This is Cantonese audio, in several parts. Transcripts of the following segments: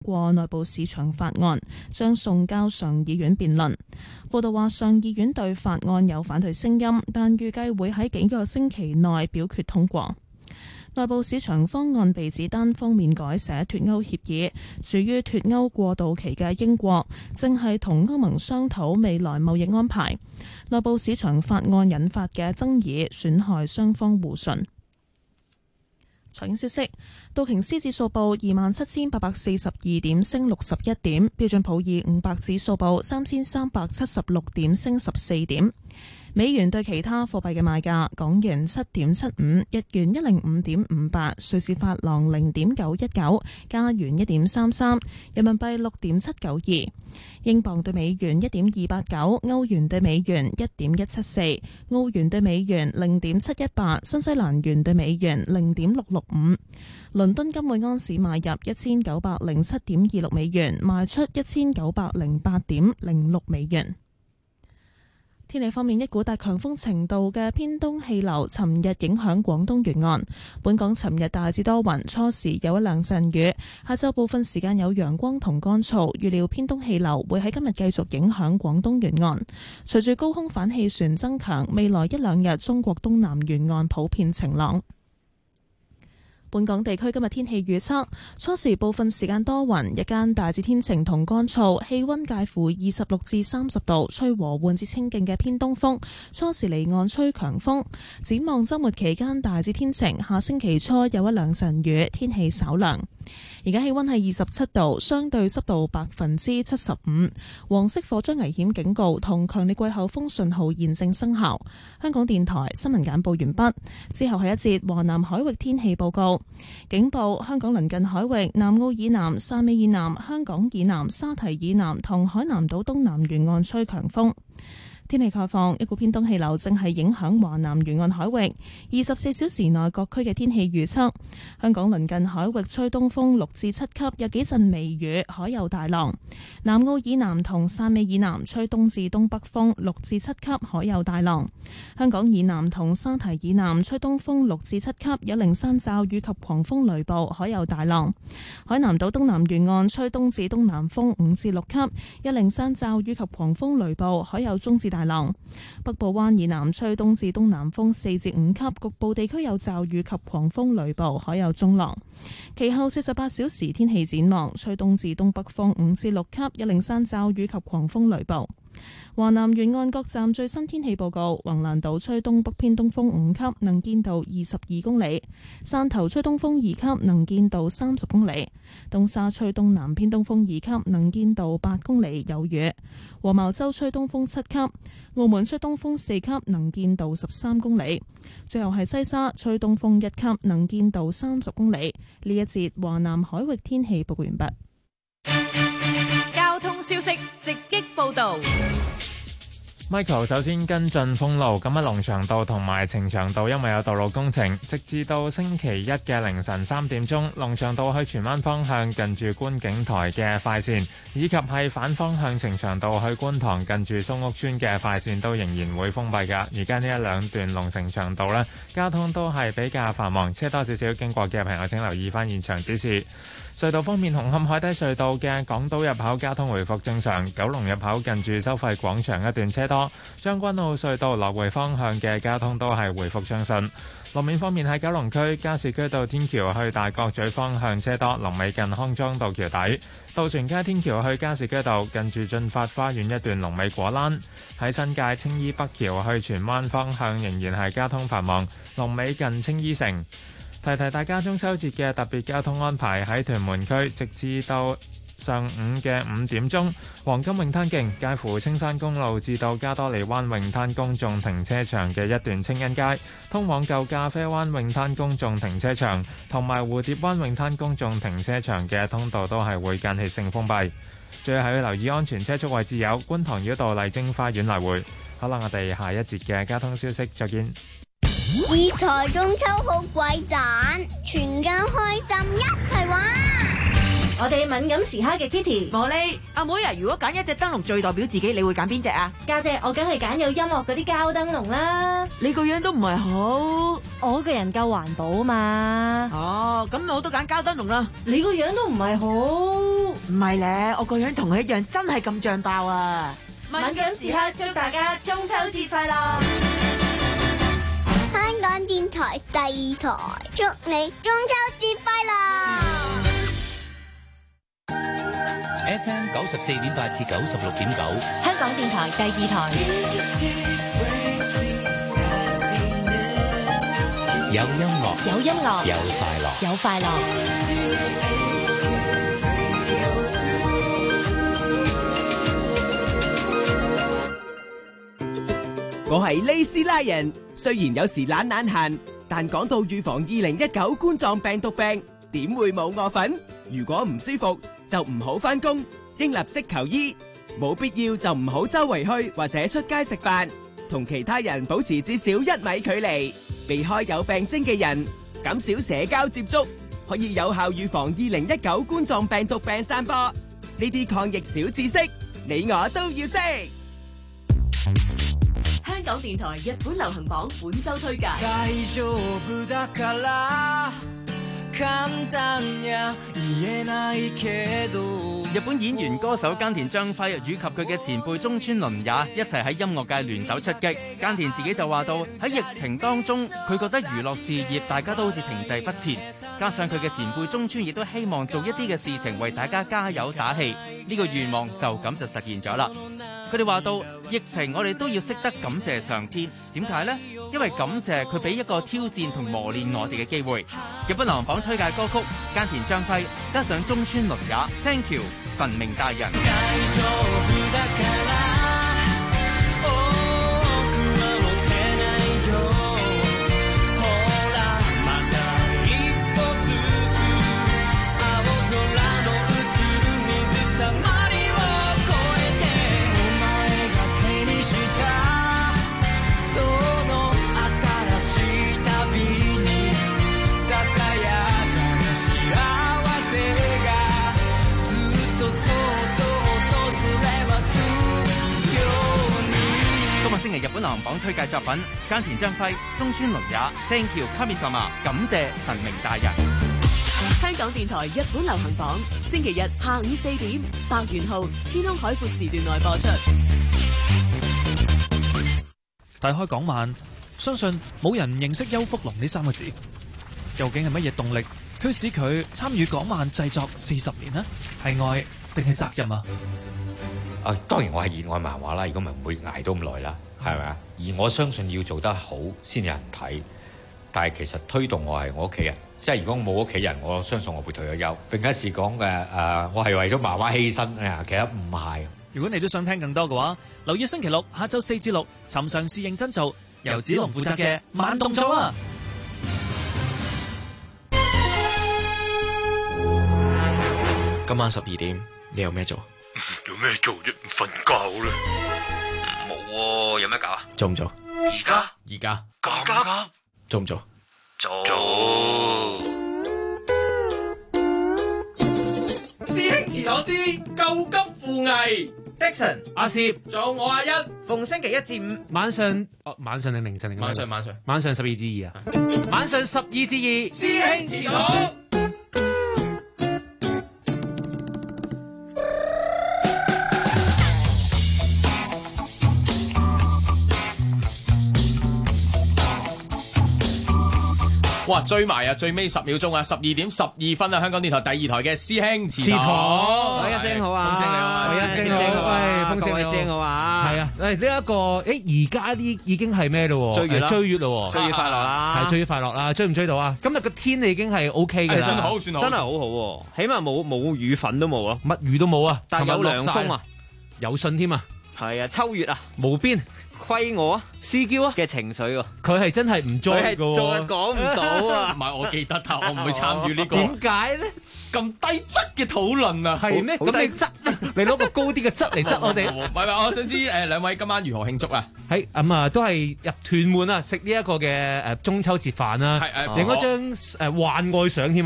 過內部市場法案，將送交上議院辯論。報道話，上議院對法案有反對聲音，但預計會喺幾個星期內表決通過。內部市場方案被指單方面改寫脫歐協議，處於脫歐過渡期嘅英國正係同歐盟商討未來貿易安排。內部市場法案引發嘅爭議損害雙方互信。財經消息，道瓊斯指數報27,842點，升61點；標準普爾500指數報3,376點，升14點。美元對其他貨幣嘅賣價：港元7.75，日元105.58，瑞士法郎0.919，加元1.33，人民幣6.792，英鎊對美元1.289，歐元對美元1.174，澳元對美元0.718，新西蘭元對美元0.665。倫敦金每盎司買入1907.26美元，賣出1908.06美元。天氣方面，一股達強風程度嘅偏東氣流尋日影響廣東沿岸。本港尋日大致多雲，初時有一兩陣雨，下晝部分時間有陽光同乾燥。預料偏東氣流會喺今日繼續影響廣東沿岸。隨住高空反氣旋增強，未來一兩日中國東南沿岸普遍晴朗。本港地區今日天氣預測：初時部分時間多雲，日間大致天晴同乾燥，氣溫介乎26至30度，吹和緩至清勁嘅偏東風。初時離岸吹強風。展望週末期間大致天晴，下星期初有一兩陣雨，天氣稍涼。而家氣溫係27度，相對濕度75%。黃色火災危險警告同強烈季候風信號現正生效。香港電台新聞簡報完畢，之後係一節華南海域天氣報告。警報：香港鄰近海域南澳以南、汕尾以南、香港以南、沙堤以南同海南島東南沿岸吹強風。天氣概況：一股偏東氣流正係影響華南沿岸海域。24小時內各區嘅天氣預測：香港鄰近海域吹東風6至7級，有幾陣微雨，海有大浪；南澳以南同汕尾以南吹東至東北風6至7級，海有大浪；香港以南同沙堤以南吹東風6至7級，有零散驟雨及狂風雷暴，海有大浪；海南島東南沿岸吹東至東南風5至6級，有零散驟雨及狂風雷暴，海有中至大浪。北部灣以南吹東至東南風4至5級，局部地區有驟雨及狂風雷暴，海有中浪。其後48小時天氣展望，吹東至東北風5至6級，有零散驟雨及狂風雷暴。華南沿岸各站最新天氣報告：橫瀾島吹東北偏東風5級，能見度22公里；汕頭吹東風2級，能見度30公里；東沙吹東南偏東風2級，能見度8公里，有雨；黃茅洲吹東風7級；澳門吹東風4級，能見度13公里；最後係西沙吹東風1級，能見度30公里。呢一節華南海域天氣報告完畢。 交通消息直擊報道。 Michael 首先跟進封路，咁喺龍翔道同埋呈祥道因為有道路工程，直至到星期一嘅凌晨3點鐘，龍翔道去荃灣方向近住觀景台嘅快線，以及係反方向呈祥道去觀塘近住蘇屋村嘅快線都仍然會封閉㗎。而家呢一兩段龍呈祥道呢，交通都係比較繁忙，車多少少，經過嘅朋友請留意返現場指示。隧道方面，紅磡海底隧道嘅港島入口交通回復正常，九龍入口近住收費廣場一段車多，將軍澳隧道來回方向嘅交通都係回復暢順。路面方面，喺九龍區加士居道天橋去大角咀方向車多，龍尾近康莊道橋底；渡船街天橋去加士居道近住進發花園一段龍尾果欄。喺新界青衣北橋去荃灣方向仍然係交通繁忙，龍尾近青衣城。提提大家，中秋節嘅特別交通安排喺屯門區，直至到上午嘅5點鐘，黃金泳灘徑介乎青山公路至到加多利灣泳灘公眾停車場嘅一段青欣街，通往舊咖啡灣泳灘公眾停車場同埋蝴蝶灣泳灘公眾停車場嘅通道都係會間歇性封閉。最後要留意安全車速位置有觀塘繞道麗晶花園來回。好啦，我哋下一節嘅交通消息再見。 二台中秋好鬼盞，全家開心一齊玩。 我哋敏感時刻嘅 Kitty。 莫莉，阿妹啊，如果揀一隻燈籠最代表自己，你會揀邊隻啊？ 家姐，我梗係揀有音樂嗰啲膠燈籠啦。 你個樣都唔係好， 我個人夠環保啊嘛。 哦，咁我都揀膠燈籠啦。 你個樣都唔係好， 唔係咧，我個樣同佢一樣，真係咁脹爆啊！ 敏感時刻祝大家中秋節快樂。 香港電台第二台，祝你中秋節快樂。 FM 94.8至96.9， 香港電台第二台， 有音樂， 有音樂， 有快樂， 有快樂。 我係利斯拉人，雖然有時懶閒，但講到預防2019冠狀病毒病，點會冇我份？如果唔舒服就唔好返工，應立即求醫。冇必要就唔好周圍去或者出街食飯，同其他人保持至少1米距離，避開有病徵嘅人，減少社交接觸，可以有效預防2019冠狀病毒病散播。呢啲抗疫小知識，你我都要識。 香港電台日本流行榜本周推介。 日本演員歌手菅田將輝以及佢嘅前輩中村倫也一齊喺音樂界聯手出擊。菅田自己就話到喺疫情當中，佢覺得娛樂事業大家都好似停滯不前，加上佢嘅前輩中村亦都希望做一啲嘅事情為大家加油打氣，呢個願望就咁就實現咗啦。佢哋話到疫情我哋都要識得感謝上天，點解呢？因為感謝佢俾一個挑戰同磨練我哋嘅機會。日本流行榜推介歌曲菅田將輝加上中村倫也 Thank you 神明大人。今日日本流行榜推介作品菅田將輝、中村倫也 Thank you Kami-sama 感謝神明大人。 香港電台日本流行榜星期日下午4點，白元浩天空海闊時段內播出。 睇開港漫，相信冇人唔認識邱福龍呢3個字。究竟係乜嘢動力驅使佢參與港漫製作40年呢？係愛定係責任啊？ 當然我係熱愛漫畫啦，如果唔係唔會捱到咁耐啦，係咪啊？而我相信要做得好先有人睇，但係其實推動我係我屋企人，即係如果冇屋企人，我相信我會退咗休。並且是講嘅我係為咗漫畫犧牲啊，其實唔係。 如果你都想聽更多嘅話，留意星期六下晝4至6，尋常是認真做，由子龍負責嘅慢動作啊！ 今晚12點，你有咩做？ 有咩做啫？唔瞓覺啦。冇喎，有咩搞啊？ 做唔做？ 而家咁急？ 做唔做？ 做。 師兄祠堂之救急扶危。Dixon、 阿攝， 仲有我阿一， 逢星期1至5晚上，晚上定凌晨定晚上12至2啊，晚上12至2， 師兄祠堂。哇！追埋啊！最尾10秒鐘啊！12點12分啊！香港電台第2台嘅師兄祠堂， 一聲好啊！ 風聲你好啊！ 一聲好，喂，風聲你聲好啊！係啊！呢一個而家呢已經係咩咯？追月咯！追月快樂啦！係追月快樂啦！追唔追到啊？今日個天氣已經係 OK 嘅啦，算好，真係好好，起碼冇雨粉都冇咯，乜雨都冇啊！但係有涼風啊，有信添啊！係啊，秋月啊，無邊虧我啊，試嬌啊嘅情緒喎，佢係真係唔追嘅喎，講唔到啊，唔係我記得，但我唔會參與呢個。點解咧？咁低質嘅討論啊，係咩？咁你質，你攞個高啲嘅質嚟質我哋。唔係，我想知兩位今晚如何慶祝啊？係咁啊，都係入屯門啊，食呢一個嘅中秋節飯啦，影咗張幻愛相添啊！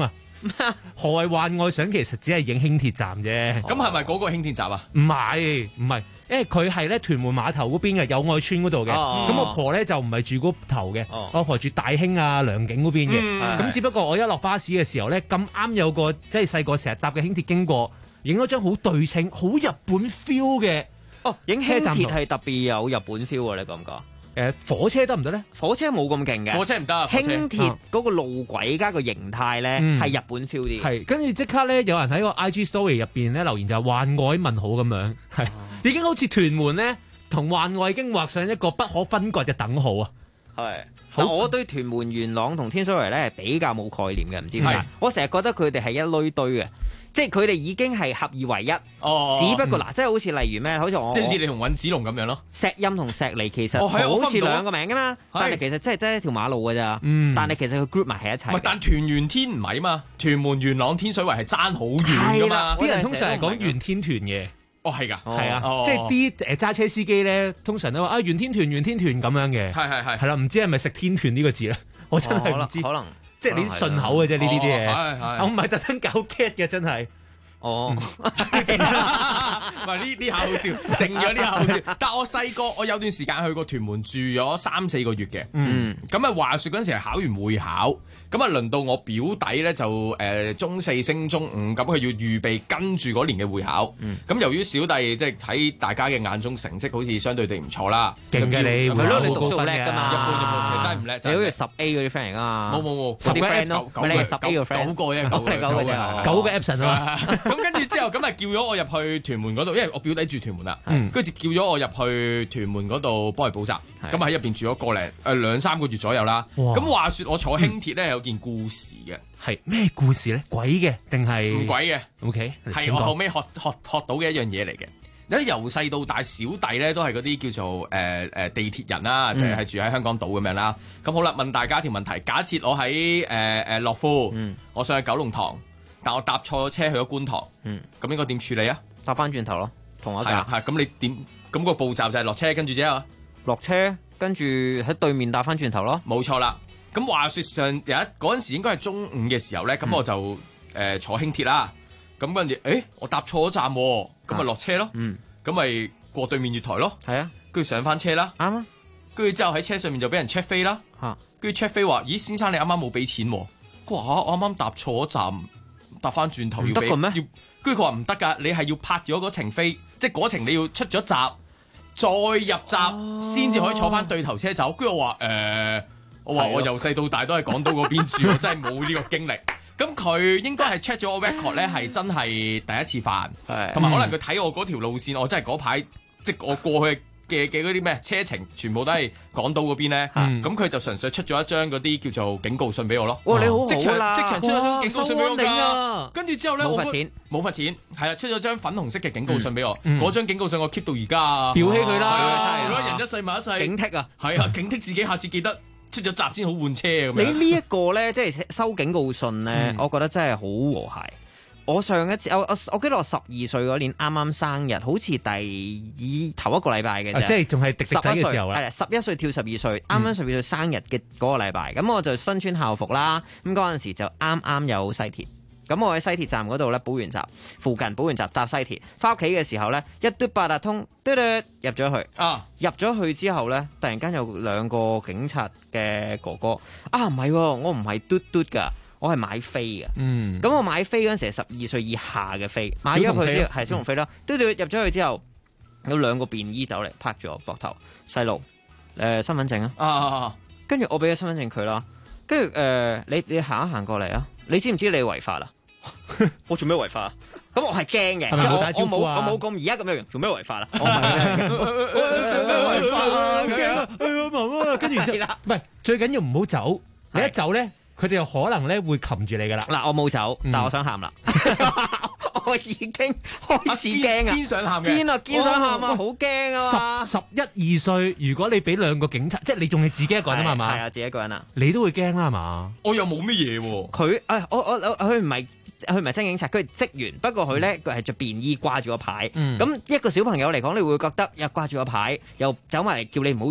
何謂幻愛相？其實只係影輕鐵站啫。 咁係咪嗰個輕鐵站啊？ 唔係，因為佢係咧屯門碼頭嗰邊嘅友愛村嗰度嘅。咁我婆咧就唔係住嗰頭嘅，我婆住大興啊良景嗰邊嘅。咁只不過我一落巴士嘅時候咧，咁啱有個即係細個成日搭嘅輕鐵經過，影咗張好對稱、好日本 feel 嘅。 影輕鐵係特別有日本 feel 啊！你覺唔覺？ 火車得唔得咧？ 火車冇咁勁嘅， 火車唔得。 輕鐵嗰個路軌加個形態咧係日本 feel 啲。 係，跟住即刻咧有人喺個 IG story 入邊咧留言就幻愛問號咁樣，係已經好似屯門咧同幻愛已經畫上一個不可分割嘅等號啊！ 係，我對屯門元朗同天水圍咧係比較冇概念嘅，唔知點解。我成日覺得佢哋係一堆堆嘅。即係佢哋已經係合二為一，只不過嗱，即係好似例如咩，好似我， 即係好似你同尹子龍咁樣咯。 石蔭同石籬其實好似兩個名噶嘛，但係其實真係一條馬路㗎咋。但係其實佢 group 埋喺一齊。唔係， 但屯元天唔係啊嘛，屯門元朗天水圍係爭好遠㗎嘛。 啲人通常係講元天團嘅。 係㗎， 係啊，即係啲揸車司機咧，通常都話元天團咁樣嘅。係啦，唔知係咪食天團呢個字咧？我真係唔知。可能。即係你啲順口嘅啫，呢啲嘢，我唔係特登搞 cat 嘅，真係。唔係呢啲下好笑，靜咗呢下好笑。但係我細個，我有段時間去過屯門住咗3-4個月嘅。咁啊話説嗰陣時係考完會考，咁啊輪到我表弟咧就中4升中5，咁佢要預備跟住嗰年嘅會考。咁由於小弟即係喺大家嘅眼中成績好似相對地唔錯啦， 勁嘅你， 係咯，你讀書好叻㗎嘛， 一般真係唔叻。 你好似10A 嗰啲 friend 嚟㗎嘛？ 冇 10啲 friend 咯，你係10A 個 friend， 9個啫 ，9個 Epson 啊嘛。 咁跟住之後，咁啊叫咗我入去屯門嗰度，因為我表弟住屯門啦，跟住叫咗我入去屯門嗰度幫佢補習，咁喺入邊住咗2-3個月左右啦。咁話説我坐輕鐵咧有件故事嘅， 係咩故事咧？鬼嘅定係唔鬼嘅 ？OK， 係我後尾學到嘅一樣嘢嚟嘅。有啲由細到大，小弟咧都係嗰啲叫做地鐵人啦，就係住喺香港島咁樣啦。咁好啦，問大家一條問題：假設我喺樂富，我想去九龍塘。但我搭錯車去咗觀塘，咁應該點處理啊？ 搭翻轉頭咯，同一架。 係咁你點？咁個步驟就係落車，跟住之後落車，跟住喺對面搭翻轉頭咯。 冇錯啦。咁話説上有嗰陣時應該係中午嘅時候咧，咁我就坐輕鐵啦。咁跟住我搭錯咗站，咁咪落車咯。咁咪過對面月台咯。 係啊， 跟住上翻車啦。 啱啊。 跟住之後喺車上面就俾人 check 飛啦。跟住 check 飛話：咦，先生你啱啱冇俾錢喎。佢話我啱啱搭錯咗站。搭翻轉頭要俾，跟住佢話唔得㗎，你係要拍咗嗰程飛，即係嗰程你要出咗閘，再入閘先至可以坐翻對頭車走。跟住我話我由細到大都係港島嗰邊住，我真係冇呢個經歷。咁佢應該係 check 咗我 record 咧，係真係第一次犯，同埋可能佢睇我嗰條路線，我真係嗰排即係我過去嘅嗰啲咩車程全部都係港島嗰邊咧，咁佢就純粹出咗一張嗰啲叫做警告信俾我咯。 哇，你好好啦！ 即場出咗張警告信俾我㗎。跟住之後咧，冇罰錢，係啦，出咗張粉紅色嘅警告信俾我。嗰張警告信我 keep 到而家啊！ 裱起佢啦！ 如果人一世物一世， 警惕啊！ 係啊，警惕自己，下次記得出咗閘先好換車咁樣。 你呢一個咧，即係收警告信咧，我覺得真係好和諧。我上一次我記得我12歲嗰年啱啱生日，好似頭一個禮拜嘅啫， 即係仲係滴滴仔嘅時候啦。 係11歲跳12歲，啱啱12歲生日嘅嗰個禮拜，咁我就身穿校服啦。咁嗰陣時就啱有西鐵，咁我喺西鐵站嗰度咧，寶園站附近，寶園站搭西鐵，翻屋企嘅時候咧，一嘟八達通，嘟入咗去。入咗去之後咧，突然間有2個警察嘅哥哥，唔係，我唔係嘟㗎。我係買飛嘅，咁我買飛嗰陣時係12歲以下嘅飛，買咗佢之後係小龍飛啦，嘟入咗去之後，有2個便衣走嚟拍住我膊頭，細路，身份證啊，跟住我俾咗身份證佢啦，跟住你行一行過嚟啊，你知唔知你違法啦？我做咩違法啊？咁我係驚嘅，我冇咁而家咁樣做咩違法啦？我唔係做咩違法啊？驚啊！ 媽媽，跟住唔係最緊要唔好走，你一走咧。佢哋又可能咧會擒住你噶啦。嗱， 我冇走，但我想喊啦。我已經開始驚啊！ 堅想喊嘅， 堅想喊啊！好驚啊 ！11、12歲，如果你俾2個警察，即係你仲係自己一個人啊嘛？係嘛？ 係啊，自己一個人啊。 你都會驚啦，係嘛？ 我又冇乜嘢喎。 佢唔係真警察，佢係職員。不過佢咧，佢係着便衣掛住個牌。咁一個小朋友嚟講，你會覺得又掛住個牌，又走埋嚟叫你唔好喐。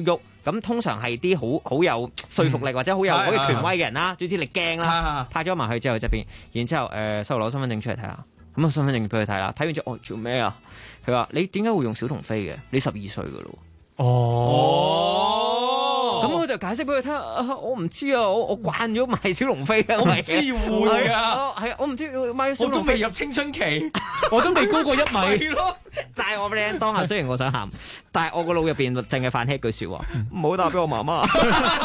咁通常係啲好有說服力或者好有權威嘅人啦，總之你驚啦，派咗埋去之後側邊，然之後收攞身份證出嚟睇下，咁啊身份證俾佢睇啦，睇完之後做咩啊？佢話你點解會用小童飛嘅？你12歲噶咯。咁我就解釋俾佢聽，我唔知啊，我慣咗買小龍飛啊， 我唔知會啊， 係啊，我唔知買小龍飛， 我都未入青春期， 我都未高過1米。 係咯， 但係我俾你聽，當下雖然我想喊，但係我個腦入邊淨係泛起一句説話，唔好打俾我媽媽。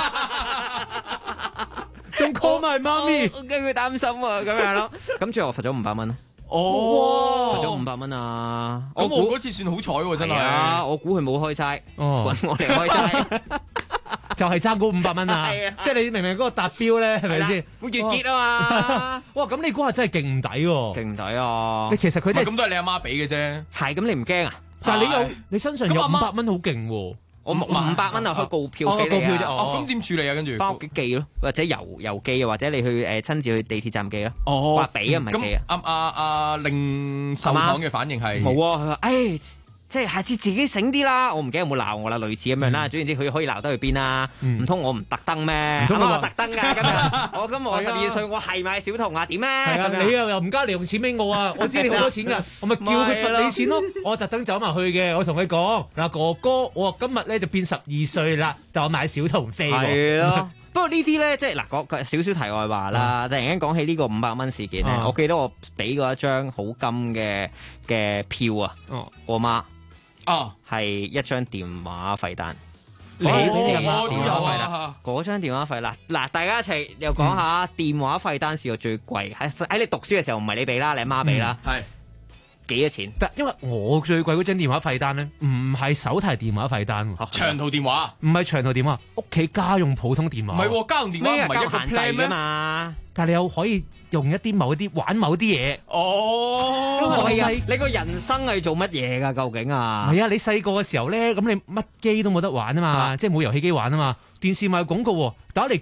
仲 call 埋媽咪， 我驚佢擔心啊，咁樣咯。咁最後罰咗500蚊。 哦， 罰咗500蚊啊！ 咁我嗰次算好彩喎，真係。 啊，我估佢冇開齋，揾我嚟開齋。 就係爭嗰500蚊啊！即係你明明嗰個達標咧，係咪先？ 會月結啊嘛！ 哇！咁你嗰下真係勁唔抵喎！ 勁唔抵啊！ 你其實佢咁都係你阿媽俾嘅啫。 係咁，你唔驚啊？ 但係你身上有500蚊，好勁喎！ 我500蚊就開告票俾你啊！ 咁點處理啊？跟住翻屋企寄咯，或者郵寄啊，或者你去親自去地鐵站寄咯。話俾啊，唔係寄啊！ 咁令售行嘅反應係冇啊！佢話即係下次自己醒啲啦，我唔記得有冇鬧我啦，類似咁樣啦。總言之，佢可以鬧得去邊啦？唔通我唔特登咩？唔通我特登㗎？今日我12歲，我係買小童啊？點咩？ 係啊，你又唔加零用錢俾我啊？我知你好多錢㗎，我咪叫佢罰你錢咯。我特登走埋去嘅，我同佢講嗱，哥哥，我今日咧就變12歲啦，但我買小童飛喎。 係咯。不過呢啲咧，即係嗱，講少少題外話啦。突然間講起呢個500蚊事件咧，我記得我俾過一張好金嘅票啊，我媽。係一張電話費單， 我都有啊！ 嗰張電話費嗱，大家一齊又講下電話費單試過最貴，喺你讀書嘅時候唔係你俾啦，你阿媽俾啦，係幾多錢？ 因為我最貴嗰張電話費單咧，唔係手提電話費單， 長途電話， 唔係長途電話，屋企家用普通電話， 唔係家用電話唔係一個限制咩嘛？ 但係你又可以用一啲玩某啲嘢。 你個人生係做乜嘢㗎？究竟啊？ 係啊，你細個嘅時候咧，咁你乜機都冇得玩啊嘛，即係冇遊戲機玩啊嘛。電視咪有廣告，打嚟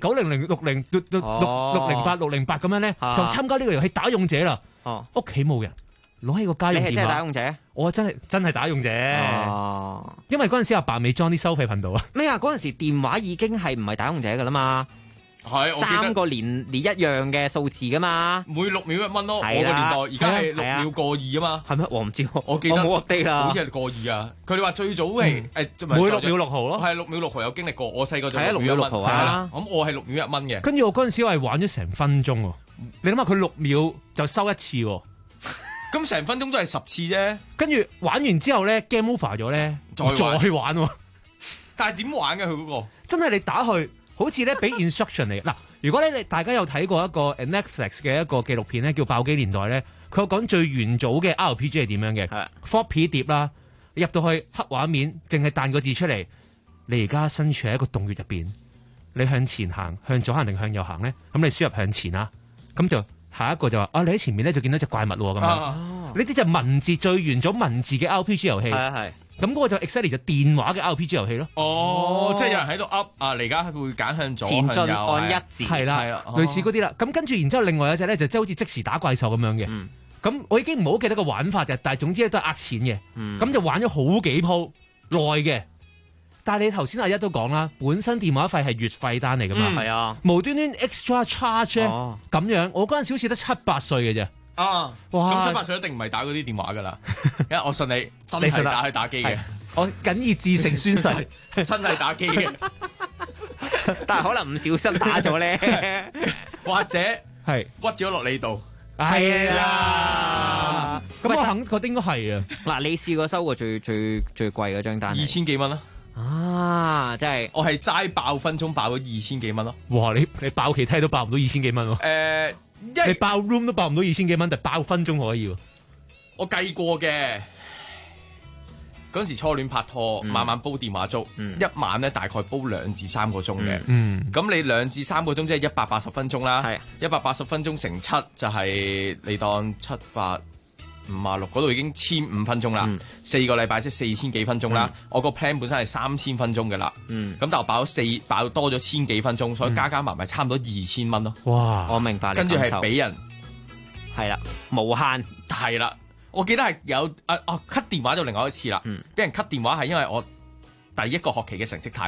900606608咁樣咧，就參加呢個遊戲打勇者啦。屋企冇人，攞起個家用電話。 你係真係打勇者？ 我真係打勇者。因為嗰陣時阿爸未裝啲收費頻道啊。 咩啊？嗰陣時電話已經係唔係打勇者㗎啦嘛？係3個連一樣嘅數字噶嘛， 每6秒1蚊咯。我個年代而家係6秒過2啊嘛。係咩？ 我唔知， 我記得冇 update 啦， 好似係過2啊。佢哋話最早係每6秒6毫咯。 係6秒6毫有經歷過。我細個就 6秒6毫啊。 咁我係6秒1蚊嘅。 跟住我嗰陣時我係玩咗成分鐘喎。你諗下佢6秒就收一次喎。 咁成分鐘都係10次啫。跟住玩完之後咧 game over 咗咧，再玩喎。 但係點玩嘅佢嗰個？ 真係你打去。好似咧俾 instruction 嚟嗱，如果咧你大家有睇過一個 Netflix 嘅一個紀錄片咧，叫《爆機年代》咧，佢有講最元祖嘅 RPG 係點樣嘅？floppy 碟啦，入到去黑畫面，淨係彈個字出嚟。你而家身處喺一個洞穴入邊，你向前行，向左行定向右行咧？咁你輸入向前啦，咁就下一個就話你喺前面咧就見到隻怪物喎咁樣。呢啲就文字最元祖文字嘅 RPG 遊戲。係。咁嗰個就 exactly 就電話嘅 RPG 遊戲咯。 即係有人喺度 up 啊！你而家會揀向左前進向右按1字， 係啦，類似嗰啲啦。咁跟住然之後，另外有隻咧就即係好似即時打怪獸咁樣嘅。咁我已經唔好記得個玩法嘅，但係總之都係呃錢嘅。咁就玩咗好幾鋪耐嘅。但係你頭先阿一都講啦，本身電話費係月費單嚟噶嘛。 係啊， 無端端 extra charge 咧咁樣，我嗰陣時好似得7、8歲嘅啫。 哇！咁7、8歲一定唔係打嗰啲電話噶啦，因為我信你真係打去打機嘅。 我謹以至誠宣誓， 真係打機嘅。 但係可能唔小心打咗咧， 或者係屈咗落你度。 係啦，咁我肯覺得應該係啊。 嗱，你試過收過最貴嗰張單 ？2000幾蚊啦。 真係我係齋爆分鐘爆咗2000幾蚊咯。 哇！你爆其他都爆唔到2000幾蚊喎。你爆 room 都爆唔到2000幾蚊，但爆分鐘可以喎。 我計過嘅，嗰時初戀拍拖，晚晚煲電話粥，一晚咧大概煲2至3個鐘嘅。咁你2至3個鐘即係180分鐘啦。係180分鐘乘7就係你當756嗰度已經1500分鐘啦。4個禮拜即係4000幾分鐘啦。我個 plan 本身係3000分鐘嘅啦。咁但係我爆多咗1000幾分鐘，所以加埋差唔多2000蚊咯。 哇！ 我明白。 跟住係俾人係啦，無限係啦。我記得係有cut 電話就另外一次啦。俾人 cut 電話係因為我第一個學期嘅成績太差，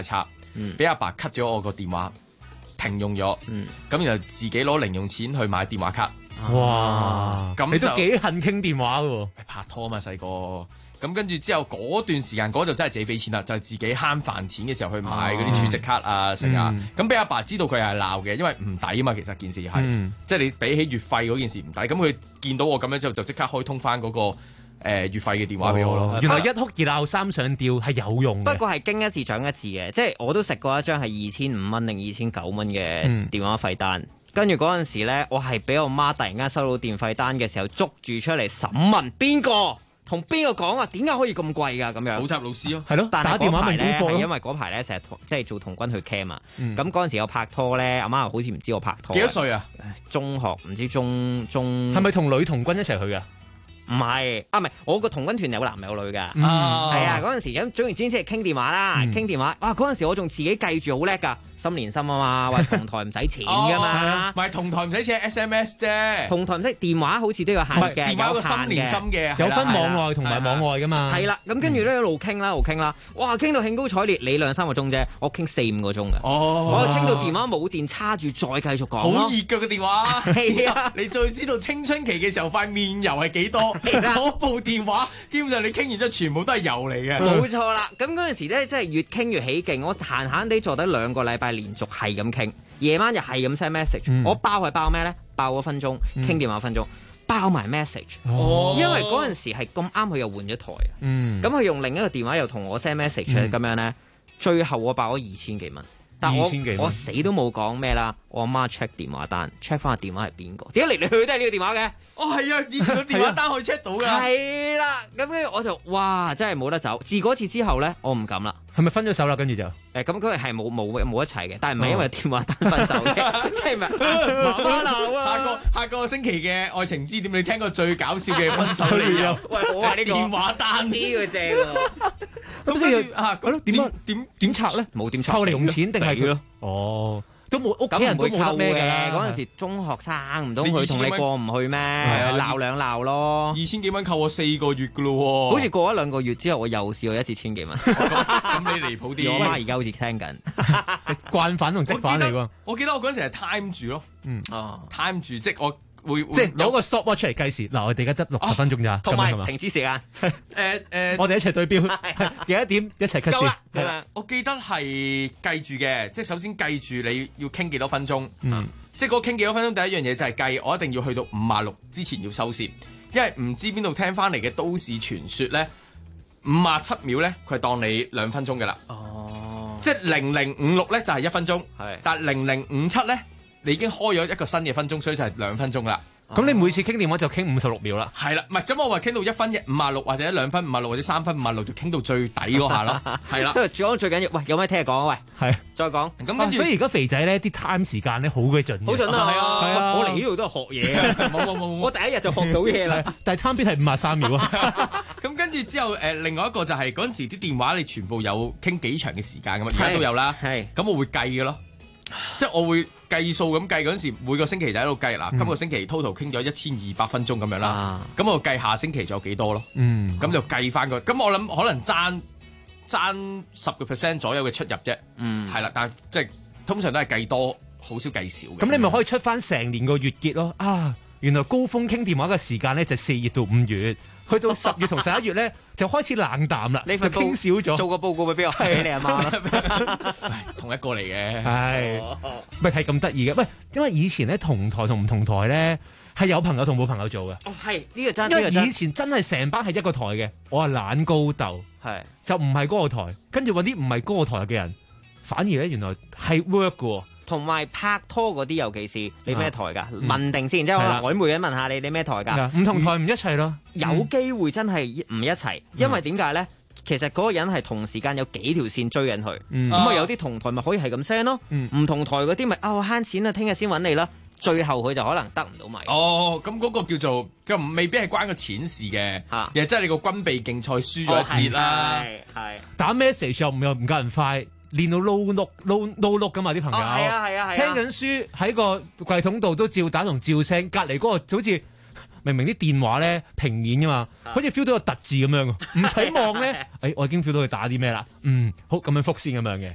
俾阿爸 cut 咗我個電話，停用咗，咁然後自己攞零用錢去買電話卡。 哇！咁你都幾恨傾電話喎？ 拍拖啊嘛，細個。咁跟住之後嗰段時間，嗰就真係自己俾錢啦，就係自己慳飯錢嘅時候去買嗰啲儲值卡啊，成啊。咁俾阿爸知道佢係鬧嘅，因為唔抵啊嘛。其實件事係，即係你比起月費嗰件事唔抵。咁佢見到我咁樣之後，就即刻開通翻嗰個月費嘅電話俾我咯。 原來一哭二鬧三上吊係有用嘅。 不過係經一次長一智嘅，即係我都食過一張係2500蚊定2900蚊嘅電話費單。跟住嗰陣時咧，我係俾我媽突然間收到電費單嘅時候，捉住出嚟審問邊個。同邊個講啊？點解可以咁貴㗎？咁樣補習老師咯， 係咯。 但係打電話問功課咯。 因為嗰排咧成日即係做童軍去 camp 啊。咁嗰陣時我拍拖咧，阿媽好似唔知我拍拖。 幾多歲啊？ 中學唔知中。 係咪同女童軍一齊去㗎？ 唔係唔係，我個童軍團有男有女㗎。係啊，嗰陣時咁總言之即係傾電話啦，傾電話。哇！嗰陣時我仲自己計住好叻㗎，心連心啊嘛，喂同台唔使錢㗎嘛。 唔係同台唔使錢 SMS 啫。 同台唔使電話好似都有限嘅， 電話有個心連心嘅， 有分網外同埋網外㗎嘛。 係啦，咁跟住咧一路傾啦，一路傾啦。哇！傾到興高采烈，你2-3個鐘啫，我傾4-5個鐘㗎。我傾到電話冇電，叉住再繼續講。 好熱㗎個電話。係啊，你最知道青春期嘅時候塊面油係幾多？嗰部電話基本上你傾完之後全部都係油嚟嘅。 冇錯啦，咁嗰陣時咧真係越傾越起勁，我閒閒地坐低2個禮拜連續係咁傾，夜晚又係咁 send message。我包係包咩咧？包1分鐘，傾電話1分鐘，包埋 message。因為嗰陣時係咁啱佢又換咗台啊。咁佢用另一個電話又同我 send message 咁樣咧，最後我爆咗2000幾蚊。但我死都冇講咩啦，我阿媽 check 電話單 check 翻個電話係邊個？點解嚟嚟去去都係呢個電話嘅？ 哦係啊，以前個電話單可以 check 到㗎。 係啦，咁跟住我就哇，真係冇得走。自嗰次之後咧，我唔敢啦。 係咪分咗手啦？跟住就咁佢係冇一齊嘅，但係唔係因為電話單分手嘅，即係咪媽媽鬧啊？ 下個星期嘅愛情之點，你聽過最搞笑嘅分手理由？喂，我話呢個電話單呢個正喎。 咁所以點拆咧？ 冇點拆， 扣零用錢定係佢咯？哦，都冇屋企人都冇得咩嘅。 嗰陣時中學生唔通佢同你過唔去咩？鬧兩鬧咯。 2000幾蚊扣我4個月㗎咯喎。 好似過咗2個月之後，我又試過一次1000幾蚊。 咁你離譜啲。 我媽而家好似聽緊。 慣犯同積犯嚟喎。 我記得我嗰陣時係 time 住咯。time 住即係我。 即係攞個 stopwatch 出嚟計時，嗱我哋而家得60分鐘咋， 同埋停止時間。 我哋一齊對標，幾多點一齊 cut 線。 係啦，我記得係計住嘅，即係首先計住你要傾幾多分鐘。即係嗰個傾幾多分鐘，第一樣嘢就係計，我一定要去到56之前要收線，因為唔知邊度聽翻嚟嘅都市傳說咧，57秒咧佢係當你2分鐘㗎啦。即係0056咧就係1分鐘，但係0057咧。你已經開咗一個新嘅分鐘，所以就係2分鐘啦。 咁你每次傾電話就傾56秒啦。 係啦，唔係咁我話傾到1分56或者2分56或者3分56就傾到最底嗰下咯。係啦， 最緊要，喂有咩聽日講啊？喂， 係再講。 咁跟住， 所以而家肥仔咧啲 time 時間咧好鬼準。 好準啊！ 係啊， 我嚟呢度都係學嘢啊。冇，我第一日就學到嘢啦。 但係 time beat 係53秒啊。 咁跟住之後另外一個就係嗰陣時啲電話你全部有傾幾長嘅時間㗎嘛，而家都有啦。係，咁我會計嘅咯。即係我會計數咁計嗰陣時，每個星期就喺度計啦。今個星期 total 傾咗1200分鐘咁樣啦。咁我計下星期仲有幾多咯？咁就計翻個。咁我諗可能爭10% 左右嘅出入啫。係啦，但係即係通常都係計多，好少計少嘅。 咁你咪可以出翻成年個月結咯。啊，原來高峰傾電話嘅時間咧就4月到5月。去到10月同11月咧，就開始冷淡啦。你份傾少咗， 做個報告俾我，俾你阿媽啦。 同一個嚟嘅， 係咪係咁得意嘅？喂，因為以前咧同台同唔同台咧係有朋友同冇朋友做嘅。 哦，係呢個真。 因為以前真係成班係一個台嘅，我係懶高鬥，係就唔係嗰個台，跟住揾啲唔係嗰個台嘅人，反而咧原來係 work 嘅。 同埋拍拖嗰啲，尤其是你咩台㗎？問定先，即係我曖昧咁問下你咩台㗎？ 唔同台唔一齊咯， 有機會真係唔一齊，因為點解咧？其實嗰個人係同時間有幾條線追緊佢，咁啊有啲同台咪可以係咁 send 咯，唔同台嗰啲咪慳錢啊，聽日先揾你啦。最後佢就可能得唔到米。 哦，咁嗰個叫做佢未必係關個錢事嘅，亦即係你個軍備競賽輸咗一節啦。 係打 message 又唔夠人快。練到撈碌㗎嘛啲朋友， 係啊， 聽緊書喺個櫃桶度都照打同照聲，隔離嗰個好似明啲電話咧平面㗎嘛，好似 feel 到個突字咁樣，唔使望咧，我已經 feel 到佢打啲咩啦，好咁樣覆先咁樣嘅，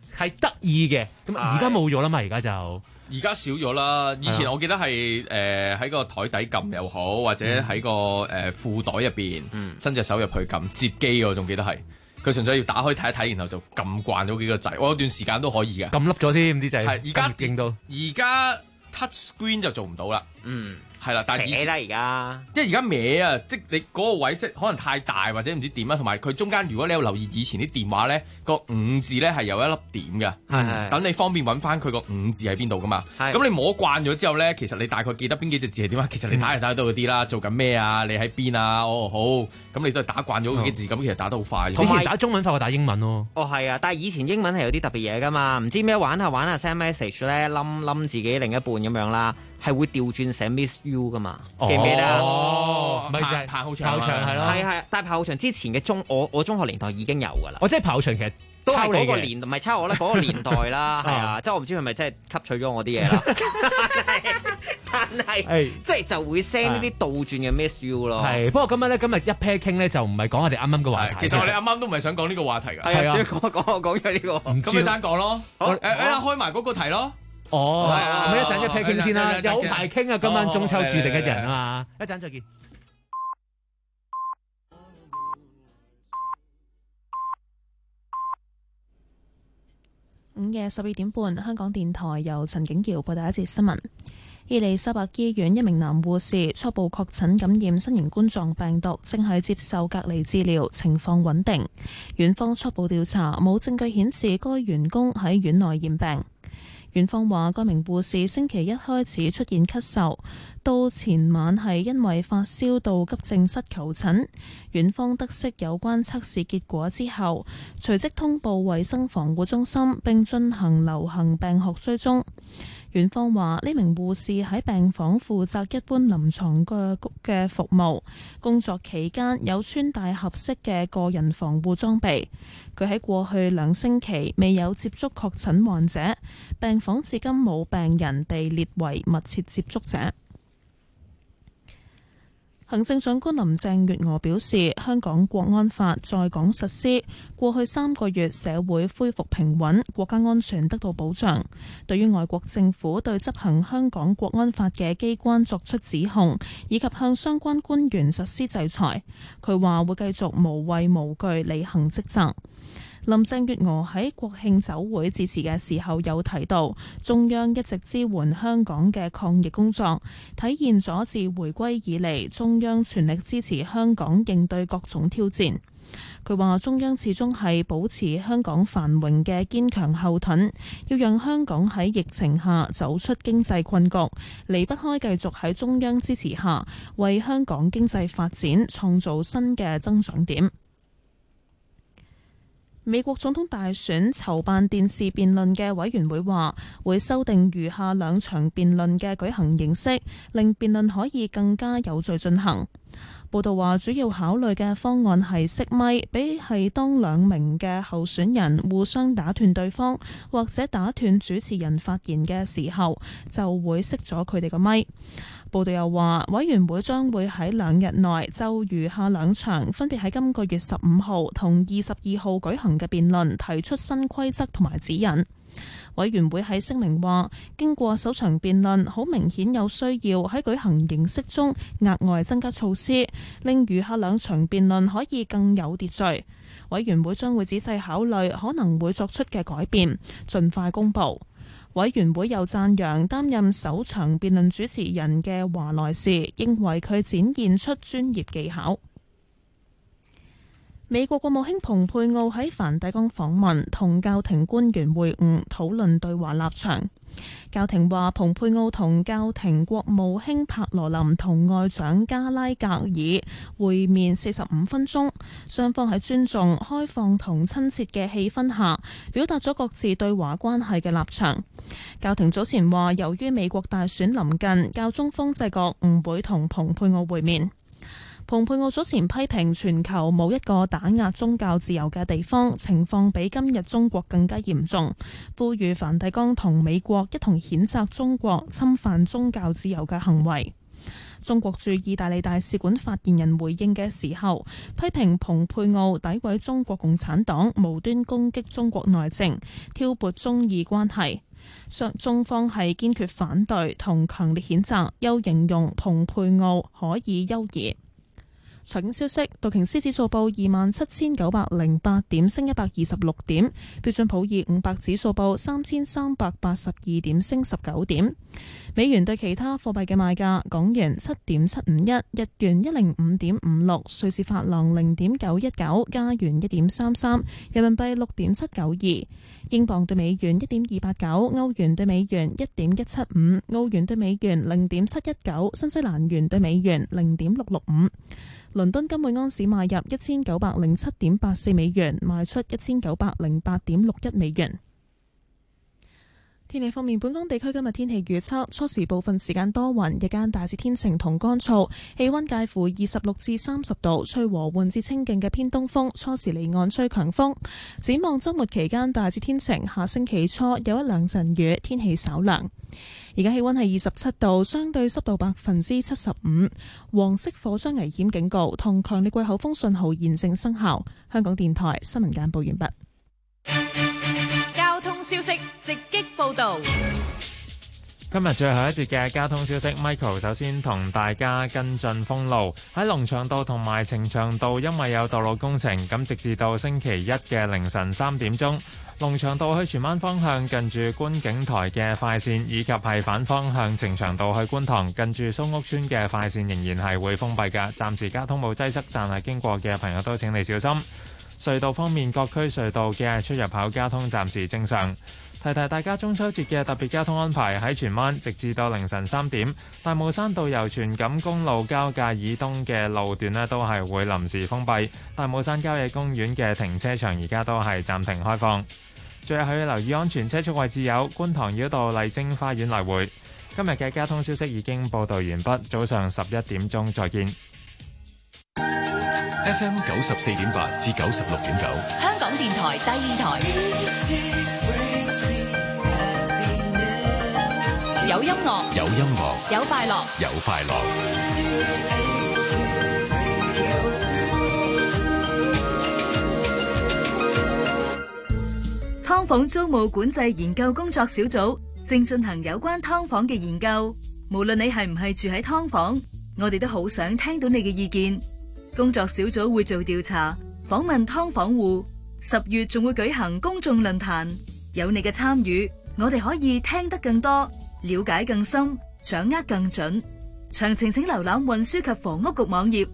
係得意嘅，咁而家冇咗啦嘛，而家就。 而家少咗啦，以前我記得係喺個台底撳又好，或者喺個褲袋入邊伸隻手入去撳接機，我仲記得係佢純粹要打開睇一睇，然後就撳慣咗幾個掣。我有段時間都可以嘅， 撳凹咗添啲掣。 係而家勁到， 而家 touch screen 就做唔到啦。係啦，但係扯啦而家， 因為而家歪啊，即係你嗰個位即係可能太大或者唔知點啊，同埋佢中間如果你有留意以前啲電話咧，個5字咧係有一粒點嘅，等你方便揾翻佢個5字喺邊度噶嘛。咁你摸慣咗之後咧，其實你大概記得邊幾隻字係點啊？其實你打嚟打去都嗰啲啦，做緊咩啊？你喺邊啊？哦好，咁你都係打慣咗嗰幾字，咁其實打得好快。 以前打中文快過打英文咯。 哦係啊，但係以前英文係有啲特別嘢噶嘛，唔知咩玩下 send message 咧，冧自己另一半咁樣啦。係會調轉寫 miss you 噶嘛？記唔記得？ 咪就係炮號牆係咯。 係，但係炮號牆之前嘅我中學年代已經有㗎啦。 即係炮號牆其實都係嗰個年，唔係抄我啦，嗰個年代啦，係啊，即係我唔知係咪真係吸取咗我啲嘢啦。但係即係就會 send 呢啲倒轉嘅 miss you 咯。 係，不過今日一 pair 傾咧就唔係講我哋啱啱嘅話題。 其實我哋啱啱都唔係想講呢個話題㗎。 係啊，講咗呢個。 咁咪爭講咯。開埋嗰個題咯。 咁一陣一 pair 傾先啦，有排傾啊！今晚中秋注定一人啊嘛，一陣再見。 午夜12點半，香港電台由陳景瑤報道一節新聞。伊利沙伯醫院一名男護士初步確診感染新型冠狀病毒，正係接受隔離治療，情況穩定。院方初步調查冇證據顯示該員工喺院內染病。院方話，該名護士星期一開始出現咳嗽，到前晚係因為發燒到急症室求診。院方得悉有關測試結果之後，隨即通報衛生防護中心，並進行流行病學追蹤。院方話，呢名護士喺病房負責一般臨床嘅服務，工作期間有穿戴合適嘅個人防護裝備。佢喺過去2星期未有接觸確診患者，病房至今冇病人被列為密切接觸者。行政長官林鄭月娥表示，香港國安法在港實施，過去3個月社會恢復平穩，國家安全得到保障。對於外國政府對執行香港國安法嘅機關作出指控，以及向相關官員實施制裁，佢話會繼續無畏無懼履行職責。林鄭月娥喺國慶酒會致辭嘅時候有提到，中央一直支援香港嘅抗疫工作，體現咗自回歸以嚟中央全力支持香港應對各種挑戰。佢話中央始終係保持香港繁榮嘅堅強後盾，要讓香港喺疫情下走出經濟困局，離不開繼續喺中央支持下為香港經濟發展創造新嘅增長點。美國總統大選籌辦電視辯論嘅委員會話，會修訂餘下2場辯論嘅舉行形式，令辯論可以更加有序進行。報道話，主要考慮嘅方案係熄咪，比係當2名嘅候選人互相打斷對方，或者打斷主持人發言嘅時候，就會熄咗佢哋個咪。報道又話，委員會將會喺2日內就餘下2場，分別喺今個月15號同22號舉行嘅辯論提出新規則同埋指引。委員會喺聲明話，經過首場辯論，好明顯有需要喺舉行形式中額外增加措施，令餘下2場辯論可以更有秩序。委員會將會仔細考慮可能會作出嘅改變，盡快公佈。委員會又讚揚擔任首場辯論主持人嘅華萊士，認為佢展現出專業技巧。美國國務卿蓬佩奧喺梵蒂岡訪問，同教廷官員會晤，討論對華立場。教廷話，蓬佩奧同教廷國務卿帕羅林同外長加拉格爾會面45分鐘，雙方喺尊重、開放同親切嘅氣氛下，表達咗各自對華關係嘅立場。教廷早前話，由於美國大選臨近，教宗方濟各唔會同蓬佩奧會面。蓬佩奧早前批評全球冇一個打壓宗教自由嘅地方，情況比今日中國更加嚴重，呼籲梵蒂岡同美國一同譴責中國侵犯宗教自由嘅行為。 中國駐意大利大使館發言人回應嘅時候，批評蓬佩奧詆毀中國共產黨，無端攻擊中國內政，挑撥中意關係。中方係堅決反對同強烈譴責，又形容蓬佩奧可以休疑。財經消息，道瓊斯指數報27,908點，升126點；標準普爾500指數報3,382點，升19點。美元對其他貨幣嘅賣價：港元7.751，日元105.56，瑞士法郎0.919，加元1.33，人民幣6.792，英鎊對美元1.289，歐元對美元1.175，澳元對美元0.719，新西蘭元對美元0.665。倫敦金每安士買入1907.84美元，賣出1908.61美元。天氣方面，本港地區今日天氣預測：初時部分時間多雲，日間大致天晴同乾燥，氣溫介乎26至30度，吹和緩至清勁嘅偏東風，初時離岸吹強風。展望週末期間大致天晴，下星期初有一兩陣雨，天氣稍涼。而家氣溫係27度，相對濕度75%，黃色火災危險警告同強烈季候風信號現正生效。香港電台新聞簡報完畢。 交通消息直擊報道。 今日最後一節嘅交通消息 ，Michael 首先同大家跟進封路。喺龍翔道同埋呈祥道，因為有道路工程，咁直至到星期一嘅凌晨3點鐘，龍翔道去荃灣方向近住觀景台嘅快線，以及係反方向呈祥道去觀塘近住蘇屋村嘅快線，仍然係會封閉㗎。暫時交通冇擠塞，但係經過嘅朋友都請你小心。隧道方面，各區隧道嘅出入口交通暫時正常。提提大家中秋節嘅特別交通安排，喺荃灣直至到凌晨3點，大帽山道由荃錦公路交界以東嘅路段呢都係會臨時封閉。大帽山郊野公園嘅停車場而家都係暫停開放。最後要留意安全車速位置有觀塘繞道麗晶花園來回。今日嘅交通消息已經報道完畢，早上11點鐘再見。 FM 94.8至96.9， 香港電台第二台，有音樂， 有音樂， 有快樂， 有快樂。 劏房租務管制研究工作小組正進行有關劏房嘅研究，無論你係唔係住喺劏房，我哋都好想聽到你嘅意見。工作小組會做調查，訪問劏房戶。10月仲會舉行公眾論壇，有你嘅參與，我哋可以聽得更多，了解更深，掌握更準。詳情請瀏覽運輸及房屋局網頁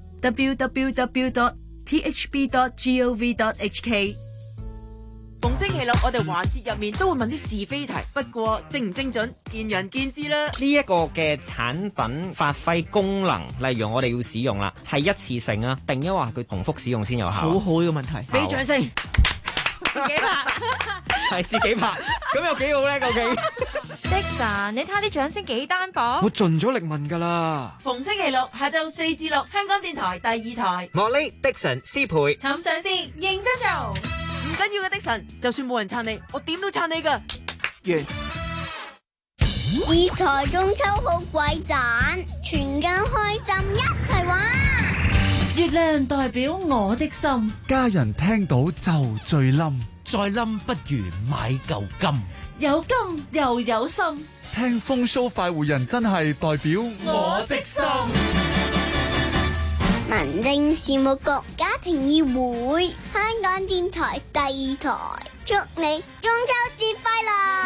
www.thb.gov.hk。 逢星期六我哋環節入面都會問啲是非題，不過精唔精準見仁見智啦。 呢一個嘅產品發揮功能，例如我哋要使用啦，係一次性啊，定抑或佢重複使用先有效？ 好好嘅問題，俾掌聲。自己拍， 係自己拍，咁有幾好咧？究竟 ？Dixon，你睇下啲掌聲幾單薄。 我盡咗力問噶啦。 逢星期六下晝4至6，香港電台第2台。 莫呢 Dixon 師培， 尋上司認真做。唔緊要嘅Dixon，就算冇人撐你，我點都撐你噶。完。 二台中秋好鬼盞，全家開心一齊玩。 月亮代表我的心， 家人聽到就最冧， 再冧不如買嚿金，有金又有心。 聽風騷快活人真係代表我的心。 民政事務局家庭議會，香港電台第2台，祝你中秋節快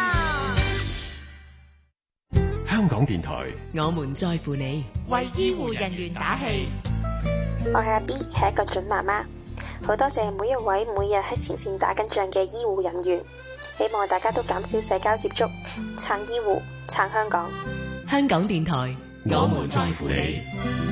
樂！ 香港電台， 我們在乎你， 為醫護人員打氣。 我係阿 B， 係一個準媽媽，好多謝每一位每日喺前線打緊仗嘅醫護人員，希望大家都減少社交接觸，撐醫護，撐香港。 香港電台， 我們在乎你。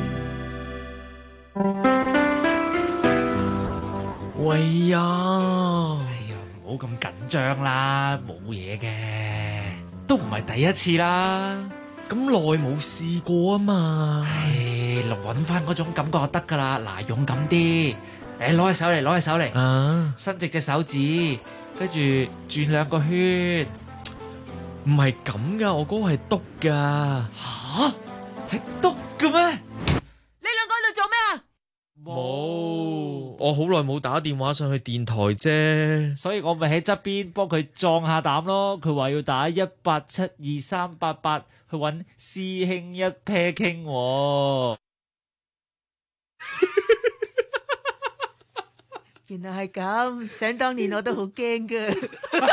喂呀，唔好咁緊張啦，冇嘢嘅，都唔係第一次啦， 咁耐冇試過啊嘛， 揾翻嗰種感覺就得噶啦，嗱，勇敢啲，攞起手嚟，攞起手嚟，伸直隻手指，跟住轉2個圈， 唔係咁噶，我嗰個係篤噶， 吓，係篤。 嘅咩？ 你兩個喺度做咩啊？ 冇，我好耐冇打電話上去電台啫， 所以我咪喺側邊幫佢壯下膽咯。佢話要打1872388去揾師兄一 pair 傾喎。 原來係咁，想當年我都好驚噶。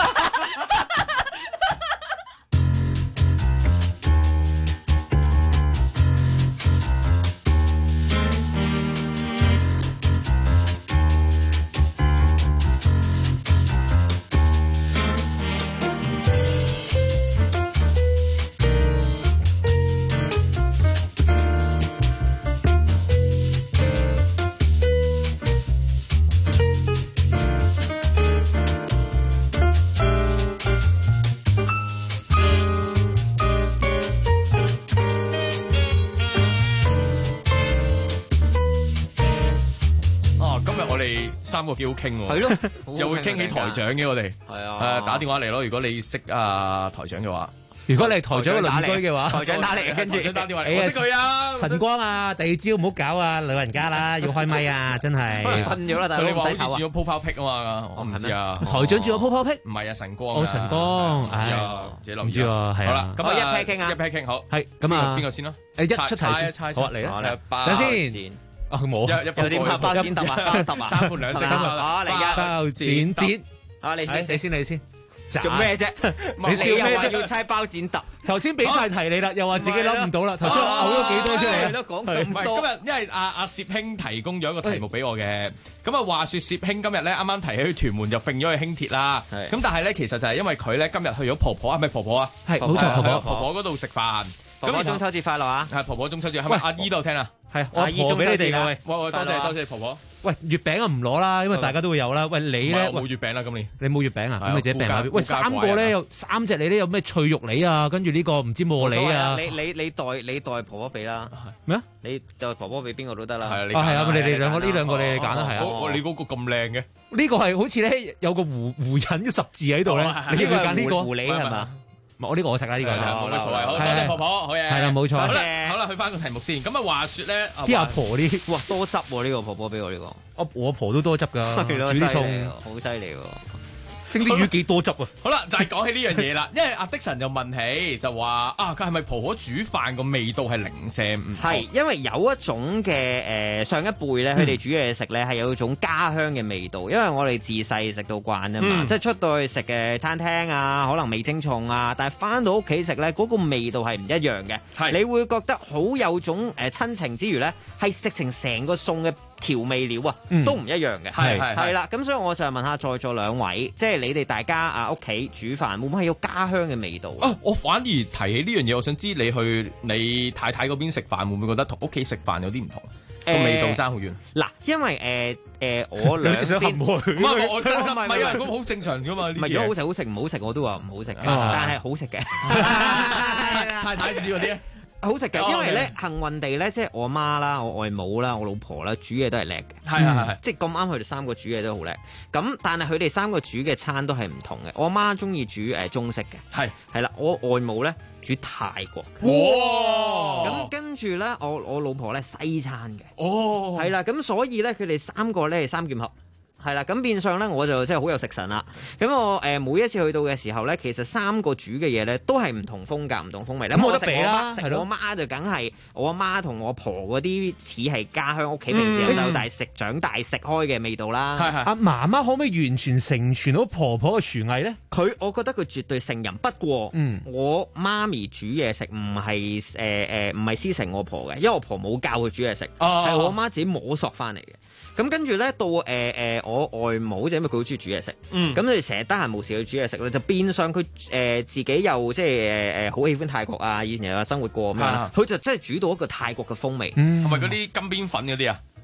三個幾好傾喎， 係咯， 又會傾起台長嘅我哋， 係啊， 打電話嚟咯。如果你識台長嘅話， 如果你係台長嘅鄰居嘅話， 台長打嚟，跟住打電話嚟，我識佢啊。 晨光啊，第二朝唔好搞啊，老人家啦，要開咪啊，真係瞓咗啦，大佬你話好似唔使唞啊。 轉咗 profile pic 啊嘛，我唔知啊。 台長轉咗 profile pic， 唔係啊，晨光。 哦，晨光， 唔知啊，自己諗。 唔知喎，係好啦，咁一 pair 傾啊， 一 pair 傾好。 係咁啊， 邊個先咯？ 一出題先，好啊，嚟啊，等先。啊冇， 有啲包剪揼啊，包揼啊， 三盤兩勝啊，嚟噶， 包剪剪， 啊你先， 做咩啫？ 你笑咩啫？ 要猜包剪揼， 頭先俾晒題你啦，又話自己諗唔到啦，頭先嘔咗幾多出嚟？ 都講咁多。 今日因為阿薛兄提供咗一個題目俾我嘅，咁啊話說薛兄今日咧啱啱提起去屯門就揈咗去輕鐵啦，咁但係咧其實就係因為佢咧今日去咗婆婆啊，係咪婆婆啊？ 係冇錯， 婆婆嗰度食飯。 婆婆中秋節快樂啊！ 係婆婆中秋節，係咪阿姨度聽啊？ 係阿姨中俾你哋㗎，喂， 多謝婆婆。 喂，月餅啊唔攞啦，因為大家都會有啦。喂，你咧冇月餅啦，今年你冇月餅啊？咁你自己病啦。喂，三個咧有3隻你咧有咩脆肉梨啊？跟住呢個唔知磨梨啊？ 你代婆婆俾啦。 咩啊？ 你代婆婆俾邊個都得啦。 係啊，你哋兩個呢兩個你哋揀啦，係啊。 你嗰個咁靚嘅？ 呢個係好似咧有個胡人嘅十字喺度咧。你要揀呢個狐狸係嘛？ 我呢個我食啦，呢個冇乜所謂。好，多謝婆婆，好嘢。 係啦，冇錯。 好啦，去翻個題目先。咁啊，話說咧， 啲阿婆啲， 哇，多汁喎！呢個婆婆俾我呢個， 我阿婆都多汁噶，煮啲餸好犀利喎。 蒸啲魚幾多汁啊！ 好啦，就係講起呢樣嘢啦，因為阿的神就問起，就話啊，佢係咪婆婆煮飯個味道係零舍唔同？ 係，因為有一種嘅上一輩咧，佢哋煮嘢食咧係有一種家鄉嘅味道，因為我哋自細食到慣啊嘛，即係出到去食嘅餐廳啊，可能味精重啊，但係翻到屋企食咧，嗰個味道係唔一樣嘅。係，你會覺得好有種親情之餘咧，係食成個餸嘅調味料啊，都唔一樣嘅。係啦，咁所以我就問下在座兩位，即係你哋大家屋企煮飯會唔會係有家鄉嘅味道啊？ 我反而提起呢樣嘢，我想知你去你太太嗰邊食飯，會唔會覺得同屋企食飯有啲唔同？個味道爭好遠。 嗱，因為我兩邊唔係我真心唔係啊，咁好正常噶嘛。 唔係如果好食好食，唔好食我都話唔好食嘅，但係好食嘅。 太太子嗰啲好食嘅，因為咧幸運地咧，即係我媽啦、我外母啦、我老婆啦，煮嘢都係叻嘅。 係， 即係咁啱佢哋三個煮嘢都好叻。咁但係佢哋三個煮嘅餐都係唔同嘅。我媽中意煮中式嘅，係啦。我外母咧煮泰國嘅。哇！咁跟住咧，我老婆咧西餐嘅。哦，係啦。咁所以咧，佢哋三個咧係三劍俠。係啦，咁變相咧我就真係好有食神啦。咁我每一次去到嘅時候咧，其實三個煮嘅嘢咧都係唔同風格、唔同風味。咁我食我媽就梗係我阿媽同我婆嗰啲似係家鄉屋企平時由細到大食長大食開嘅味道啦。 阿媽媽可唔可以完全承傳到婆婆嘅廚藝咧？ 我覺得佢絕對勝任。不過我媽咪煮嘢食唔係師承我婆嘅，因為我婆冇教佢煮嘢食，係我媽自己摸索翻嚟嘅。咁跟住咧到我外母就因為佢好中意煮嘢食，咁佢成日得閒無事去煮嘢食咧，就變相佢自己又即係好喜歡泰國啊，以前有生活過咁樣，佢就真係煮到一個泰國嘅風味， 係咪嗰啲金邊粉嗰啲啊？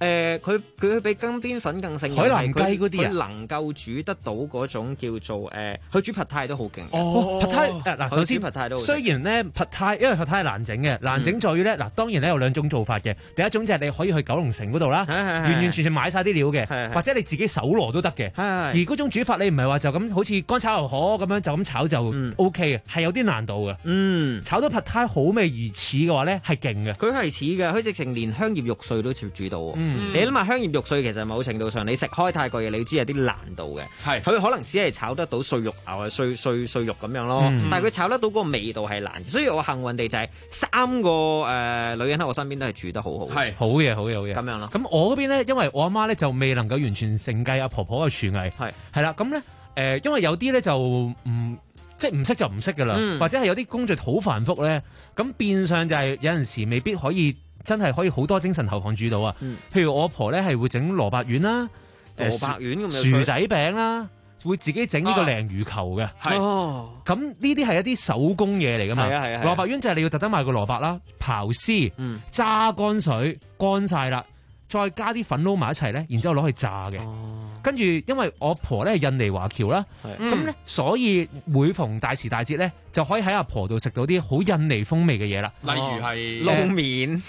佢比金邊粉更勝， 海南雞嗰啲佢能夠煮得到嗰種叫做佢煮 Pad Thai 都好勁。 Pad Thai 嗱，首先 Pad Thai 都雖然咧 Pad Thai 因為 Pad Thai 係難整嘅，難整在於咧嗱，當然咧有兩種做法嘅。第一種就係你可以去九龍城嗰度啦，完完全全買晒啲料嘅，或者你自己手攞都得嘅。而嗰種煮法你唔係話就咁好似乾炒牛河咁樣就咁炒就 OK 嘅，係有啲難度嘅。炒到 Pad Thai 好味如此嘅話咧係勁嘅。 佢係似嘅，佢直情連香葉肉碎都煮到。你諗下香葉肉碎其實某程度上你食開泰國嘢，你知有啲難度嘅。係佢可能只係炒得到碎肉牛啊碎肉咁樣咯，但係佢炒得到嗰個味道係難。所以我幸運地就係3個女人喺我身邊都係煮得好好。係好嘢咁樣咯。 咁我嗰邊咧，因為我阿媽咧就未能夠完全承繼阿婆婆嘅廚藝。係啦，咁咧因為有啲咧就即係唔識就唔識噶啦，或者係有啲工序好繁複咧，咁變相就係有陣時未必可以真係可以好多精神投放煮到啊。譬如我阿婆咧係會整蘿蔔丸啦、 蘿蔔丸咁薯仔餅啦，會自己整呢個鯪魚球嘅。咁呢啲係一啲手工嘢嚟噶嘛。蘿蔔丸就係你要特登買個蘿蔔啦，刨絲、揸乾水乾晒啦，再加啲粉撈埋一齊咧，然之後攞去炸嘅。跟住，因為我婆咧係印尼華僑啦，咁咧所以每逢大時大節咧，就可以喺阿婆度食到啲好印尼風味嘅嘢啦。 例如係撈麵，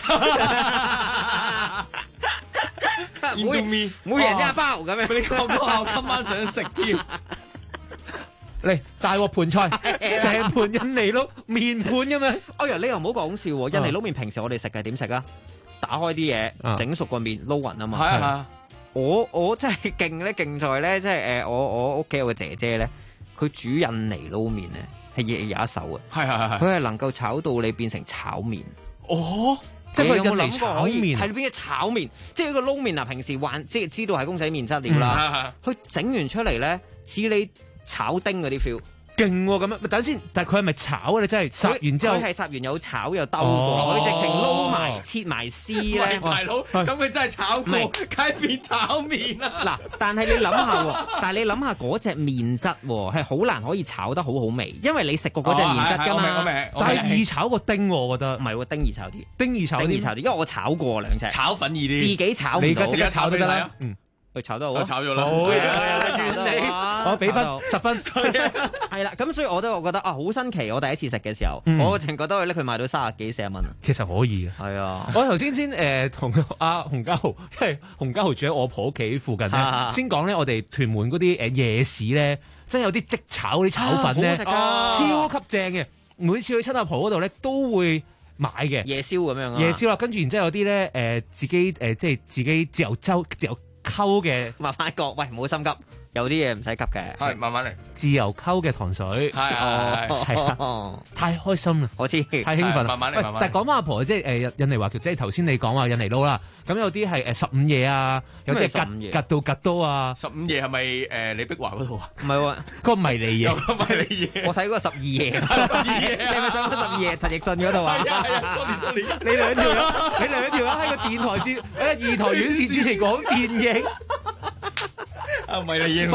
每人一包咁樣。 你講我今晚想食添。 嚟大鑊盤菜，成盤印尼撈麵盤咁樣。 哎呀，你又唔好講笑喎！印尼撈麵平時我哋食嘅點食啊？打開啲嘢，整熟個麵撈勻啊嘛。係啊。我真係勁咧，勁在咧，即係我屋企有個姐姐咧，佢煮印尼撈麵咧係日有一手嘅，係，佢係能夠炒到你變成炒麵。哦， 即係佢印尼炒麵， 係邊嘅炒麵？即係一個撈麵嗱，平時即係知道係公仔麵質料啦，佢整完出嚟咧似你炒丁嗰啲 feel。 勁喎咁樣，等先，但係佢係咪炒啊？你真係烚完之後， 佢係烚完有炒又兜過，佢直情撈埋切埋絲咧。 大佬，咁佢真係炒過，梗係變炒麵啦。 嗱，但係你諗下嗰隻麵質係好難可以炒得好好味，因為你食過嗰隻麵質㗎嘛。 但係易炒過丁，我覺得唔係喎，丁易炒啲， 丁易炒啲， 因為我炒過兩隻， 炒粉易啲， 自己炒唔到， 你而家即刻炒都得啦。 佢炒得好， 我炒咗啦， 我俾分10分， 係啦，咁所以我覺得啊好新奇，我第一次食嘅時候，我淨覺得咧佢賣到30幾40蚊啊， 其實可以嘅， 係啊， 我頭先同阿洪家豪，因為洪家豪住喺我婆屋企附近咧，先講咧我哋屯門嗰啲夜市咧，真係有啲即炒嗰啲炒粉咧，超級正嘅，每次去親阿婆嗰度咧都會買嘅夜宵咁樣啊， 夜宵啦，跟住然之後有啲咧自己即係自己自由溝嘅， 慢慢講，喂，唔好心急，有啲嘢唔使急嘅， 係慢慢嚟。 自由溝嘅糖水，係太開心啦， 我知， 太興奮啦， 慢慢嚟，慢慢嚟。 但係講翻阿婆，即係印尼華僑，即係頭先你講話印尼撈啦，咁有啲係15夜啊，有啲係吉到吉多啊。 15夜係咪李碧華嗰度啊？ 唔係喎， 個迷你夜， 我睇嗰個12夜，你咪想12夜陳奕迅嗰度啊？ 係啊，sorry， 你兩條友喺個電台喺2台院線主持講電影。 迷你夜，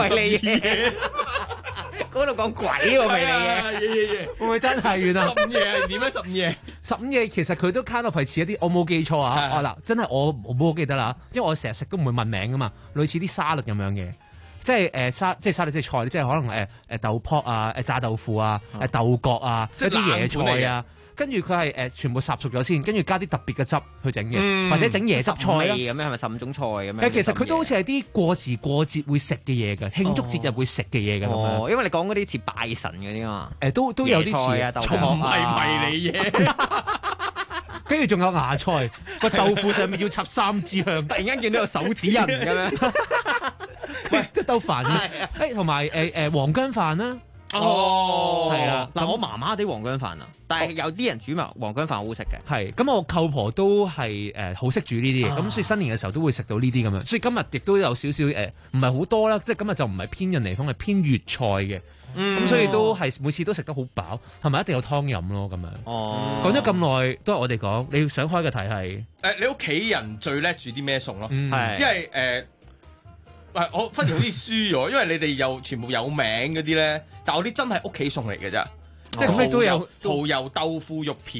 嗰度講鬼喎，迷你夜， 會唔會真係遠啊 ？15夜係點咧 ？15夜其實佢都 kind of 係似一啲，我冇記錯啊！嗱，真係我冇記得啦，因為我成日食都唔會問名噶嘛，類似啲沙律咁樣嘅，即係沙律即係菜，即係可能豆卜啊、炸豆腐啊、豆角啊、一啲椰菜啊。跟住佢係全部烚熟咗先，跟住加啲特別嘅汁去整嘅，或者整椰汁菜啦咁樣，係咪15種菜咁樣？ 其實佢都好似係啲過時過節會食嘅嘢㗎，慶祝節日會食嘅嘢㗎咁樣。 因為你講嗰啲似拜神嗰啲嘛， 都有啲似啊， 仲係迷你嘢。 跟住仲有芽菜，個豆腐上面要插3支香， 突然間見到有手指印咁樣， 喂，都兜飯嘅。同埋黃薑飯啦。 係啊，嗱，我麻麻地黃薑飯啊，但係有啲人煮埋黃薑飯好好食嘅。 係，咁我舅婆都係好識煮呢啲嘢，咁所以新年嘅時候都會食到呢啲咁樣。所以今日亦都有少少唔係好多啦，即係今日就唔係偏印尼風，係偏粵菜嘅。咁所以都係每次都食得好飽，係咪一定有湯飲咯咁樣？講咗咁耐，都係我哋講，你想開嘅題係你屋企人最叻煮啲咩餸咯？因為我忽然好似輸咗，因為你哋又全部有名嗰啲咧，但我啲真係屋企餸嚟嘅啫，即係你都有蠔油豆腐肉片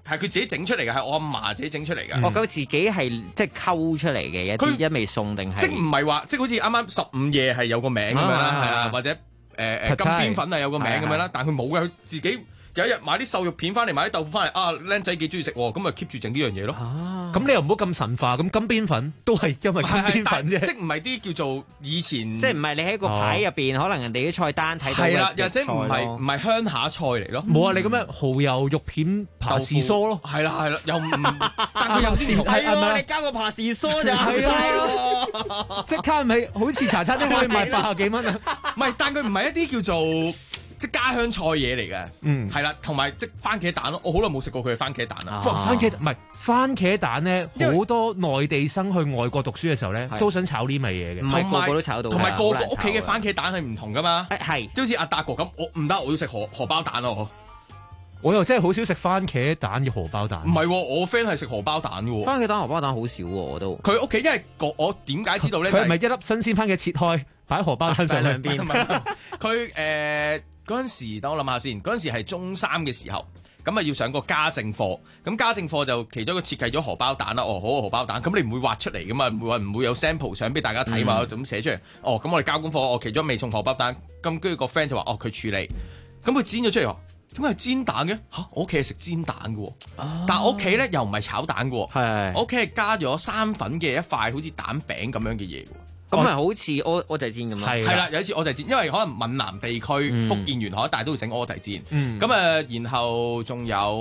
係佢自己整出嚟嘅，係我阿嫲自己整出嚟嘅。 哦，咁自己係即係溝出嚟嘅一味餸定係？ 即唔係話，即好似啱啱15夜係有個名咁樣啦，係啊，或者金邊粉係有個名咁樣啦，但係佢冇嘅，佢自己。有一日買啲瘦肉片翻嚟，買啲豆腐翻嚟，啊僆仔幾中意食喎，咁咪 keep 住整呢樣嘢咯。 咁你又唔好咁神化，咁金邊粉都係因為金邊粉啫， 即唔係啲叫做以前， 即唔係你喺個牌入邊，可能人哋啲菜單睇到係啦，又即唔係鄉下菜嚟咯。 冇啊，你咁樣蠔油肉片扒士梳咯， 係啦，又唔，但佢有啲唔係喎，你加個扒士梳就係啊，即刻咪好似茶餐廳可以賣80幾蚊啊？ 唔係，但佢唔係一啲叫做。即家鄉菜嘢嚟嘅，係啦，同埋即番茄蛋咯。我好耐冇食過佢嘅番茄蛋啦。 番茄唔係番茄蛋咧，好多內地生去外國讀書嘅時候咧，都想炒呢味嘢嘅。 唔係個個都炒到， 同埋個個屋企嘅番茄蛋係唔同噶嘛。 係， 即好似阿達哥咁，我唔得，我要食荷包蛋咯。 我又真係好少食番茄蛋嘅荷包蛋。 唔係喎，我 friend 係食荷包蛋嘅喎。 番茄蛋荷包蛋好少喎，我都。 佢屋企因為我點解知道咧？ 佢係咪一粒新鮮番茄切開擺喺荷包蛋上兩邊？ 佢嗰陣時，等我諗下先。嗰陣時係中3嘅時候，咁啊要上個家政課。咁家政課就其中一個設計咗荷包蛋啦。哦，好荷包蛋。咁你唔會畫出嚟噶嘛？唔會有 sample 相俾大家睇嘛？就咁寫出嚟。哦，咁我哋交功課。我其中未送荷包蛋。咁跟住個 friend 就話：哦，佢處理。咁佢煎咗出嚟，點解係煎蛋嘅？嚇，我屋企係食煎蛋嘅喎。但係我屋企咧又唔係炒蛋嘅喎。係。我屋企係加咗生粉嘅一塊好似蛋餅咁樣嘅嘢喎。 咁咪好似蚵仔煎咁咯， 係啦，有一次蚵仔煎，因為可能閩南地區、福建沿海一帶都會整蚵仔煎，咁然後仲有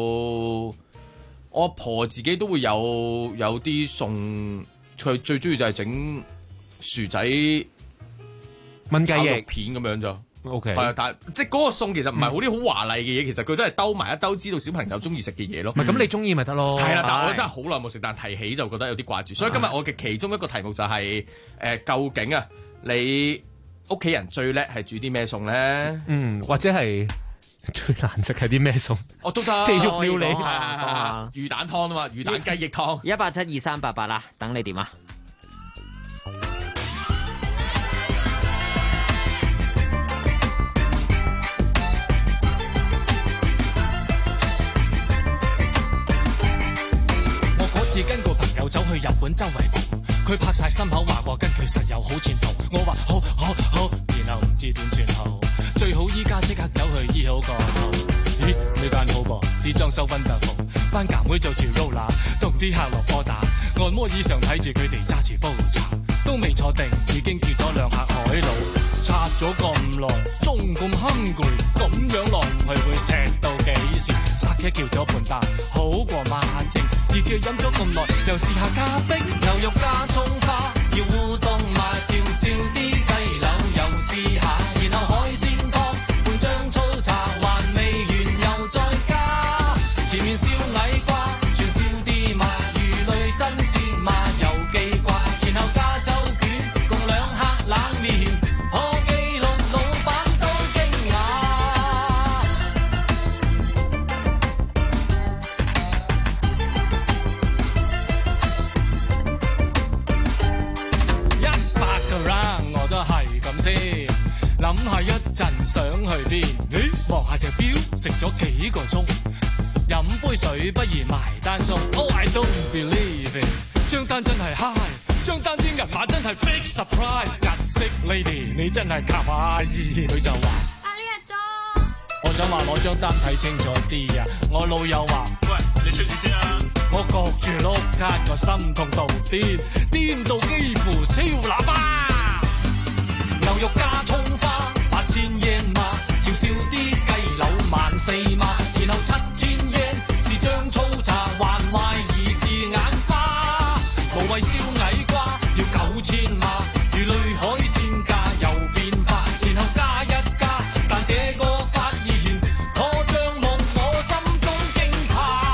我阿婆自己都會有啲餸，佢最中意就係整薯仔炆雞翼片咁樣咋。 OK， 係啊，但係即係嗰個餸其實唔係好啲好華麗嘅嘢，其實佢都係兜埋一兜，知道小朋友中意食嘅嘢咯。 咁你中意咪得咯？ 係啦，但係我真係好耐冇食，但提起就覺得有啲掛住。所以今日我嘅其中一個題目就係究竟啊，你屋企人最叻係煮啲咩餸咧？ 或者係最難食係啲咩餸？ 我都得地獄料理， 魚蛋湯啊嘛，魚蛋雞翼湯。 1872388啦，等你點啊？ 次跟個朋友走去日本周圍蒲，佢拍晒心口話過跟佢實有好前途。我話好，然後唔知點轉好，最好依家即刻走去醫好個肚。咦，呢間好噃，啲裝修溫得好，班夾妹做住 roller， 同啲客落波打，按摩椅上睇住佢哋揸住煲茶，都未坐定已經叫咗2客海露，拆咗咁耐，仲咁 hungry， 咁樣落去會食到幾時？殺茄叫咗半打，好過馬精，而佢飲咗咁耐，又試下加冰，牛肉加葱花，要烏冬嘛，照燒啲雞柳又試下，然後海鮮湯半張粗茶，還未完又再加，前面燒矮瓜，全燒啲嘛，魚類新鮮嘛，又記掛，然後加州卷共2客冷麵，可記錄老闆都驚訝。100個 round 我都係咁先，諗下一陣想去邊？咦，望下隻錶，食咗幾個鐘，飲杯水不如埋單餸。Oh I don't believe it， 張單真係 high， 張單啲銀碼真係 big surprise。日式 lady 你真係卡哇伊，佢就話我想話攞張單睇清楚啲啊！我老友話：喂，你出嚟先啊！我焗住碌卡，個心痛到癲到幾乎超喇叭。牛肉加葱花，8000yen嘛，照燒啲雞柳14000嘛，然後7000yen是張粗茶，還懷疑是眼花。無謂燒矮瓜要9000嘛，魚類海鮮價又變化，然後加一加，但這個發現可將夢我心中驚怕。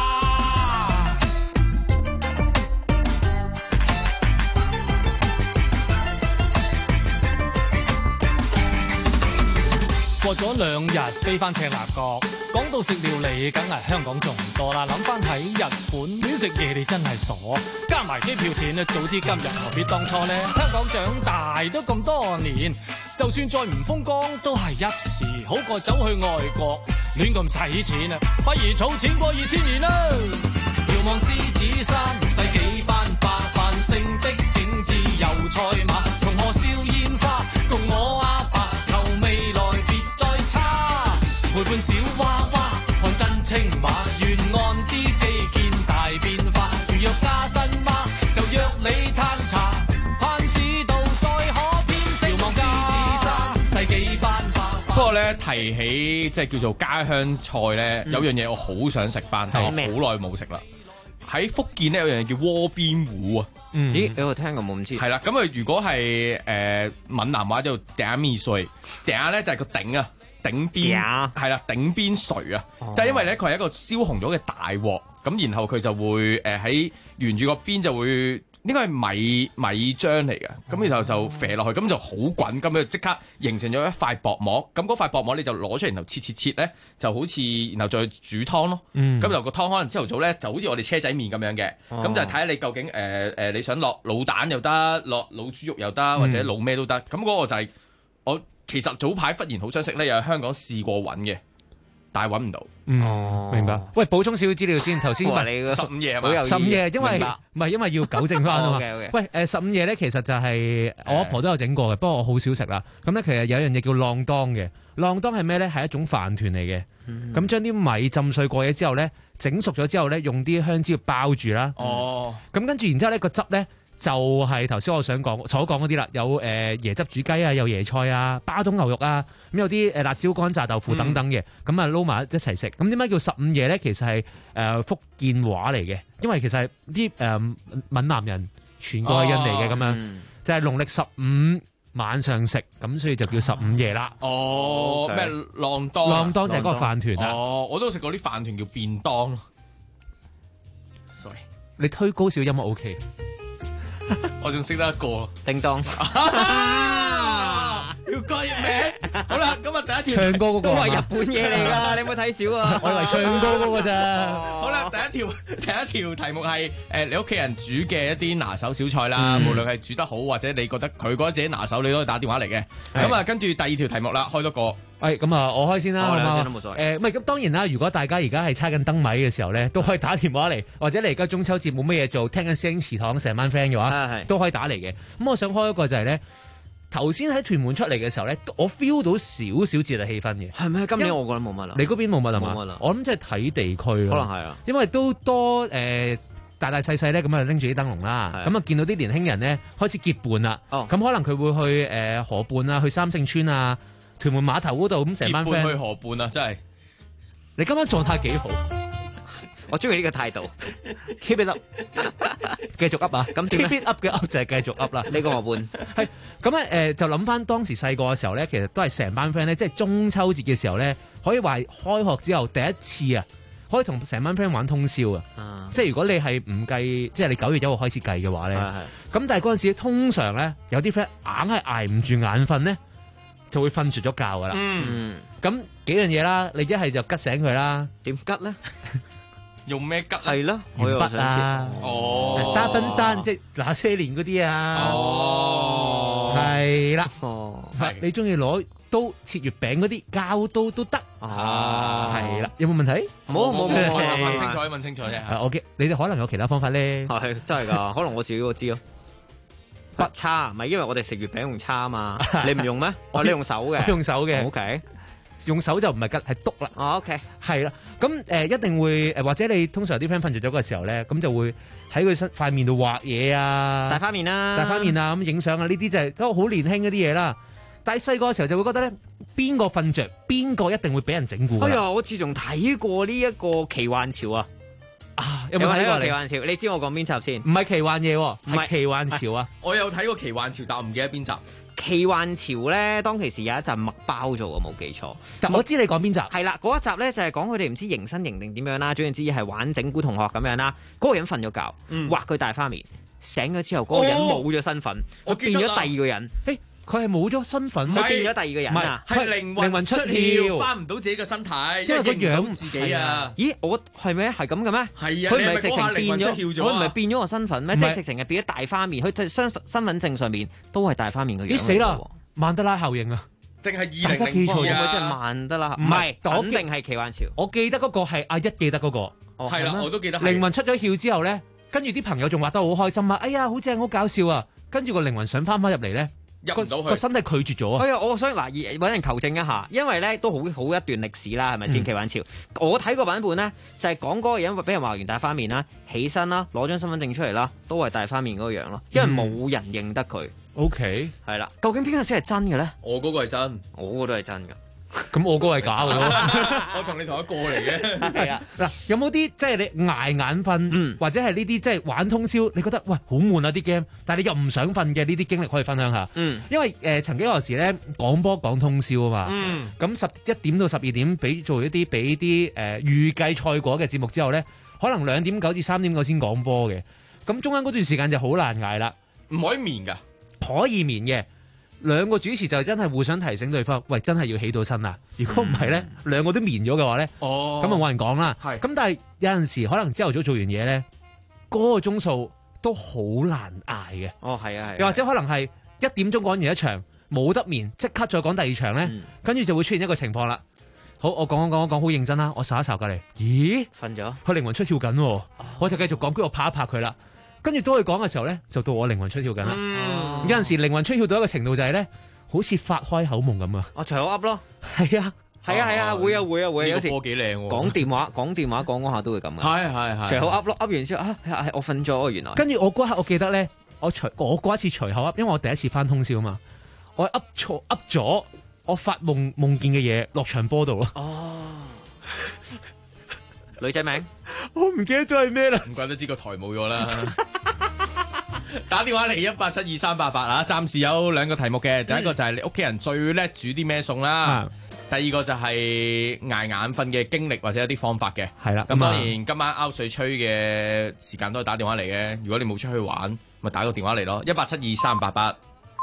過咗2日飛翻赤鱲角，講到食料理，梗係香港仲多啦。諗翻喺日本亂食嘢，你真係傻。加埋機票錢，早知今日何必當初呢？香港長大都咁多年，就算再唔風光都係一時，好過走去外國亂咁使錢啊，不如儲錢過2000年啦。遙望獅子山，世紀班化，繁盛的景致有賽馬，同河笑煙花，共我阿爸，求未來別再差，陪伴小娃娃看真青馬，沿岸啲基建大變化，如若加薪嗎，就約你嘆茶，攀市道再可添色，遙望獅子山，世紀班化。 不過咧，提起即係叫做家鄉菜咧，有樣嘢我好想食翻，但我好耐冇食啦。喺福建咧有樣嘢叫鍋邊糊啊！ 咦，你有聽過冇？唔知。 係啦，咁啊，如果係閩南話叫頂面碎，頂咧就係個頂啊，頂邊係啦，頂邊垂啊，就係因為咧佢係一個燒紅咗嘅大鑊，咁然後佢就會喺沿住個邊就會。應該係米漿嚟嘅，咁然後就肥落去，咁就好滾，咁就即刻形成咗一塊薄膜。咁嗰塊薄膜你就攞出嚟，然後切咧，就好似然後再煮湯咯。咁就個湯可能朝頭早咧，就好似我哋車仔麵咁樣嘅。咁就睇下你究竟你想落滷蛋又得，落滷豬肉又得，或者滷咩都得。咁嗰個就係我其實早排忽然好想食咧，又喺香港試過揾嘅。但係揾唔到。 明白。喂，補充少少資料先。頭先話你 15夜係嘛 ？15夜，因為唔係因為要糾正翻啊嘛。喂，15夜咧，其實就係我阿婆都有整過嘅，不過我好少食啦。咁咧，其實有一樣嘢叫浪當嘅。浪當係咩咧？係一種飯團嚟嘅。咁將啲米浸碎過嘢之後咧，整熟咗之後咧，用啲香蕉包住啦。咁跟住然之後咧，個汁咧。就係頭先我所講嗰啲啦，有椰汁煮雞啊，有椰菜啊，巴東牛肉啊，咁有啲辣椒乾炸豆腐等等嘅，咁啊撈埋一齊食。咁點解叫15夜咧？其實係福建話嚟嘅，因為其實係啲閩南人傳過去印尼嘅咁樣，就係農曆15晚上食，咁所以就叫15夜啦。 咩浪當？ 浪當就係嗰個飯團啦。 我都食過啲飯團叫便當咯。Sorry， 你推高少音樂 OK。 我仲識得一個叮當， 要改名。好啦，今日第一條唱歌嗰個都係日本嘢嚟㗎，你有冇睇少啊？ 我以為唱歌嗰個咋。 好啦，第一條題目係你屋企人煮嘅一啲拿手小菜啦，無論係煮得好或者你覺得佢覺得自己拿手，你都可以打電話嚟嘅。咁啊，跟住第二條題目啦，開多個。 咁啊，我開先啦。 我開先都冇所謂。 唔係咁，當然啦。如果大家而家係猜緊燈謎嘅時候咧，都可以打電話嚟，或者你而家中秋節冇乜嘢做，聽緊師兄祠堂成班 friend 嘅話，都可以打嚟嘅。咁我想開一個就係咧，頭先喺屯門出嚟嘅時候咧，我 feel 到少少節日氣氛嘅。 係咪？今年我覺得冇乜啦。 你嗰邊冇乜係嘛？ 冇乜啦。 我諗即係睇地區咯。 可能係啊。 因為都多大大細細咧，咁啊拎住啲燈籠啦，咁啊見到啲年輕人咧開始結伴啦。咁可能佢會去河畔啊，去三聖村啊。屯門碼頭嗰度咁成班 friend 去河畔啊！真係， 你今晚狀態幾好， 我中意呢個態度。 keep it up， 繼續 up 啊！咁 keep it up 嘅 up 就係繼續 up 啦。 呢個河畔係咁咧，就諗翻當時細個嘅時候咧，其實都係成班 friend 咧，即係中秋節嘅時候咧，可以話開學之後第一次啊，可以同成班 friend 玩通宵啊！即係如果你係唔計，即係你9月1號開始計嘅話咧，咁但係嗰陣時通常咧有啲 friend 硬係捱唔住眼瞓咧。就會瞓住咗覺噶啦。咁幾樣嘢啦，你一係就吉醒佢啦。 點吉咧？ 用咩吉？ 係咯， 鉛筆啊，單笨單即係那些年嗰啲啊。係啦。係你中意攞刀切月餅嗰啲膠刀都得。係啦，有冇問題？ 冇， 問清楚啫。 OK，你哋可能有其他方法咧。 係真係㗎，可能我自己都知咯。筆叉，唔係因為我哋食月餅用叉啊嘛，你唔用咩？你用手嘅， 用手嘅。 OK， 用手就唔係吉，係篤啦。 OK， 係啦。咁一定會或者你通常有啲 friend 瞓著咗嘅時候咧，咁就會喺佢塊面度畫嘢啊， 大花面啦， 咁影相啊，呢啲就係都好年輕嗰啲嘢啦。但係細個嘅時候就會覺得咧，邊個瞓著，邊個一定會俾人整蠱。 哎呀，我自從睇過呢一個奇幻潮啊！有冇睇過奇幻潮？你知我講邊集先？ 唔係奇幻嘢，唔係奇幻潮啊！ 我有睇過奇幻潮，但我唔記得邊集。 奇幻潮咧，當其時有一集麥包做，我冇記錯。 但我知你講邊集。 係啦，嗰一集咧就係講佢哋唔知迎新營定點樣啦，總言之係玩整蠱同學咁樣啦。嗰個人瞓咗覺，畫佢大花面，醒咗之後嗰個人冇咗身份，我變咗第二個人。 佢係冇咗身份， 佢變咗第二個人啊！ 係靈魂出竅，翻唔到自己嘅身體， 因為個樣唔到自己啊！ 咦，我係咩？係咁嘅咩？ 係啊， 佢唔係直情變咗，佢唔係變咗個身份咩？即係直情係變咗大花面，佢身份證上面都係大花面嘅樣。 咦死啦！曼德拉效應啊！ 定係大家記錯會唔會 2002 真係慢得啦？唔係，肯定係奇幻潮。 我記得嗰個係阿一記得嗰個。 係啦，我都記得。 靈魂出咗竅之後咧，跟住啲朋友仲畫得好開心啊！哎呀，好正，好搞笑啊！跟住個靈魂想翻入嚟咧， 入唔到去， 個身體拒絕咗啊！ 哎呀，我想揾人求證一下，因為咧都好一段歷史啦，係咪先？奇幻潮，我睇個版本咧就係講嗰個人俾人畫完大花面啦，起身啦，攞張身份證出嚟啦，都係大花面嗰個樣咯，因為冇人認得佢。 OK， 係啦，究竟邊個先係真嘅咧？ 我嗰個係真， 我嗰個都係真㗎。 咁我嗰個係假嘅咯， 我同你同一個嚟嘅。 係啊，嗱，有冇啲即係你捱眼瞓，或者係呢啲即係玩通宵，你覺得喂好悶啊啲 game，但係你又唔想瞓嘅呢啲經歷可以分享下。因為曾經有時咧廣播講通宵啊嘛，咁11點到12點俾啲預計賽果嘅節目之後咧，可能2點9至3點9先講波嘅，咁中間嗰段時間就好難捱啦。 唔可以眠㗎？ 可以眠嘅。兩個主持就真係互相提醒對方，喂，真係要起到身啦！如果唔係咧，兩個都眠咗嘅話咧，咁啊冇人講啦。咁但係有陣時可能朝頭早做完嘢咧，嗰個鐘數都好難捱嘅。 係啊， 又或者可能係1點鐘講完一場，冇得眠，即刻再講第二場咧，跟住就會出現一個情況啦。好，我講好認真啦，我睄一睄隔離，咦， 瞓咗， 佢靈魂出竅緊，我就繼續講，跟住我拍一拍佢啦。跟住當佢講嘅時候咧，就到我靈魂出竅緊啦。有陣時靈魂出竅到一個程度就係咧，好似發開口夢咁啊！ 我隨口噏咯， 係啊， 會啊，有時個幾靚喎。 講電話講下都會咁嘅。 係隨口噏咯，噏完之後我瞓咗原來。 跟住我嗰刻我記得咧，我嗰一次隨口噏，因為我第一次翻通宵嘛，我噏咗我發夢見嘅嘢落場波度咯。 女仔名我唔記得咗係咩啦， 唔怪得知個台冇咗啦。打電話嚟1872388啊！暫時有2個題目嘅，第一個就係你屋企人最叻煮啲咩餸啦，第二個就係捱眼瞓嘅經歷或者一啲方法嘅。 係啦， 咁當然今晚拗水吹嘅時間都係打電話嚟嘅。如果你冇出去玩，咪打個電話嚟咯，1872388。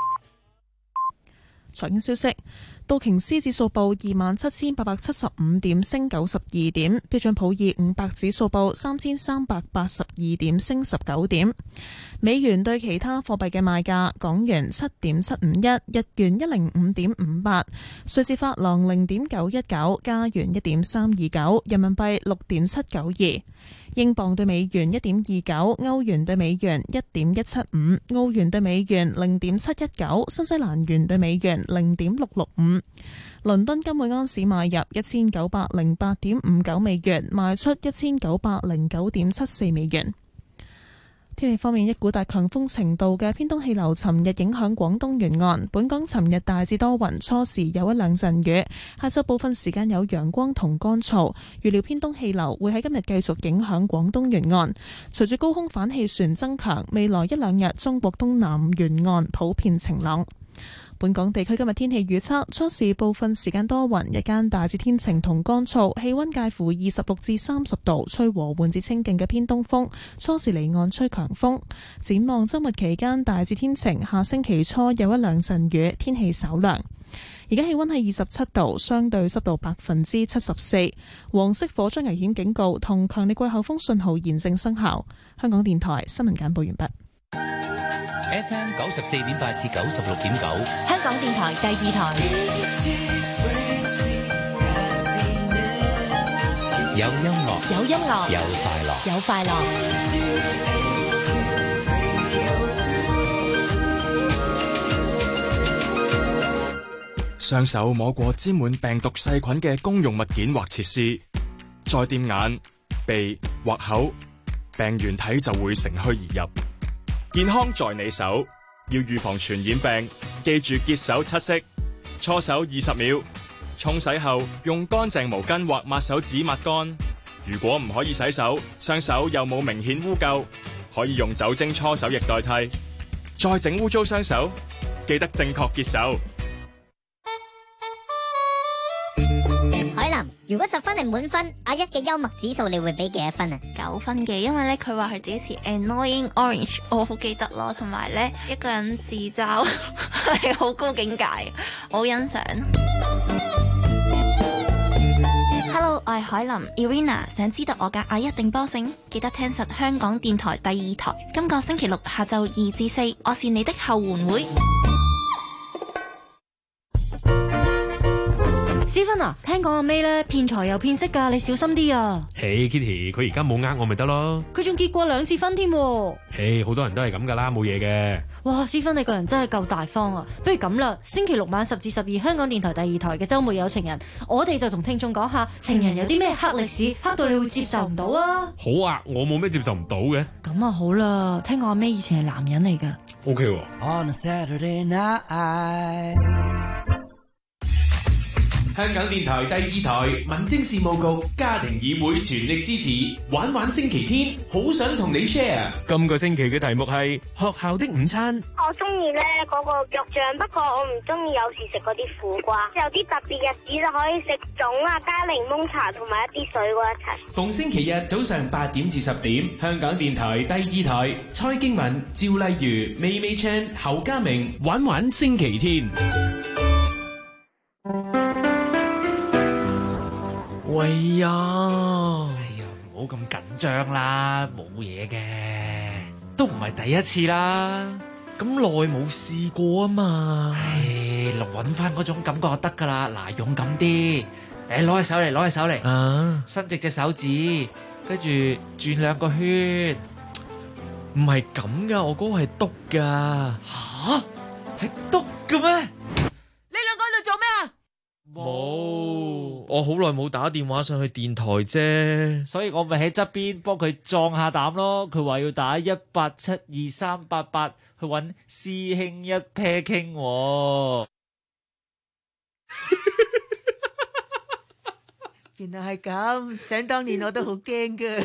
財經消息。道瓊斯指數報27,875點，升92點；標準普爾500指數報3,382點，升19點。美元對其他貨幣嘅賣價：港元7.751，日元105.58，瑞士法郎0.919，加元1.329，人民幣6.792。英鎊對美元1.29，歐元對美元1.175，澳元對美元0.719，新西蘭元對美元0.665。倫敦金每盎司買入1908.59美元，賣出1909.74美元。天氣方面，一股大強風程度嘅偏東氣流尋日影響廣東沿岸，本港尋日大致多雲，初時有一兩陣雨，下晝部分時間有陽光同乾燥。預料偏東氣流會喺今日繼續影響廣東沿岸，隨住高空反氣旋增強，未來一兩日中國東南沿岸普遍晴朗。本港地區今日天氣預測，初時部分時間多雲，日間大致天晴同乾燥，氣溫介乎26至30度，吹和緩至清勁嘅偏東風，初時離岸吹強風。展望周末期間大致天晴，下星期初有一兩陣雨，天氣稍涼。而家氣溫係27度，相對濕度74%，黃色火災危險警告同強烈季候風信號現正生效。香港電台新聞簡報完畢。 FM 94.8至96.9， 香港電台第2台。 有音樂， 有音樂， 有快樂， 有快樂。 雙手摸過沾滿病毒細菌嘅公用物件或設施，再掂眼、鼻或口，病原體就會乘虛而入。健康在你手，要預防傳染病，記住潔手7式，搓手20秒，沖洗後用乾淨毛巾或抹手紙抹乾。如果唔可以洗手，雙手又冇明顯污垢，可以用酒精搓手液代替。再整污糟雙手，記得正確潔手。 海林，如果10分係滿分，阿一嘅幽默指數你會俾幾多分啊 ？9分嘅，因為咧佢話佢自己似 Annoying Orange， 我好記得咯，同埋咧一個人自嘲係好高境界，我好欣賞。Hello， 我係海林 Irina， 想知道我嘅阿一定波勝，記得聽實香港電台第2台，今個星期六下晝2至4，我是你的後援會。 思芬啊，聽講阿 May 咧騙財又騙色㗎，你小心啲啊！ 嘿 Kitty， 佢而家冇呃我咪得咯。 佢仲結過2次婚添。 嘿，好多人都係咁㗎啦，冇嘢嘅。 哇，思芬你個人真係夠大方啊！不如咁啦，星期六晚10至12，香港電台第2台嘅週末有情人，我哋就同聽眾講下情人有啲咩黑歷史，黑到你會接受唔到啊！ 好啊，我冇咩接受唔到嘅。 咁啊好啦，聽講阿 May 以前係男人嚟㗎。 OK 喎。 On a Saturday night。 香港電台第2台民政事務局家庭議會全力支持玩玩星期天，好想同你 share。 今個星期嘅題目係學校的午餐。 我中意咧嗰個肉醬，不過我唔中意有時食嗰啲苦瓜。有啲特別日子就可以食粽啊，加檸檬茶同埋一啲水果一齊。 逢星期日早上8點至10點，香港電台第2台，蔡經文、趙麗如、美美 Chan、侯家明玩玩星期天。 喂呀！ 唔好咁緊張啦，冇嘢嘅，都唔係第一次啦。 咁耐冇試過啊嘛。 揾翻嗰種感覺就得噶啦。嗱，勇敢啲，攞起手嚟，攞起手嚟，伸直隻手指，跟住轉2個圈。 唔係咁噶，我嗰個係篤噶。 吓？係篤嘅咩？ 你兩個喺度做咩啊？ 冇，我好耐冇打電話上去電台啫， 所以我咪喺側邊幫佢壯下膽咯。佢話要打1872388去揾師兄一 pair 傾。 原來係咁，想當年我都好驚㗎。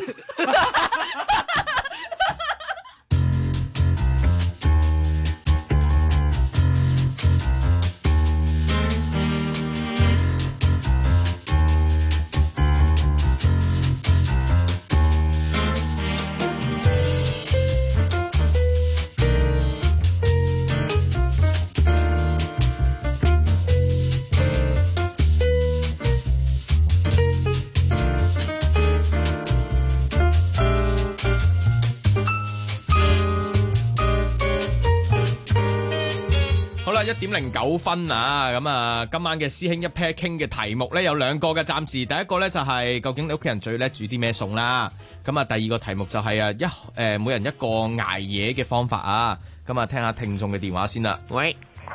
1:09啊，咁啊，今晚嘅師兄一 pair 傾嘅題目咧有2個嘅，暫時第一個咧就係究竟你屋企人最叻煮啲咩餸啦，咁啊第二個題目就係每人一個捱夜嘅方法啊，咁啊聽下聽眾嘅電話先啦。 喂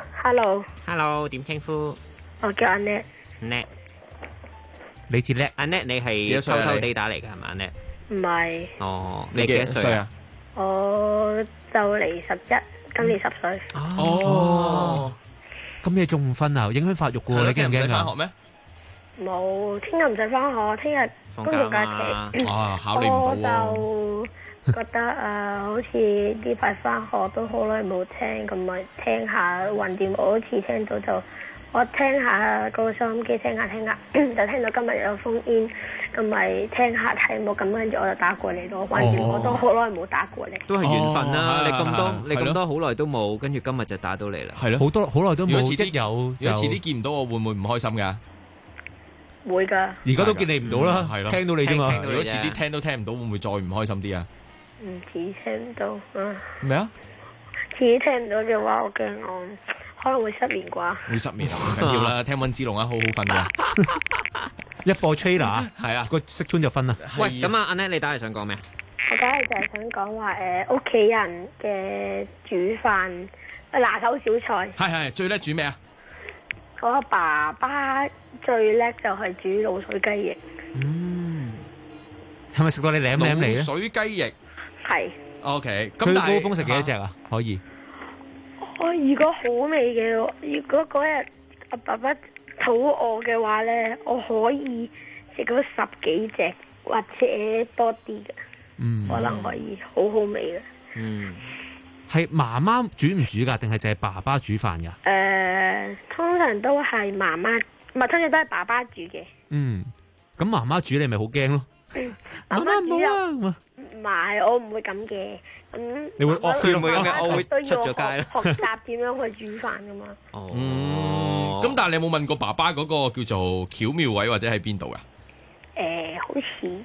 ，Hello，點稱呼？ 我叫阿 Net。 Net， 你至叻。 阿 Net，你係偷偷地打嚟㗎係嘛？阿 Net， 唔係。 哦，你幾多歲啊？ 我就嚟11。今年10歲。 哦，咁你仲唔瞓啊？影響發育㗎喎，你驚唔驚㗎？ 聽日唔使返學咩？ 冇，聽日唔使返學，聽日公眾假期。 哇，考慮唔到喎。 我就覺得好似呢排返學都好耐冇聽，咁咪聽下橫掂，我好似聽到就我聽下個收音機，聽下，就聽到今日有烽煙。咁咪聽下題目，咁跟住我就打過嚟咯。橫掂我都好耐冇打過嚟。 都係緣分啦！你咁多好耐都冇，跟住今日就打到嚟啦。 係咯，好耐都冇。 如果遲啲見唔到我，會唔會唔開心㗎？ 會㗎。 而家都見你唔到啦，係咯，聽到你啫嘛。 如果遲啲聽都聽唔到，會唔會再唔開心啲啊？ 唔似聽唔到啊！ 咩啊？ 遲啲聽唔到嘅話，我驚我可能會失眠啩。 會失眠啊？唔緊要啦，聽溫之龍啊，好好瞓㗎。 一播 trailer 係啊， 個色樽就分啦。 喂，咁啊，阿 Net 你打嚟想講咩？ 我梗係就係想講話屋企人嘅煮飯拿手小菜。 係最叻煮咩啊？ 我阿爸爸最叻就係煮滷水雞翼。 係咪食到你舐舐嚟咧？ 滷水雞翼係。 OK， 最高峰食幾多隻啊？可以。 我如果好味嘅，如果嗰日阿爸爸肚餓嘅話咧，我可以食到10幾隻或者多啲嘅，可能可以好好味嘅。 係媽媽煮唔煮噶，定係就係爸爸煮飯噶？ 通常都係媽媽，唔係通常都係爸爸煮嘅。 咁媽媽煮你咪好驚咯。 媽媽煮啊！唔係，我唔會咁嘅。 你會惡佢唔會咁嘅，我會出咗街咯。學習點樣去煮飯噶嘛？ 咁但係你有冇問過爸爸嗰個叫做巧妙位或者喺邊度噶？ 好似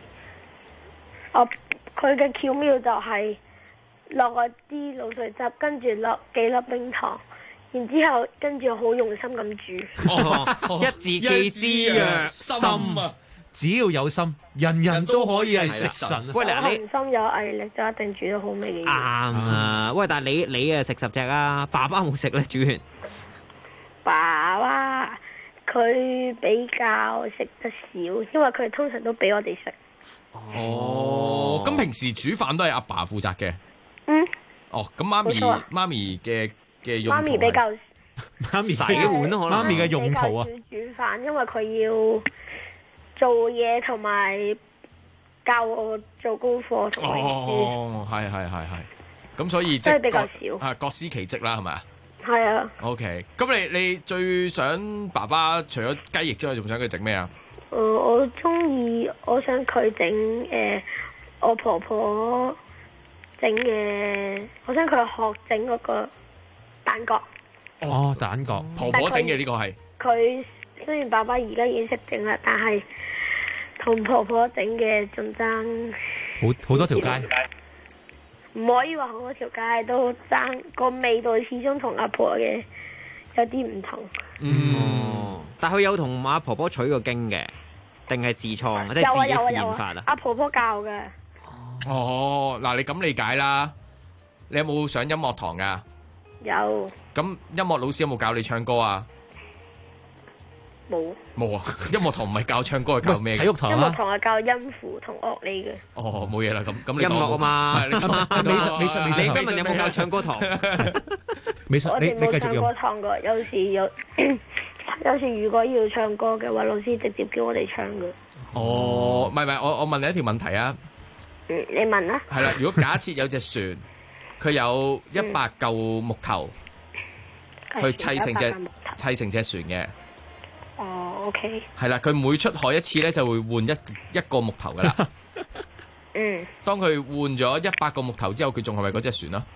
佢嘅巧妙就係落嗰啲滷水汁，跟住落幾粒冰糖， 然之後跟住好用心咁煮。 一字記之曰心啊！只要有心，人人都可以係食神。 喂，嗱，你心有毅力就一定煮到好味嘅嘢。 啱啊！喂，但係你啊食10隻啊，爸爸冇食咧煮完。 爸爸佢比較食得少，因為佢通常都俾我哋食。 哦，咁平時煮飯都係阿爸負責嘅。 嗯。 哦，咁媽咪嘅用途係。媽咪比較。 媽咪洗碗咯，可能。 媽咪嘅用途啊。 煮飯，因為佢要做嘢同埋教我做功課同埋書。 哦，係，咁所以即係比較少。 各司其職啦，係咪啊？ 係啊。 OK，咁你最想爸爸除咗雞翼之外，仲想佢整咩啊？ 我想佢整我婆婆整嘅，我想佢學整嗰個蛋角。 哦，蛋角， 婆婆整嘅呢個係。 佢雖然爸爸而家已經識整啦，但係同婆婆整嘅仲爭好多條街。 唔可以話好多條街，都爭個味道，始終同阿婆嘅有啲唔同。 但佢有同阿婆婆取過經嘅，定係自創，即係自己研發啊？ 阿婆婆教嘅。 哦，嗱，你咁理解啦。你有冇上音樂堂噶？ 有。 咁音樂老師有冇教你唱歌啊？冇啊！音樂堂唔係教唱歌，係教咩？ 體育堂音樂堂係教音符同樂理嘅。 哦，冇嘢啦，咁你音樂啊嘛。 美術，你今日有冇教唱歌堂？ 美術， 我哋冇唱歌堂過，有時如果要唱歌嘅話，老師直接叫我哋唱嘅。 哦，唔係，我問你一條問題啊。 你問啦。 係啦，如果假設有隻船，佢有100嚿木頭，去砌成隻船嘅。 哦，OK。 係啦，佢每出海一次咧，就會換一個木頭噶啦。 嗯。 當佢換咗100個木頭之後，佢仲係咪嗰隻船啊？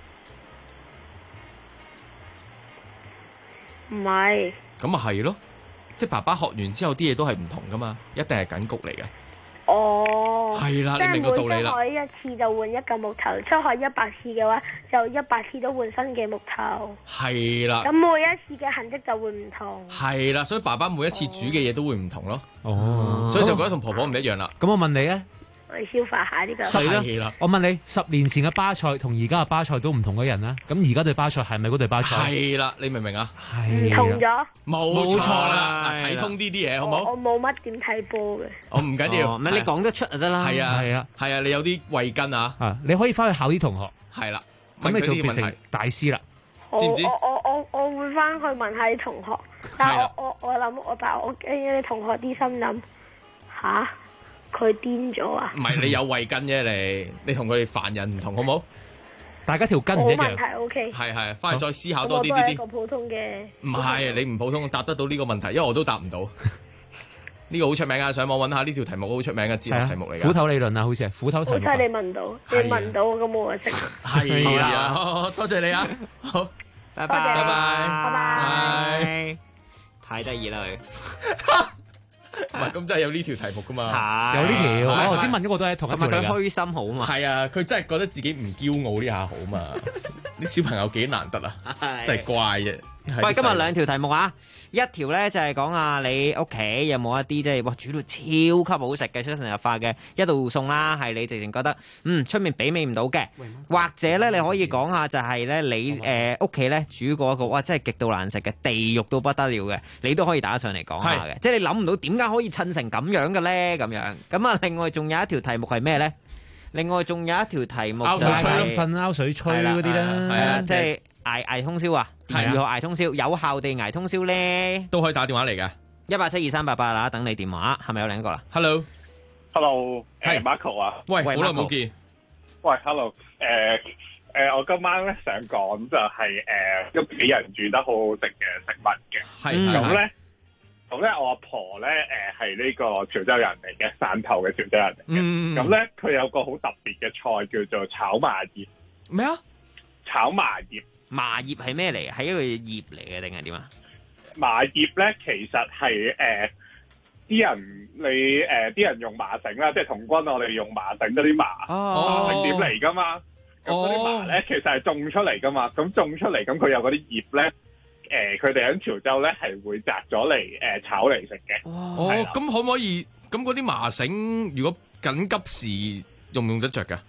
唔係。咁咪係咯，即係爸爸學完之後啲嘢都係唔同噶嘛，一定係緊局嚟嘅。 哦。 係啦，你明個道理啦。 即係每出海一次就換一嚿木頭，出海100次嘅話，就100次都換新嘅木頭。 係啦。 咁每一次嘅痕跡就會唔同。 係啦，所以爸爸每一次煮嘅嘢都會唔同咯。 哦。 所以就覺得同婆婆唔一樣啦。 咁我問你咧。 我哋消化下呢個。 係啦。我問你，10年前嘅巴塞同而家嘅巴塞都唔同嘅人啦。咁而家對巴塞係咪嗰對巴塞？ 係啦，你明唔明啊？ 唔同咗。 冇錯啦，睇通呢啲嘢好冇？ 我冇乜點睇波嘅。 我唔緊要， 唔係你講得出就得啦。 係啊，你有啲慧根啊。 你可以翻去考啲同學。 係啦， 咁你就變成大師啦。 知唔知？ 我會翻去問下啲同學，但係我諗但係我驚啲同學啲心諗吓。佢癲咗啊！ 唔係你有慧根啫，你同佢哋凡人唔同，好冇？大家條根唔一樣。 冇問題 OK。 係，翻去再思考多啲我都係一個普通嘅。 唔係你唔普通，答得到呢個問題，因為我都答唔到。呢個好出名啊！上網揾下呢條題目好出名嘅哲學題目嚟嘅。斧頭理論啊，好似係斧頭題目。 好彩你問到，你問到咁我就識。 係啊，多謝你啊，好， 拜拜， 拜拜， 太得意啦佢。 唔係，咁真係有呢條題目噶嘛？ 有呢條，我頭先問嗰個都係同一條嚟㗎。 佢虛心好嘛？ 係啊，佢真係覺得自己唔驕傲呢下好嘛？啲小朋友幾難得啊！真係怪啫。 喂，今日2條題目啊，一條咧就係講下你屋企有冇一啲即係哇煮到超級好食嘅出神入化嘅一道餸啦，係你直情覺得出面媲美唔到嘅，或者咧你可以講下就係咧你屋企咧煮過一個哇真係極度難食嘅地獄到不得了嘅，你都可以打上嚟講下嘅，即係你諗唔到點解可以襯成咁樣嘅咧咁樣。咁啊，另外仲有一條題目係咩咧？另外仲有一條題目就係拗水吹嗰啲啦， 係啊，即係捱通宵啊！如何捱通宵？有效地捱通宵咧， 都可以打電話嚟㗎 ，1872388啦，等你電話，係咪有另一個啦 ？Hello，係 Marco 啊， 喂，好耐冇見。 喂 ，Hello，我今晚咧想講就係屋企人煮得好好食嘅食物嘅，係咁咧。咁咧，我阿婆咧，係呢個潮州人嚟嘅，汕頭嘅潮州人嚟嘅。咁咧，佢有個好特別嘅菜叫做炒麻葉。 咩啊？ 炒麻葉。 麻葉係咩嚟？係一個葉嚟嘅定係點啊？ 麻葉咧，其實係啲人用麻繩啦，即係童軍我哋用麻繩嗰啲麻繩點嚟噶嘛？咁嗰啲麻咧，其實係種出嚟噶嘛。咁種出嚟，咁佢有嗰啲葉咧。 佢哋喺潮州咧係會摘咗嚟炒嚟食嘅。 哦，咁可唔可以？咁嗰啲麻繩如果緊急時用唔用得着㗎？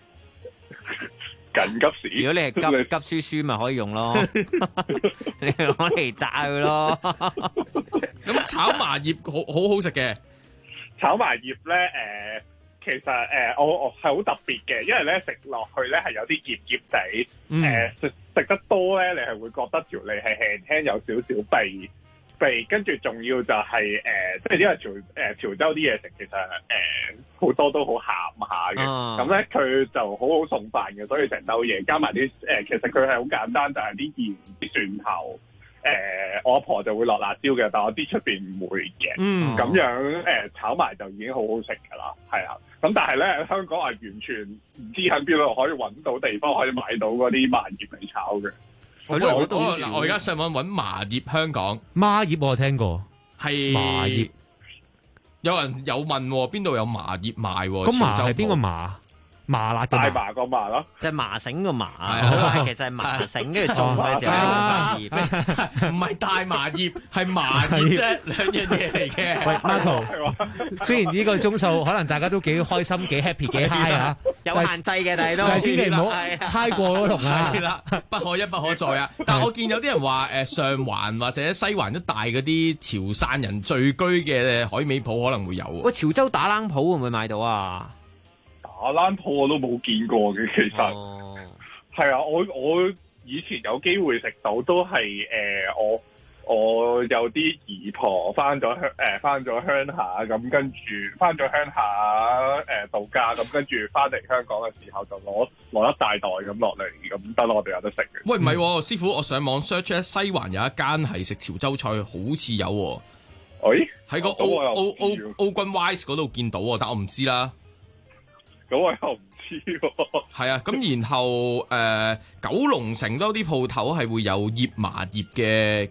緊急時， 如果你係急輸咪可以用咯，你攞嚟炸佢咯。 咁炒麻葉好食嘅。 炒麻葉咧其實我係好特別嘅，因為咧食落去咧係有啲澀澀地，食得多咧，你係會覺得條脷係輕輕有少少鼻，跟住仲要就係即係因為潮州啲嘢食其實好多都好鹹下嘅，咁咧佢就好好送飯嘅，所以成兜嘢加埋啲其實佢係好簡單，就係啲鹽、啲蒜頭。我阿婆就會落辣椒嘅，但我啲出邊唔會嘅。咁樣炒埋就已經好好食㗎啦，係啊。咁但係咧，香港係完全唔知喺邊度可以揾到地方可以買到嗰啲麻葉嚟炒嘅。 我而家上網揾麻葉香港。 麻葉我聽過， 係麻葉。 有人有問邊度有麻葉賣？ 咁麻係邊個麻？麻辣嘅大麻個麻咯， 即係麻繩個麻，其實係麻繩，跟住種嘅時候麻葉， 唔係大麻葉，係麻葉啫，兩樣嘢嚟嘅。 喂 ，Marco， 雖然呢個鐘數可能大家都幾開心、幾 happy、幾 high 啊， 有限制嘅，但係都千祈唔好 high 過嗰龍啊！ 係啦，不可一不可再啊！但係我見有啲人話上環或者西環一帶嗰啲潮汕人聚居嘅海味鋪可能會有。 喂，潮州打冷鋪會唔會買到啊？ 打冷鋪我都冇見過嘅，其實係啊，我以前有機會食到都係我有啲姨婆翻咗鄉下，咁跟住翻咗鄉下度假，咁跟住翻嚟香港嘅時候就攞一大袋咁落嚟，咁得我哋有得食嘅。 喂，唔係喎，師傅，我上網 search 咧，西環有一間係食潮州菜，好似有喎。喺個澳軍 Wise 嗰度見到喎，但我唔知啦。 咁我又唔知喎。 係啊，咁然後九龍城都有啲鋪頭係會有醃麻葉嘅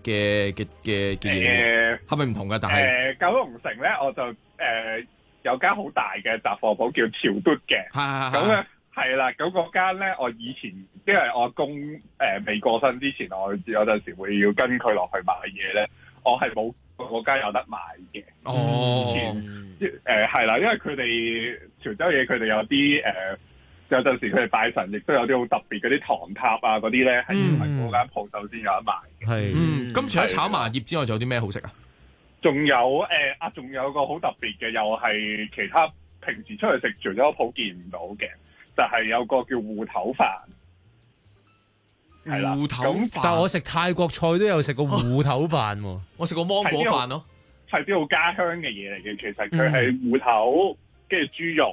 嘢，係咪唔同㗎？但係九龍城咧，我就有間好大嘅雜貨鋪叫潮嘟嘅，咁咧係啦，咁嗰間咧，我以前因為我阿公未過身之前，我有陣時會要跟佢落去買嘢咧，我係冇嗰間有得買嘅。係啦，因為佢哋潮州嘢，佢哋有啲有陣時佢哋拜神，亦都有啲好特別嗰啲糖塔啊嗰啲咧，係唔係嗰間鋪頭先有得賣嘅。 係， 咁除咗炒麻葉之外，仲有啲咩好食啊？ 仲有仲有個好特別嘅，又係其他平時出去食潮州鋪見唔到嘅，就係有個叫芋頭飯。係啦， 芋頭飯。 但係我食泰國菜都有食過芋頭飯喎， 我食過芒果飯咯。 係啲好家鄉嘅嘢嚟嘅，其實佢係芋頭，跟住豬肉，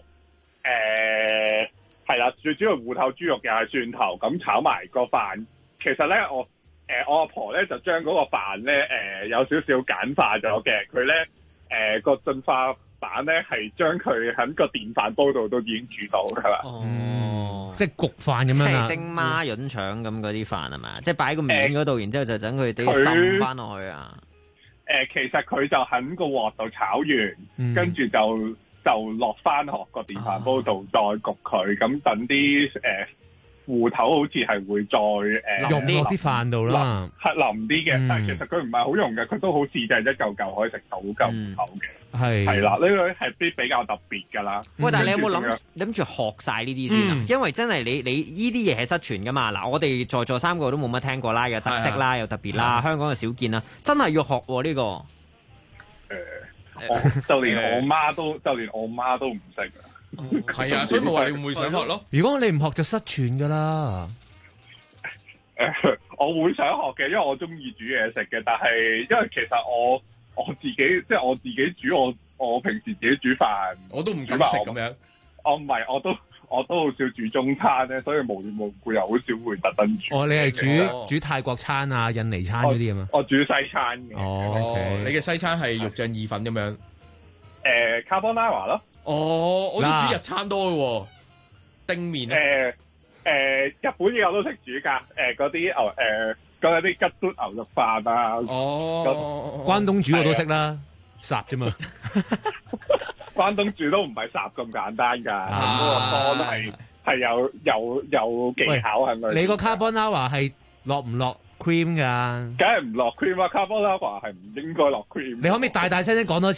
係啦，最主要芋頭、豬肉又係蒜頭，咁炒埋個飯。其實咧，我阿婆咧就將嗰個飯咧，有少少簡化咗嘅。佢咧，個進化版咧係將佢喺個電飯煲度都已經煮到㗎啦。 哦，即係焗飯咁樣啊？ 即係蒸孖潤腸咁嗰啲飯係嘛？即係擺個面嗰度，然之後就等佢哋滲翻落去啊？ 其實佢就喺個鑊度炒完，跟住就落翻落個電飯煲度再焗佢，咁等啲芋頭好似係會再溶落啲飯度啦， 係腍啲嘅，但係其實佢唔係好溶嘅，佢都好似就係一嚿嚿可以食到嚿芋頭嘅。係啦，呢個係啲比較特別㗎啦。 喂，但係你有冇諗住學晒呢啲先啊？因為真係你呢啲嘢係失傳㗎嘛。嗱，我哋在座三個都冇乜聽過啦，有特色啦，有特別啦，香港又少見啦，真係要學喎呢個。 就連我媽都唔識啊。 係啊，所以咪話你會唔會想學咯？ 如果你唔學就失傳㗎啦。 我會想學嘅，因為我中意煮嘢食嘅，但係因為其實我自己即係我自己煮，我平時自己煮飯， 我都唔敢食咁樣。 唔係，我都好少煮中餐咧，所以無緣無故又好少會特登煮。 哦，你係煮泰國餐啊、印尼餐嗰啲啊嘛？ 我煮西餐嘅。 你嘅西餐係肉醬意粉咁樣？ carbonara 咯。 我都煮日餐多嘅喎，丁麵日本嘢我都識煮㗎，嗰啲嗰啲吉嘟牛肉飯啊。 關東煮我都識啦，烚啫嘛。 關東煮都唔係烚咁簡單㗎，咁嗰個湯係有技巧喺度。 你個 carbonara 係落唔落 cream 㗎？ 梗係唔落 cream 啦，carbonara係唔應該落 cream。 你可唔可以大聲講多次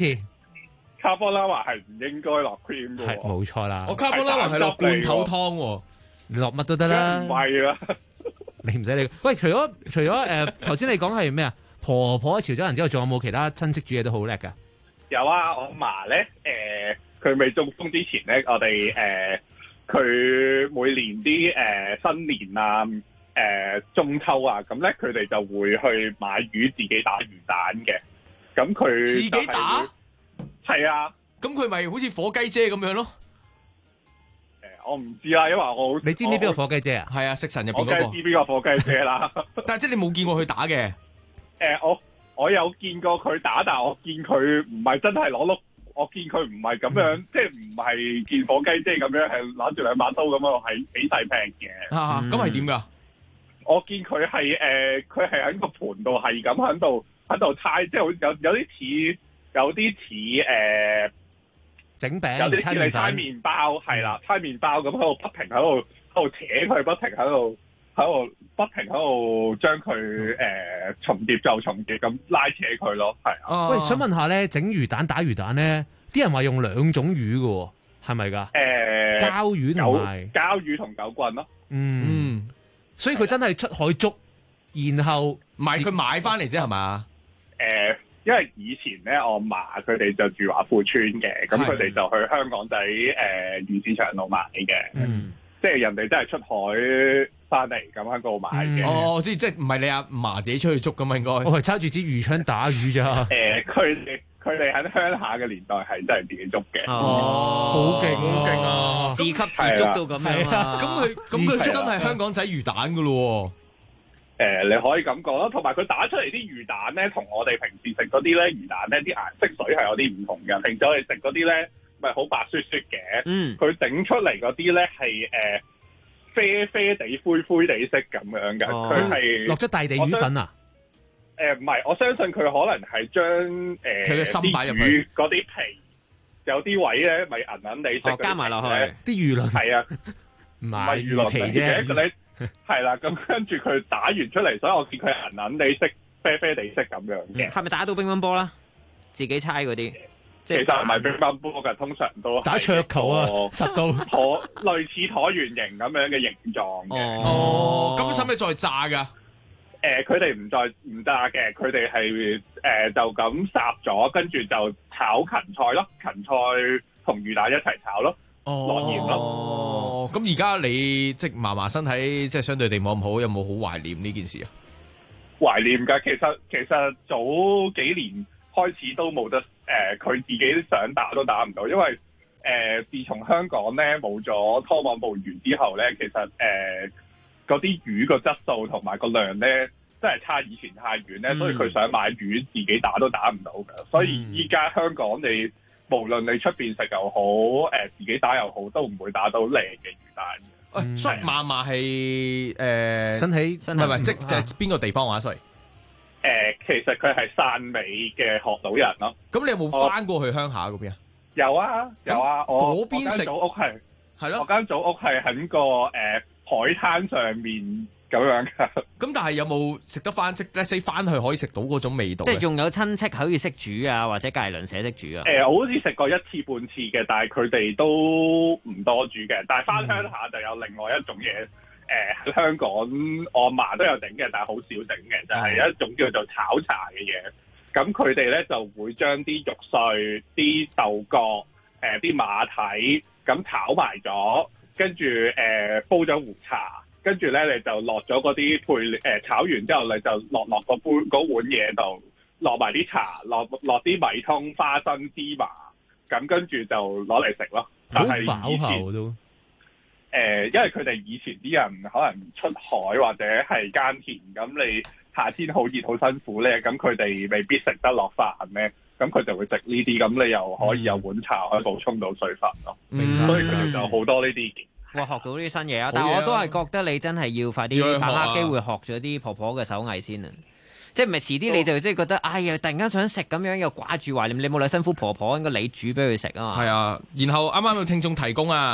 ？carbonara係唔應該落 cream 嘅。 係冇錯啦。 我 carbonara係落罐頭湯喎， 你落乜都得啦。 唔係啦， 你唔使理。喂，除咗頭先你講係咩啊？婆婆潮州人之後，仲有冇其他親戚煮嘢都好叻㗎？ 有啊，我嫲咧佢未中風之前咧，我哋佢每年啲新年啊、中秋啊，咁咧佢哋就會去買魚自己打魚蛋嘅。咁佢自己打？ 係啊。 咁佢咪好似火雞姐咁樣咯？ 我唔知啦，因為你知唔知邊個火雞姐啊？ 係啊，食神入邊嗰個。 我梗係知邊個火雞姐啦。 但係即係你冇見過佢打嘅。 我有見過佢打，但係我見佢唔係真係攞碌，我見佢唔係咁樣，即係唔係見火雞姐咁樣，係攞住兩把刀咁樣，係起勢劈嘅。 咁係點㗎？ 我見佢係佢係喺個盤度係咁喺度猜，即係有啲似整餅， 有啲似你猜麵包，係啦，猜麵包咁喺度不停喺度扯佢，不停喺度將佢重疊就重疊咁拉扯佢咯，係啊。 喂，想問下咧，整魚蛋打魚蛋咧，啲人話用兩種魚嘅，係咪㗎？膠魚同埋膠魚同狗棍咯。 所以佢真係出海捉，然後唔係佢買翻嚟啫，係嘛？ 因為以前咧，我嫲佢哋就住華富村嘅，咁佢哋就去香港仔魚市場度買嘅。即係人哋真係出海翻嚟咁喺嗰度買嘅。 哦，即係唔係你阿嫲自己出去捉㗎嘛？應該。 我係揸住支魚槍打魚咋。 佢哋喺鄉下嘅年代係真係自己捉嘅。 好勁，好勁啊！ 自給自足到咁樣啊！ 咁佢真係香港仔魚蛋㗎咯。 你可以咁講啦，同埋佢打出嚟啲魚蛋咧，同我哋平時食嗰啲咧魚蛋咧，啲顏色水係有啲唔同嘅。平時我哋食嗰啲咧，咪好白雪雪嘅，佢整出嚟嗰啲咧係啡啡地、灰灰地色咁樣嘅。佢係落咗大地魚粉啊？ 唔係，我相信佢可能係將佢嘅心擺入去嗰啲皮，有啲位咧咪銀銀地色， 加埋落去啲魚鱗。 係啊， 唔係魚皮啫。 係啦，咁跟住佢打完出嚟，所以我見佢銀銀地色、啡啡地色咁樣嘅。 係咪打到乒乓波啦？自己猜嗰啲， 其實唔係乒乓波嘅，通常都打桌球啊，實到類似橢圓形咁樣嘅形狀嘅。 咁使唔使再炸㗎？ 佢哋唔炸嘅，佢哋係就咁烚咗，跟住就炒芹菜咯，芹菜同魚蛋一齊炒咯。落鹽咯。 咁而家你即係嫲嫲身體即係相對地冇咁好，有冇好懷念呢件事啊？ 懷念㗎，其實早幾年開始都冇得佢自己想打都打唔到，因為自從香港咧冇咗拖網捕魚之後咧，其實嗰啲魚個質素同埋個量咧真係差以前太遠咧，所以佢想買魚自己打都打唔到㗎。所以依家香港你無論你出邊食又好，自己打又好，都唔會打到靚嘅魚蛋。 所以嫲嫲係新起， 唔係即係邊個地方話？所以其實佢係汕尾嘅學島人咯。 咁你有冇翻過去鄉下嗰邊啊？ 有啊有啊，我嗰邊食祖屋係咯， 我間祖屋係喺個海灘上面咁樣㗎。咁但係有冇食得翻？即係翻去可以食到嗰種味道？ 即係仲有親戚可以識煮啊，或者隔離鄰舍識煮啊？ 我好似食過一次半次嘅，但係佢哋都唔多煮嘅。但係翻鄉下就有另外一種嘢。喺香港我阿嫲都有整嘅，但係好少整嘅，就係一種叫做炒茶嘅嘢。咁佢哋咧就會將啲肉碎、啲豆角、啲馬蹄咁炒埋咗，跟住煲咗壺茶，跟住咧你就落咗嗰啲炒完之後，你就落嗰碗嘢度，落埋啲茶，落啲米通、花生、芝麻，咁跟住就攞嚟食咯。 好飽喉都。 因為佢哋以前啲人可能出海或者係耕田，咁你夏天好熱好辛苦咧，咁佢哋未必食得落飯咧，咁佢就會食呢啲，咁你又可以有碗茶可以補充到水分咯。所以佢哋就好多呢啲嘅。 哇！學到啲新嘢啊！但係我都係覺得你真係要快啲把握機會學咗啲婆婆嘅手藝先啊！即係唔係遲啲你就即係覺得哎呀，突然間想食咁樣又掛住懷念，你冇理由辛苦婆婆，應該你煮俾佢食啊嘛。 係啊，然後啱啱有聽眾提供啊。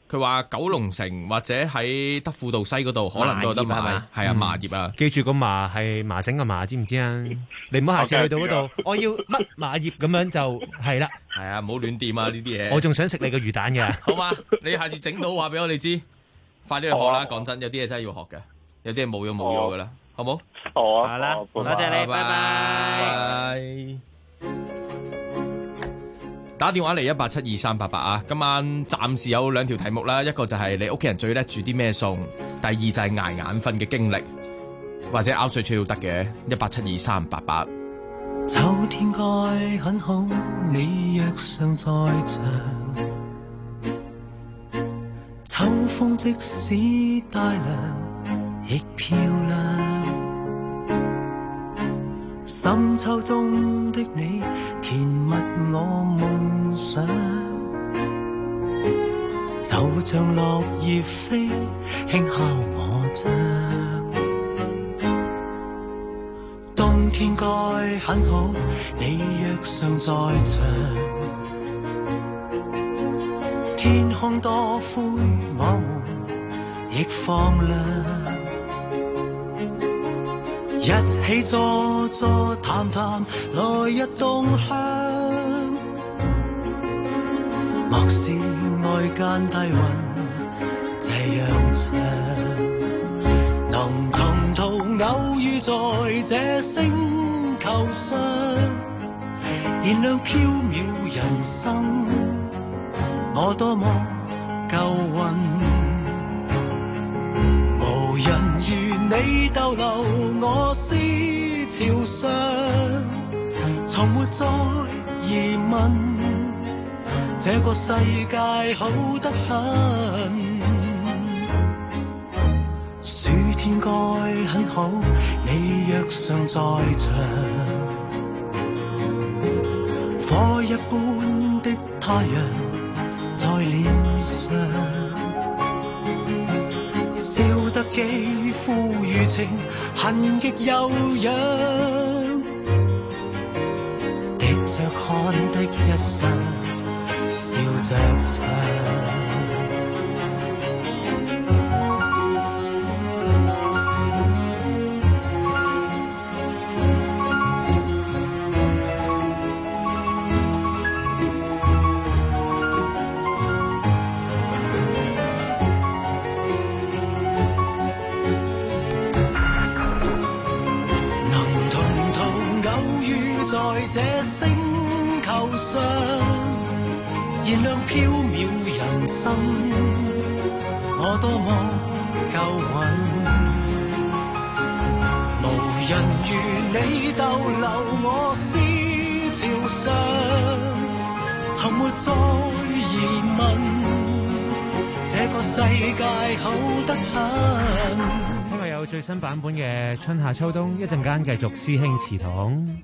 佢話九龍城或者喺德輔道西嗰度可能都有得買，係啊，麻葉啊， 記住個麻係麻繩嘅麻，知唔知啊？你唔好下次去到嗰度，我要乜麻葉咁樣就係啦。 係啊，唔好亂掂啊呢啲嘢。 我仲想食你個魚蛋嘅， 好嘛？你下次整到話俾我哋知，快啲去學啦！講真，有啲嘢真係要學嘅，有啲嘢冇咗噶啦，好冇？ 好啊， 好啦，多謝你，拜拜。打電話嚟1872388啊！今晚暫時有2條題目啦，一個就係你屋企人最叻煮啲咩餸，第二就係捱眼瞓嘅經歷，或者拗水吹都得嘅。1872388。 秋天該很好，你若尚在場，秋風即使帶涼亦漂亮。深秋中的你，填密我夢想，就像落葉飛，輕敲我窗。冬天該很好，你若尚在場，天空多灰，我們亦放亮。一起坐坐談談，來日動向。莫視外間低雲這樣長，能同途偶遇在這星球上，燃亮飄渺人生，我多麼夠運。無人如你逗留我思潮上，從沒再疑問，這個世界好得很。暑天該很好，你若尚在場，火一般的太陽在臉上，笑得肌膚如情，痕極悠揚，滴着汗的一雙，笑着唱。這星球上，燃亮飄渺人生，我多麼夠運。無人如你逗留我思潮上，從沒再疑問，這個世界好得很。 今日有最新版本嘅春夏秋冬，一陣間繼續師兄祠堂。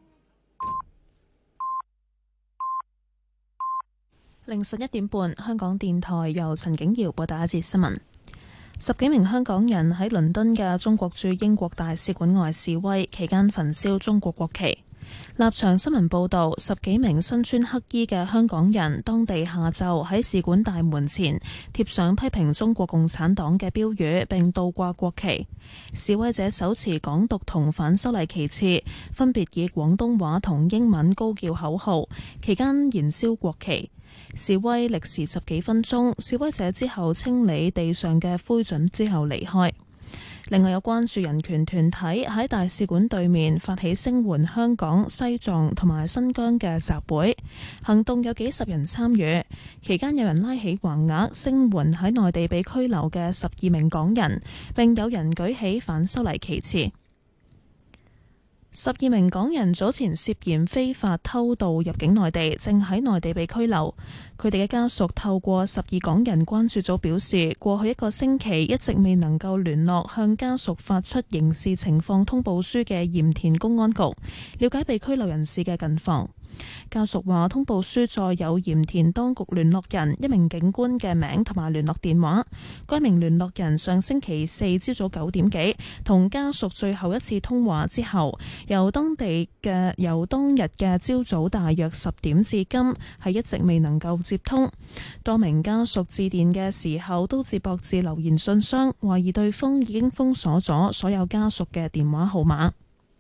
凌晨1點半，香港電台由陳景瑤報道一節新聞。10幾名香港人喺倫敦嘅中國駐英國大使館外示威，期間焚燒中國國旗。立場新聞報道，10幾名身穿黑衣嘅香港人，當地下晝喺使館大門前貼上批評中國共產黨嘅標語，並倒掛國旗。示威者手持港獨同反修例旗幟，分別以廣東話同英文高叫口號，期間燃燒國旗。示威歷時10幾分鐘，示威者之後清理地上嘅灰燼之後離開。另外有關注人權團體喺大使館對面發起聲援香港、西藏同埋新疆嘅集會行動，有幾十人參與。期間有人拉起橫額聲援喺內地被拘留嘅12名港人，並有人舉起反修例旗幟。12名港人早前涉嫌非法偷渡入境內地，正喺內地被拘留。佢哋嘅家屬透過12港人關注組表示，過去1個星期一直未能夠聯絡向家屬發出刑事情況通報書嘅鹽田公安局，了解被拘留人士嘅近況。 家屬話通報書載有鹽田當局聯絡人一名警官嘅名同埋聯絡電話。該名聯絡人上星期四朝早9點幾同家屬最後一次通話之後，由當日嘅朝早大約10點至今係一直未能夠接通。多名家屬致電嘅時候都接駁至留言信箱，懷疑對方已經封鎖咗所有家屬嘅電話號碼。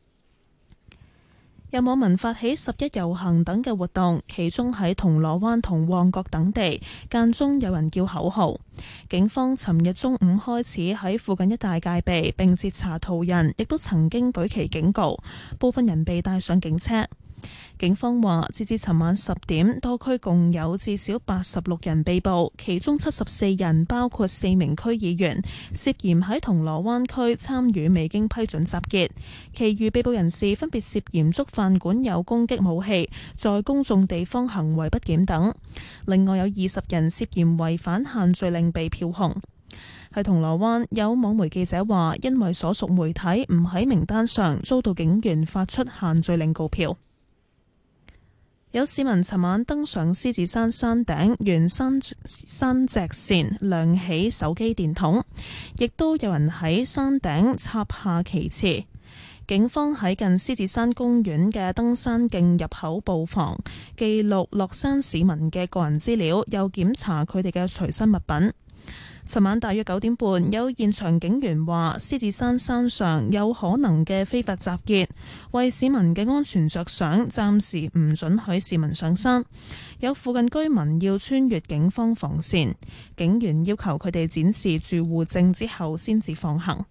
有網民發起11遊行等嘅活動，其中喺銅鑼灣同旺角等地間中有人叫口號。警方尋日中午開始喺附近一帶戒備並截查途人，亦都曾經舉旗警告，部分人被帶上警車。警方話，截至尋晚10點，多區共有至少86人被捕，其中74人包括4名區議員，涉嫌喺銅鑼灣區參與未經批准集結。其餘被捕人士分別涉嫌觸犯管有攻擊武器、在公眾地方行為不檢等。另外有20人涉嫌違反限聚令被票控。喺銅鑼灣，有網媒記者話，因為所屬媒體唔喺名單上，遭到警員發出限聚令告票。有市民尋晚登上獅子山山頂，沿山脊線亮起手機電筒，亦都有人喺山頂插下旗幟。警方喺近獅子山公園嘅登山徑入口布防，記錄落山市民嘅個人資料，又檢查佢哋嘅隨身物品。尋晚大約9點半，有現場警員話獅子山山上有可能嘅非法集結，為市民嘅安全着想，暫時唔准許市民上山。有附近居民要穿越警方防線，警員要求佢哋展示住戶證之後先至放行。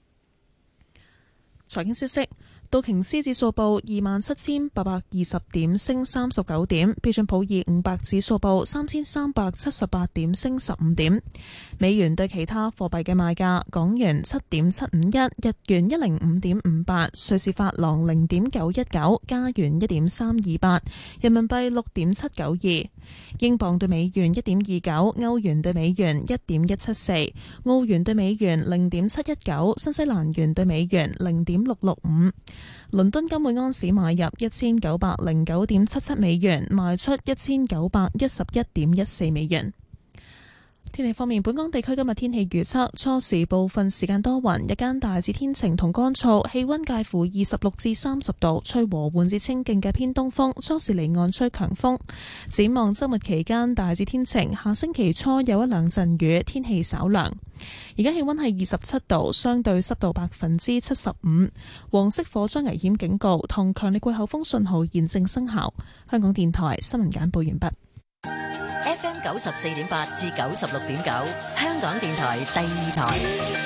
財經消息。道瓊斯指數報27,820點，升39點；標準普爾500指數報3,378點，升15點。美元對其他貨幣嘅賣價：港元7.751，日元105.58，瑞士法郎0.919，加元1.328，人民幣6.792，英鎊對美元1.29，歐元對美元1.174，澳元對美元0.719，新西蘭元對美元0.665。倫敦金每盎司買入1909.77美元，賣出1911.14美元。天氣方面，本港地區今日天氣預測：初時部分時間多雲，日間大致天晴同乾燥，氣溫介乎26至30度，吹和緩至清勁嘅偏東風，初時離岸吹強風。展望周末期間大致天晴，下星期初有一兩陣雨，天氣稍涼。而家氣溫係27度，相對濕度75%，黃色火災危險警告同強烈季候風信號現正生效。香港電台新聞簡報完畢。 FM 94.8至96.9，香港電台第二台。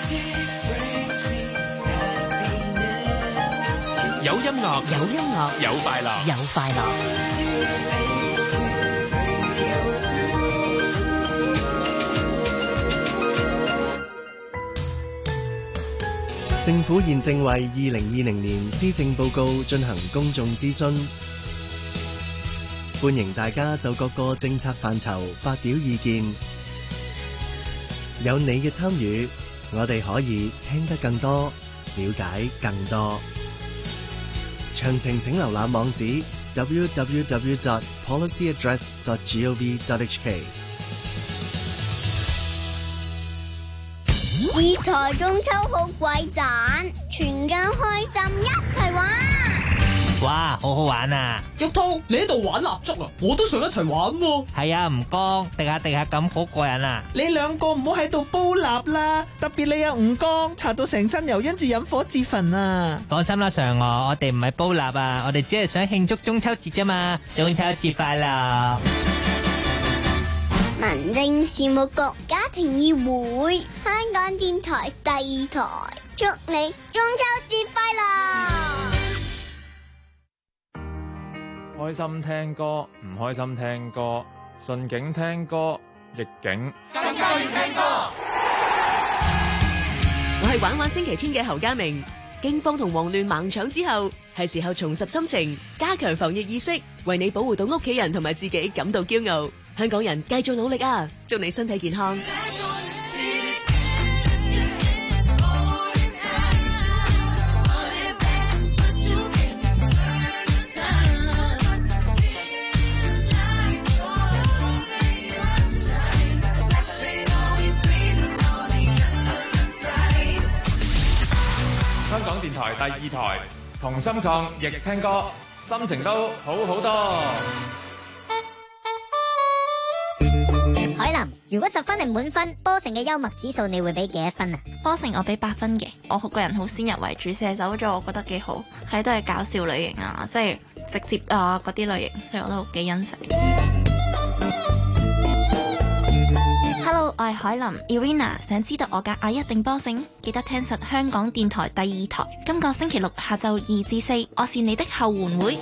有音樂， 有音樂， 有快樂， 有快樂。 政府現正為2020年施政報告進行公眾諮詢。歡迎大家就各個政策範疇發表意見，有你嘅參與，我哋可以聽得更多，了解更多。詳情請瀏覽網址 www.policyaddress.gov.hk。 二台中秋好鬼盞，全家開心一齊玩。 哇，好好玩啊！ 玉兔，你喺度玩蠟燭啊？我都想一齊玩喎。 係啊，吳剛，滴下咁好過癮啊！ 你兩個唔好喺度煲蠟啦，特別你有吳剛，搽到成身油，因住引火自焚啊！ 放心啦，嫦娥，我哋唔係煲蠟啊，我哋只係想慶祝中秋節啫嘛！中秋節快樂！ 民政事務局家庭議會，香港電台第二台，祝你中秋節快樂！ 開心聽歌，唔開心聽歌，順境聽歌，逆境更加要聽歌。我係玩星期天嘅侯家明。驚慌同慌亂猛搶之後，係時候重拾心情，加強防疫意識，為你保護到屋企人同埋自己感到驕傲。香港人繼續努力啊！祝你身體健康。 第2台，同心抗疫聽歌，心情都好好多。 海林，如果10分係滿分，波成嘅幽默指數你會俾幾多分啊？ 波成我俾8分嘅，我個人好先入為主，射手座我覺得幾好，係都係搞笑類型啊，即係直接啊嗰啲類型，所以我都幾欣賞。Hello， 我係海林 Irina， 想知道我嘅阿一定波勝，記得聽實香港電台第2台，今個星期六下晝2至4，我是你的後援會。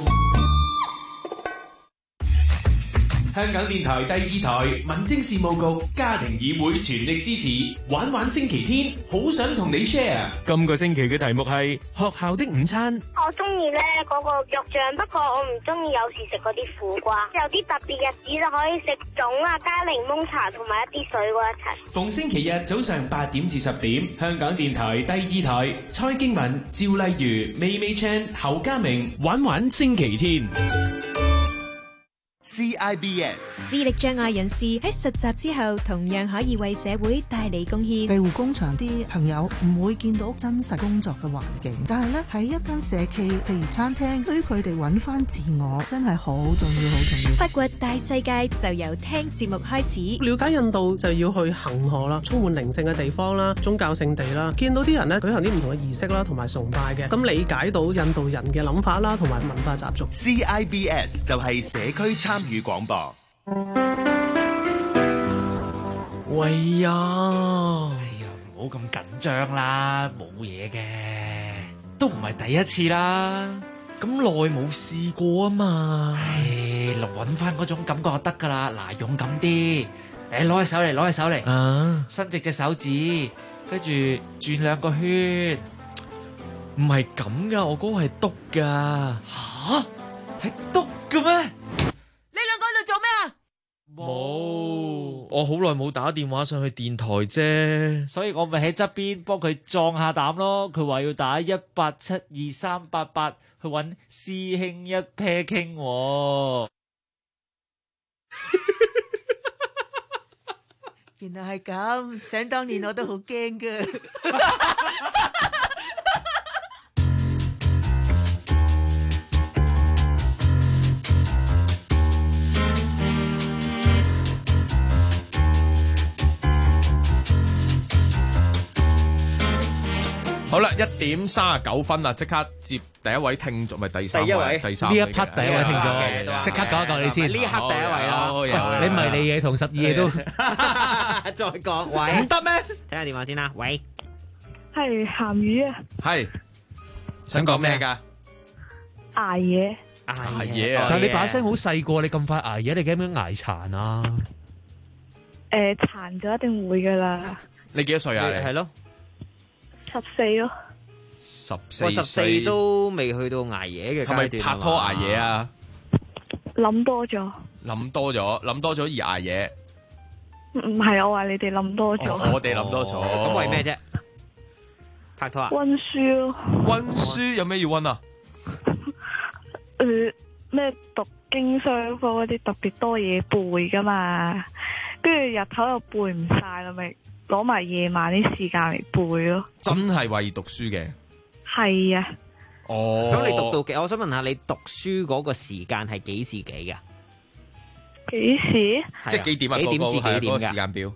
香港電台第2台民政事務局家庭議會全力支持玩玩星期天，好想同你 share。 今個星期嘅題目係學校的午餐。 我中意咧嗰個肉醬，不過我唔中意有時食嗰啲苦瓜。有啲特別日子就可以食粽啊，加檸檬茶同埋一啲水果一齊。 逢星期日早上8點至10點，香港電台第2台，蔡經文、趙麗如、美美 Chan、侯家明玩玩星期天。 CIBS 智力障礙人士喺實習之後，同樣可以為社會帶嚟貢獻。 庇護工場啲朋友唔會見到真實工作嘅環境，但係咧喺一間社企，譬如餐廳，對於佢哋揾翻自我真係好重要，好重要。 發掘大世界就由聽節目開始。 了解印度就要去恒河啦，充滿靈性嘅地方啦，宗教聖地啦，見到啲人咧舉行啲唔同嘅儀式啦，同埋崇拜嘅，咁理解到印度人嘅諗法啦，同埋文化習俗。 CIBS 就係社區參與廣播。 喂呀，唔好咁緊張啦，冇嘢嘅，都唔係第一次啦， 咁耐冇試過啊嘛， 揾翻嗰種感覺就得噶啦，嗱，勇敢啲，攞起手嚟，攞起手嚟，伸直隻手指，跟住轉2個圈， 唔係咁噶，我嗰個係篤噶， 吓，係篤嘅咩？ 你兩個喺度做咩啊？ 冇，我好耐冇打電話上去電台啫， 所以我咪喺側邊幫佢壯下膽咯。佢話要打1872388去揾師兄一 pair 傾。 原來係咁，想當年我都好驚㗎。 好啦，1點39分啊！即刻接第一位聽眾，咪第3位，第3位呢一 part 第一位聽眾，即刻講一講你先。 呢一刻第一位啦， 你迷你嘢同12嘢都再講，喂， 唔得咩？ 睇下電話先啦，喂， 係鹹魚啊， 係想講咩㗎？ 捱夜， 捱夜啊！ 但係你把聲好細個，你咁快捱夜，你驚唔驚捱殘啊？ 殘咗一定會㗎啦。 你幾多歲啊？你係咯。 14咯 ，14 都未去到捱夜嘅階段， 係咪拍拖捱夜啊？ 諗多咗而捱夜。 唔係，我話你哋諗多咗。 我哋諗多咗。 咁為咩啫？拍拖啊？ 溫書咯。 溫書有咩要溫啊？ 咩讀經商科嗰啲特別多嘢背噶嘛，跟住日頭又背唔晒啦，咪攞埋夜晚啲時間嚟背咯。 真係為讀書嘅？ 係啊。 哦。 咁你讀到幾？我想問下你讀書嗰個時間係幾至幾㗎？ 幾時？ 即係幾點啊？ 幾點至幾點㗎？ 時間表。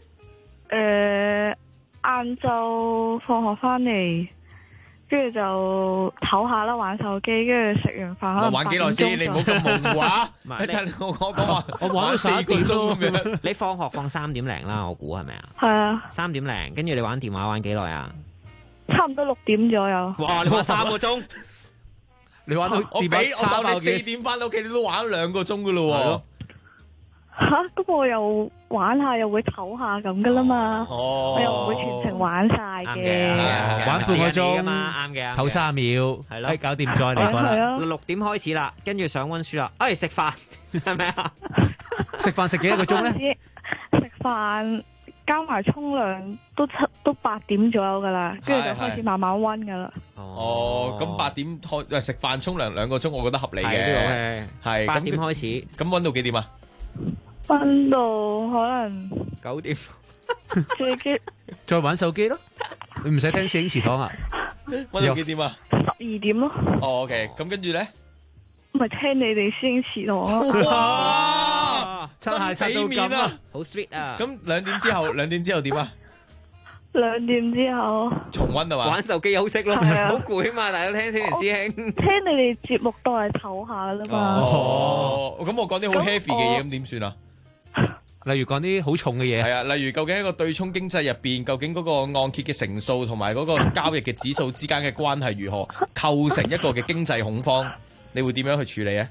晏晝放學翻嚟，跟住就唞下啦，玩手機，跟住食完飯可能玩幾耐先？你唔好咁夢話。一陣我講話，我玩到4個鐘咁樣。 你放學放3點零啦，我估係咪啊？ 係啊。 3點零，跟住你玩電話玩幾耐啊？ 差唔多6點左右。 哇！你玩3個鐘， 你玩到我當你4點翻到屋企，你都玩咗2個鐘噶咯。 吓，咁我又玩下，又會唞下咁噶啦嘛。我又唔會全程玩晒嘅。 玩半個鐘嘛，啱嘅。 唞30秒，係咯，搞掂再嚟過啦。 6點開始啦，跟住上溫書啦。食飯係咪啊？ 食飯食幾多個鐘咧？ 食飯加埋沖涼都8點左右噶啦，跟住就開始慢慢溫噶啦。 哦，咁8點開食飯沖涼2個鐘，我覺得合理嘅。係 8點開始， 咁溫到幾點啊？ 溫到可能 9點。 最激再玩手機咯，你唔使聽攝影池堂啊？ 溫到幾點啊 ？12點咯。 哦 ，OK， 咁跟住咧， 咪聽你哋先遲到咯。 哇，真俾面啊， 好 sweet 啊！ 咁2點之後點啊 ？2點之後重溫啊嘛， 玩手機休息咯，好攰啊嘛，大家聽師兄。 聽你哋節目都係唞下噶啦嘛。 哦，咁我講啲好 heavy 嘅嘢，咁點算啊？ 例如講啲好重嘅嘢， 係啊，例如究竟一個對沖經濟入邊，究竟嗰個按揭嘅成數同埋嗰個交易嘅指數之間嘅關係如何，構成一個嘅經濟恐慌，你會點樣去處理啊？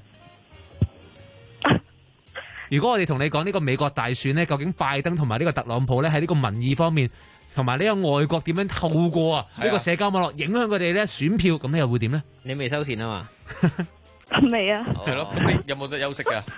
如果我哋同你講呢個美國大選呢，究竟拜登同埋呢個特朗普咧喺呢個民意方面，同埋呢個外國點樣透過呢個社交網絡影響佢哋咧選票，咁你又會點呢？ 你未收錢啊嘛？ 未啊？ 係咯，咁你有冇得休息噶？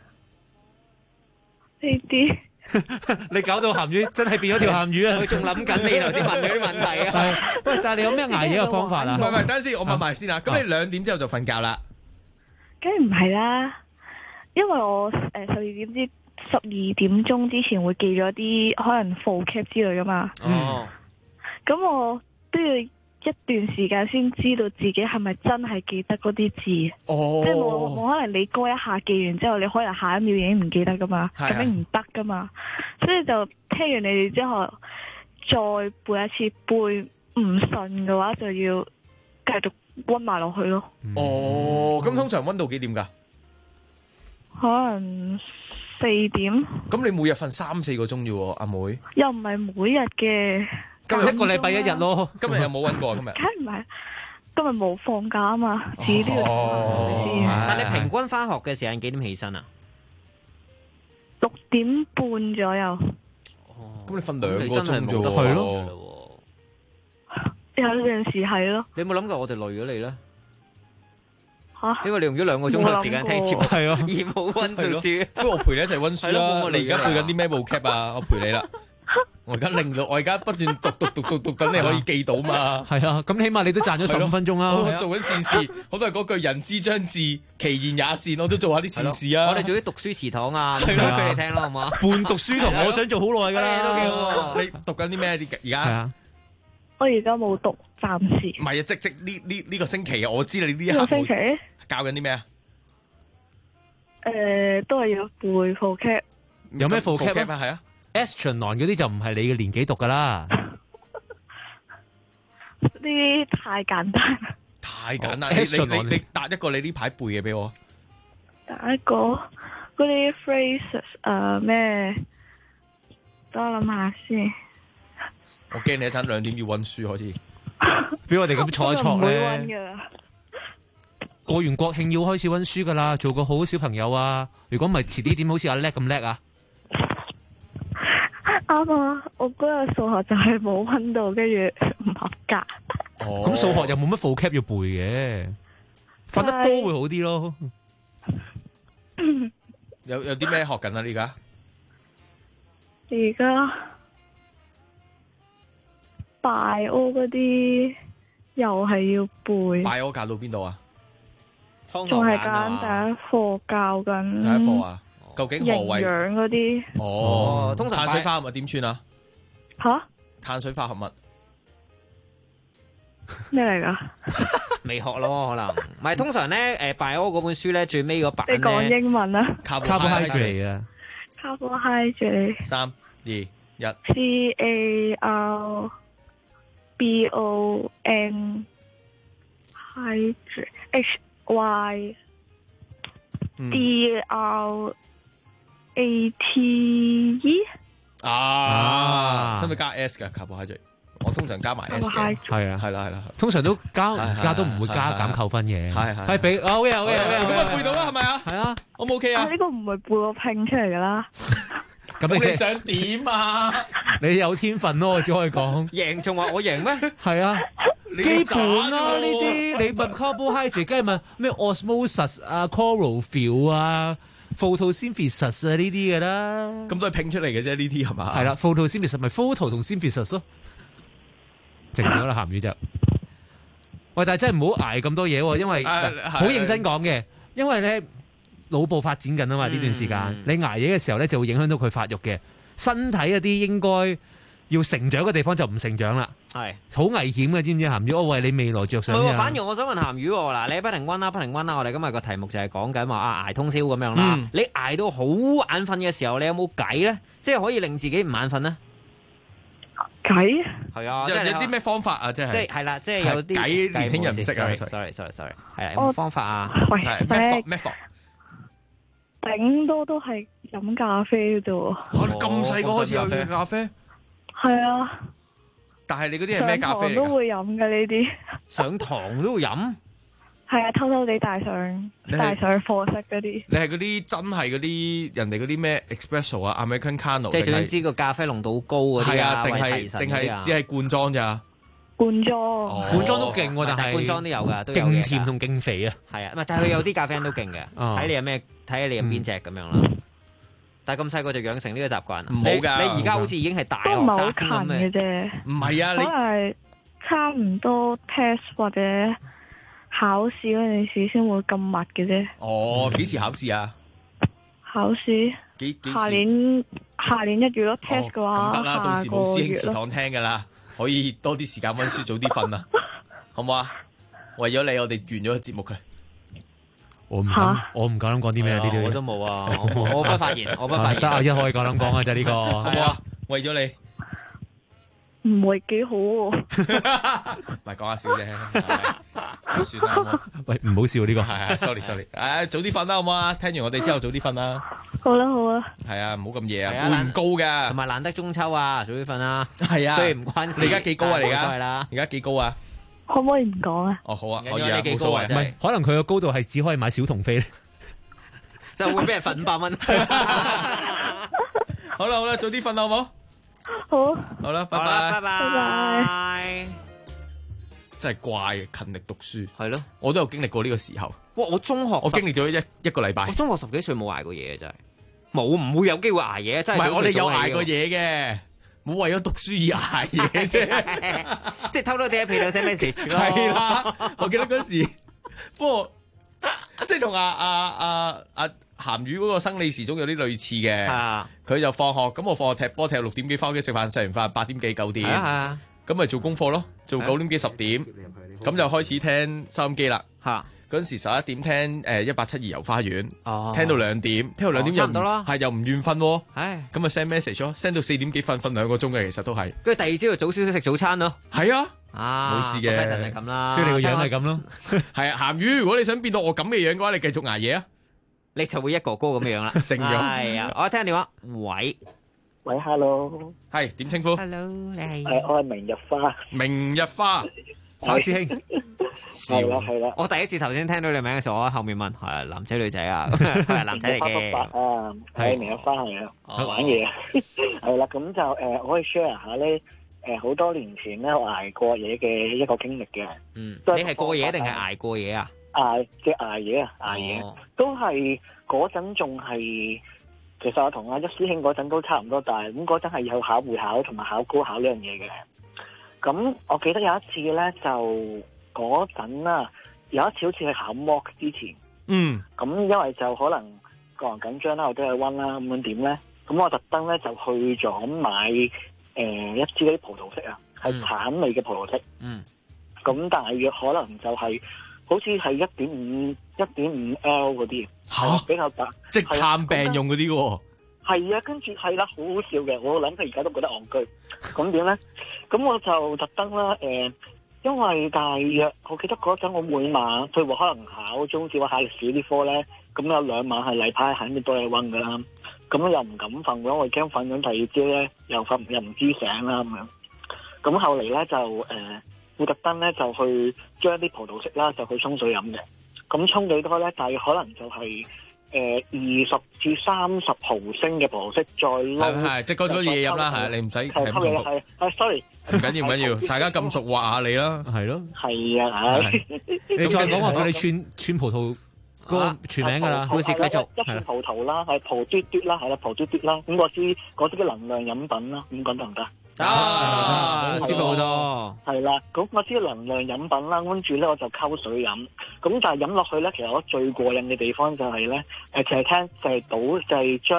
呢啲你搞到鹹魚真係變咗條鹹魚啊！ 佢仲諗緊你頭先問佢啲問題啊！ 喂，但係你有咩捱夜嘅方法啊？ 唔係，等陣先，我問埋先啊！咁你2點之後就瞓覺啦？ 梗係唔係啦，因為我12點鐘之前會記咗啲可能 full cap 之類噶嘛。哦。咁我都要一段時間先知道自己係咪真係記得嗰啲字。哦。即係冇可能你嗰一下記完之後，你可能下一秒已經唔記得噶嘛，咁樣唔得噶嘛。所以就聽完你哋之後，再背一次，背唔順嘅話就要繼續溫埋落去咯。 哦，咁通常溫到幾點噶？ 可能4點。 咁你每日瞓3-4個鐘啫喎，阿妹。 又唔係每日嘅。 今日一個禮拜1日咯。 今日有冇溫過今日？ 梗唔係，今日冇放假啊嘛，自己都要放假。 但你平均翻學嘅時間幾點起身啊 ？6點半左右。 咁你瞓2個鐘啫喎。係咯。 有陣時係咯。 你有冇諗過我哋累咗你咧？ 吓？ 因為你用咗2個鐘頭時間聽節目， 係啊， 而冇溫到書。 不過我陪你一齊溫書啦。你而家背緊啲咩部 cap 啊？我陪你啦。我而家不斷讀，等你可以記到嘛。 係啊，咁起碼你都賺咗15分鐘啦。 我做緊善事，好多係嗰句人之將至，其言也善，我都做下啲善事啊。 我哋做啲讀書祠堂啊，講俾你聽咯，好嘛？ 半讀書堂，我想做好耐噶啦。 都幾好。 你讀緊啲咩？而家？ 我而家冇讀，暫時。 唔係啊，即呢個星期啊，我知你呢一刻。 呢個星期教緊啲咩啊？ 都係要背 full cap。 有咩 full cap 啊？係啊。 Astronaut 嗰啲就唔係你嘅年紀讀噶啦， 呢啲太簡單。 太簡單，你答一個你呢排背嘅俾我。 答一個嗰啲 phrases 咩？等我諗下先。 我驚你一陣2點要溫書開始， 俾我哋咁坐一坐咧。 唔會溫噶。 過完國慶要開始溫書噶啦，做個好小朋友啊！如果唔係遲啲點好似阿叻咁叻啊？ 啱啊！我嗰日數學就係冇溫到，跟住唔合格。 咁數學又冇乜 full cap 要背嘅，瞓得多會好啲咯。 有啲咩學緊啊？而家 bio嗰啲又係要背。 bio教到邊度啊？ 仲係揀第一課教緊。 第一課啊？究竟何謂營養嗰啲？ 哦，通常碳水化合物點算啊？ 吓？ 碳水化合物咩嚟噶？ 未學咯，可能唔係。通常咧，bio 嗰本書咧最尾嗰版咧， 你講英文啊 ？Carbohydrate 啊 ，Carbohydrate。 3、2、1。 CARBON HY DRATE 使唔使加 S 噶？carbohydrate 我通常加埋 S 嘅，係啦， 通常都加都唔會加減扣分嘅，係俾好嘅， 咁啊背到啦，係咪啊？ 係啊 ，O 唔 OK 啊？ 呢個唔係背我拼出嚟噶啦。 咁你想點啊？ 你有天分咯，我只可以講。 贏仲話我贏咩？ 係啊，基本啦呢啲，你問 carbohydrate 梗係問咩 osmosis 啊、chlorophyll 啊、photosynthesis 啊呢啲噶啦。 咁都係拼出嚟嘅啫，呢啲係嘛？ 係啦 ，photosynthesis 咪 photo 同 synthesis 咯。靜咗啦，鹹魚就。喂，但係真係唔好捱咁多嘢喎，因為好認真講嘅，因為咧。腦部發展緊啊嘛，呢段時間你捱夜嘅時候咧就會影響到佢發育嘅身體嗰啲應該要成長嘅地方就唔成長啦， 係好危險嘅，知唔知鹹魚？我為你未來着想嘅。 反而我想問鹹魚喎，嗱，你不停溫啦，不停溫啦，我哋今日個題目就係講緊話捱通宵咁樣啦。你捱到好眼瞓嘅時候，你有冇計咧？即係可以令自己唔眼瞓咧？ 計係啊， 有啲咩方法啊？即係啦，即係有啲計年輕人唔識啊。 sorry，係啊，有冇方法啊？ 喂， 咩方？ 頂多都係飲咖啡啫喎。 你咁細個開始飲咖啡？ 係啊。 但係你嗰啲係咩咖啡嚟㗎？ 上堂都會飲嘅呢啲。 上堂都會飲？ 係啊，偷偷地帶上課室嗰啲。 你係嗰啲真係嗰啲人哋嗰啲咩 espresso 啊、Americano， 即係總之個咖啡濃度好高嗰啲啊， 定係只係罐裝咋？ 罐裝， 罐裝都勁喎，但係罐裝都有㗎， 勁甜同勁肥啊。 係啊，唔係，但係佢有啲咖啡因都勁嘅，睇你有咩，睇下你飲邊隻咁樣啦。但係咁細個就養成呢個習慣， 唔好㗎。 你而家好似已經係大學生咁嘅啫。 唔係啊， 可能係差唔多 test 或者考試嗰陣時先會咁密嘅啫。 哦，幾時考試啊？ 考試下年1月咯。test 嘅話， 咁得啦，到時冇師兄祠堂聽㗎啦，可以多啲時間溫書，早啲瞓啦，好唔好啊？為咗你，我哋完咗個節目佢。 我唔夠膽講啲咩呢啲， 我都冇啊，我不發言， 得阿一可以夠膽講啊，就呢個， 好唔好啊？為咗你，唔會幾好喎。 唔係講下笑啫，就算啦，好唔好？ 喂，唔好笑呢個， 係 sorry，早啲瞓啦，好唔好啊？聽完我哋之後早啲瞓啦。 好啦，好啊。 係啊，唔好咁夜啊，會唔高㗎。 同埋難得中秋啊，早啲瞓啦。 係啊， 雖然唔關事。 你而家幾高啊？你而家幾高啊？ 可唔可以唔講啊？ 哦，好啊，可以啊， 冇所謂。 唔係，可能佢個高度係只可以買小童飛咧， 就會俾人罰500蚊。 好啦，早啲瞓啦，好冇？ 好。 好啦，拜拜。真係怪嘅，勤力讀書係咯， 我都有經歷過呢個時候。 哇！我中學我經歷咗一個禮拜。 我中學10幾歲冇捱過嘢，真係冇，唔會有機會捱嘢。真係唔係我哋有捱過嘢嘅。冇為咗讀書而捱嘢啫， 即係偷偷哋喺被竇寫 message 咯。係啦，我記得嗰時，不過即係同阿鹹魚嗰個生理時鐘有啲類似嘅。佢就放學，咁我放學踢波踢到6點幾，翻屋企食飯，食完飯8點幾9點，咁咪做功課咯，做9點幾10點，咁就開始聽收音機啦。嗰陣時11點聽172遊花園，聽到2點，聽到2點又唔願瞓喎，咁咪 send message 咯，send 到4點幾瞓2個鐘嘅，其實都係。 跟住第二朝就早少少食早餐咯。 係啊，冇事嘅， 係咁啦。 所以你個樣係咁咯。 係啊，鹹魚，如果你想變到我咁嘅樣嘅話，你繼續捱夜啊， 你就會一哥哥咁嘅樣啦。 正樣。 係啊，我聽電話， 喂 ，hello， 係點稱呼 ？Hello，你係？ 我係明日花。 明日花，花師兄。 係啦。 我第一次頭先聽到你名嘅時候，我喺後面問係男仔女仔啊？係男仔嚟嘅。 啊，係明日花係啊，玩嘢。係啦，咁就我可以 share 下咧。好多年前咧，我捱過夜嘅一個經歷嘅。 嗯，你係過夜定係捱過夜啊？ 捱夜啊，捱夜都係嗰陣仲係。其實我同阿一師兄嗰陣都差唔多大，咁嗰陣係有考會考同埋考高考呢樣嘢嘅。咁我記得有一次咧，就嗰陣啦，有一次好似係考 mock 之前，咁因為就可能個人緊張啦，我都係溫啦，咁樣點咧？咁我特登咧就去咗買一支嗰啲葡萄適啊，係橙味嘅葡萄適。咁大約可能就係好似係1.5L 嗰啲。比較大， 即係探病用嗰啲喎。 係啊，跟住係啦，好好笑嘅。我諗佢而家都覺得戇居。咁點咧？咁我就特登啦，因為大約我記得嗰陣我每晚，譬如話可能考中史或考歷史啲科咧，咁有2晚係例牌，肯定都係溫噶啦。咁又唔敢瞓嘅，我驚瞓緊第二朝咧又唔知醒啦咁樣。咁後嚟咧就會特登咧就去將啲葡萄適啦，就去沖水飲嘅。咁沖幾多咧？大約可能就係20至30毫升嘅葡萄適，再撈係即係嗰啲嘢飲啦，係你唔使係咁重複。 sorry， 唔緊要，大家咁熟話下你啦，係咯。 係啊， 你再講話叫你串葡萄嗰個全名㗎啦，故事繼續。 一串葡萄啦，係葡嘟嘟啦，係啦，葡嘟嘟啦。咁嗰支嘅能量飲品啦，咁講得唔得？ 舒服好多。 係啦，咁我知能量飲品啦，跟住咧我就溝水飲。咁但係飲落去咧，其實我最過癮嘅地方就係咧，就係倒，就係將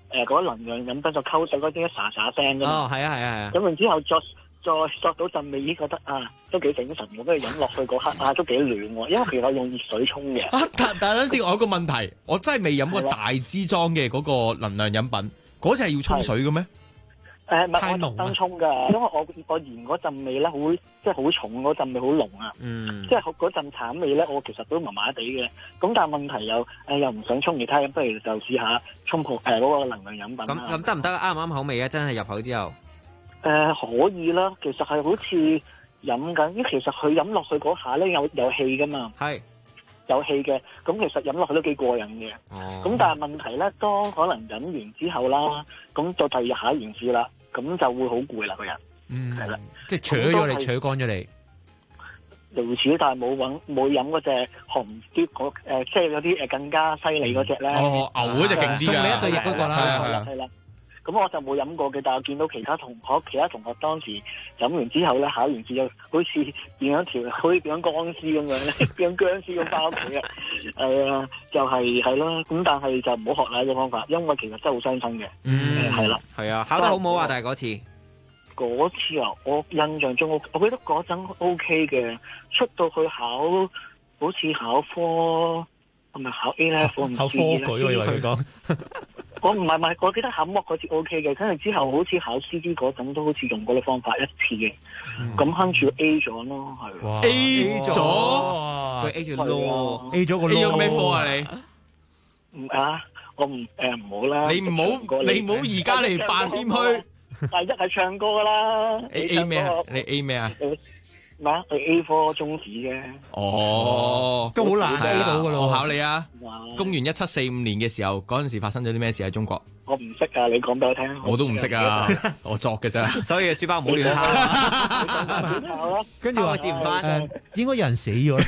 嗰能量飲品就溝水嗰啲一沙沙聲㗎嘛。 哦，係啊。 咁然之後再索到陣味，已經覺得都幾醒神喎，跟住飲落去嗰刻都幾暖喎，因為其實我用熱水沖嘅。 但等陣先，我有個問題，我真係未飲過大支裝嘅嗰個能量飲品，嗰隻係要沖水嘅咩？ 唔係我特登沖㗎，因為我嫌嗰陣味咧即係好重，嗰陣味好濃啊。即係嗰陣橙味咧，我其實都麻麻地嘅。咁但係問題又唔想沖其他飲，不如就試下沖嗰個能量飲品。 咁得唔得？啱唔啱口味啊？真係入口之後。 可以啦，其實係好似飲緊，因為其實佢飲落去嗰下咧有氣噶嘛， 係有氣嘅，咁其實飲落去都幾過癮嘅。咁但係問題咧，當可能飲完之後啦，咁到第二日考完試啦，咁就會好攰啦個人，係啦， 即係扯咗你，扯乾咗你。 類似，但係冇飲嗰隻紅啲即係有啲更加犀利嗰隻咧。 牛嗰隻勁啲㗎， 送你一對翼嗰個啦， 係啦。咁我就冇飲過嘅，但係我見到其他同學當時飲完之後咧，考完試就好似變咗好似變咗僵屍咁樣咧，變咗僵屍咁翻屋企啊！就係咯，咁但係就唔好學啦呢個方法，因為其實真係好傷身嘅。係啦， 係啊，考得好唔好啊？但係嗰次啊，我印象中我記得嗰陣 OK 嘅，出到去好似考科係咪考 A level 考科舉喎，以為佢講。 我唔係，我記得考 mock 嗰次 O K 嘅，跟住之後好似考 C D 嗰陣都好似用過呢方法一次嘅，咁跟住 A 咗咯，係。 A 咗， 佢 A 咗咯 ，A 咗個 A 咗咩科啊你？我唔好啦。 你唔好而家嚟扮謙虛。 第一係唱歌啦。 A 咩啊？你 A 咩啊？ 咩啊？佢 A 科中史啫。 哦， 都好難 A 到噶咯。 我考你啊！公元1745年嘅時候，嗰陣時發生咗啲咩事喺中國？ 我唔識啊，你講俾我聽。 我都唔識啊，我作嘅啫。 所以書包唔好亂考。 跟住話接唔翻，應該有人死咗。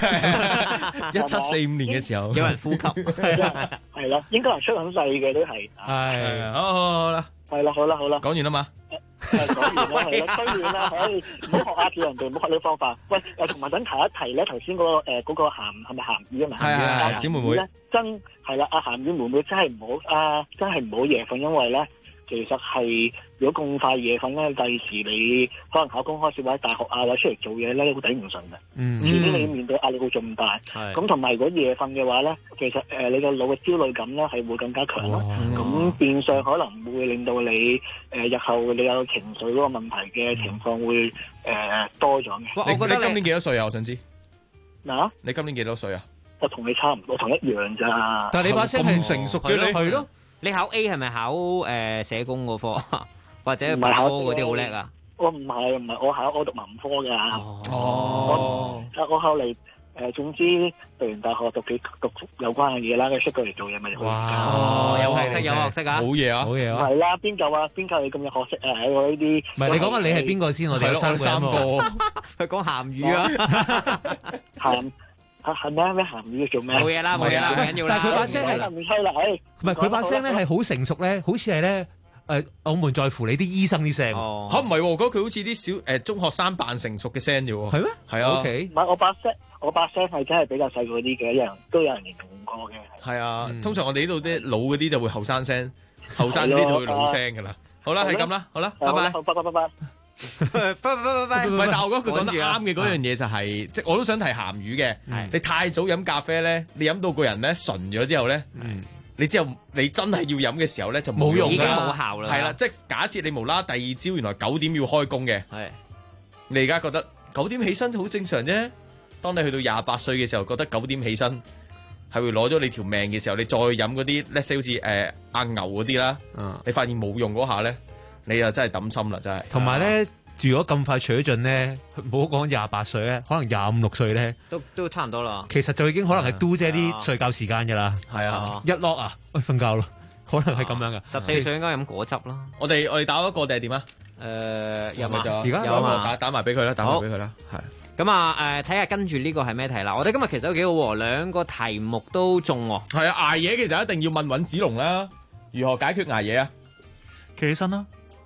1745年嘅時候， 有人呼吸。 係啦，應該係出很細嘅都係。 係，好啦。 係啦，好啦， 講完啦嘛。 講完啦，係啦，推完啦，可以唔好學住人哋，唔好學呢個方法。喂，同埋想提一提咧，頭先嗰個鹹係咪鹹魚啊嘛？ 係小妹妹咧， 真係啦，阿鹹魚妹妹真係唔好夜瞓，因為咧其實係如果咁快夜瞓咧，第時你可能考公開試或者大學或者出嚟做嘢咧，會頂唔順嘅。遲啲你面對壓力會仲大。咁同埋如果夜瞓嘅話咧，其實你個腦嘅焦慮感咧係會更加強咯。咁變相可能會令到你日後你有情緒嗰個問題嘅情況會多咗嘅。 你今年幾多歲啊？我想知。 嗱， 你今年幾多歲啊？ 我同你差唔多，同一樣咋。 但係你把聲係成熟嘅你係咯。 你考 A 係咪考社工嗰科，或者文科嗰啲好叻啊？ 我唔係，我讀文科㗎。我後嚟總之讀完大學讀有關嘅嘢啦，跟住出過嚟做嘢咪就好。 有學識啊！ 好嘢啊！ 係啦，邊夠你咁有學識啊？喺我呢啲。 唔係你講下你係邊個先？我哋有三個。 佢講鹹魚啊！ 係咩鹹魚要做咩？ 冇嘢啦，唔緊要啦。 但係佢把聲係唔吹啦， 唔係佢把聲咧係好成熟咧，好似係咧我們在乎你啲醫生啲聲。 唔係，我覺得佢好似啲小中學生扮成熟嘅聲啫喎。 係咩？ 係啊。 唔係我把聲係真係比較細個啲嘅，都有人形容過嘅。 係啊，通常我哋呢度啲老嗰啲就會後生聲，後生啲就會老聲噶啦。好啦，係咁啦，好啦，拜拜。 拜。 唔係，但係我覺得佢講得啱嘅嗰樣嘢就係，即係我都想提鹹魚嘅。你太早飲咖啡咧，你飲到個人咧純咗之後咧，你之後你真係要飲嘅時候咧就冇用， 已經冇效啦。 係啦，即係假設你無啦啦第二朝原來9點要開工嘅，你而家覺得9點起身好正常啫。當你去到28歲嘅時候，覺得9點起身係會攞咗你條命嘅時候，你再飲嗰啲 let's say 好似阿牛嗰啲啦，你發現冇用嗰下咧。你又真係抌心啦，真係。同埋咧，如果咁快取盡咧，唔好講28歲咧，可能25、26歲咧， 都差唔多啦。 其實就已經可能係嘟姐啲睡覺時間㗎啦。 係啊， 一落啊，瞓覺咯，可能係咁樣㗎。 14歲應該飲果汁啦。 我哋打一個定係點啊？有咪就而家有啊？打埋俾佢啦，打埋俾佢啦。係。 咁啊睇下跟住呢個係咩題啦？我哋今日其實都幾好喎，2個題目都中喎。 係啊，捱夜其實一定要問尹子龍啦。如何解決捱夜啊？ 企起身啦。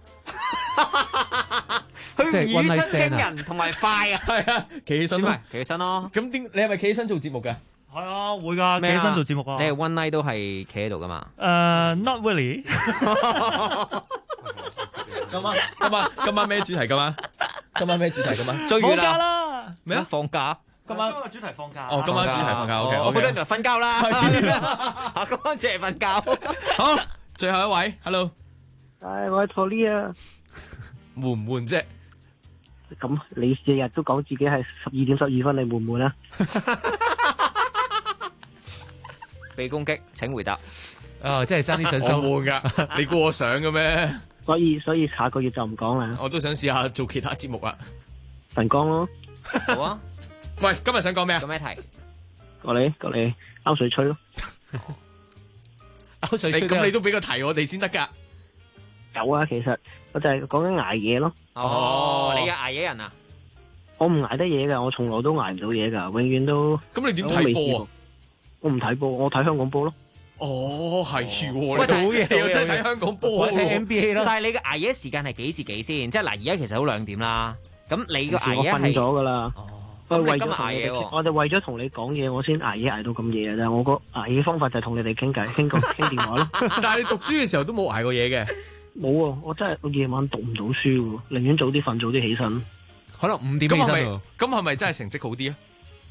佢語出驚人同埋快啊！ 係啊，企起身咯， 企起身咯。 咁你係咪企起身做節目嘅？ 係啊，會㗎，企起身做節目啊。 你係 one night 都係企喺度㗎嘛 ？Not really。 今晚咩主題㗎嘛？今晚咩主題㗎嘛？ 放假啦！ 咩啊？放假？ 今晚主題放假。 哦，今晚主題放假。OK， 我覺得就瞓覺啦。今晚只係瞓覺。 好，最後一位 ，Hello。 我係 Tony 啊。 悶唔悶啫？ 咁你日日都講自己係12:12，你悶唔悶啊？ 被攻擊，請回答。 哦，即係爭啲想收。 我悶噶，你估我想嘅咩？ 所以下個月就唔講啦。 我都想試下做其他節目啊。 晨光咯。 好啊。 喂，今日想講咩啊？ 講咩題？ 過嚟，勾水吹咯。 勾水吹。 咁你都俾個題我哋先得噶。 有啊，其實我就係講緊捱夜咯。 哦，你嘅捱夜人啊？ 我唔捱得嘢噶，我從來都捱唔到嘢噶，永遠都。 咁你點睇波啊？ 我唔睇波，我睇香港波咯。 哦，係喎， 喂， 好嘢，我真係睇香港波， 睇 NBA 咯。但係你嘅捱夜時間係幾至幾先？即係嗱，而家其實好2點啦。咁你個捱夜係？我瞓咗噶啦。 咁你今日捱夜喎？ 我哋為咗同你講嘢，我先捱夜捱到咁夜嘅啫。我個捱夜方法就係同你哋傾偈，傾電話咯。 但係你讀書嘅時候都冇捱過夜嘅？ 冇啊！我真係我夜晚讀唔到書喎，寧願早啲瞓，早啲起身。 可能5點起身喎。 咁係咪真係成績好啲啊？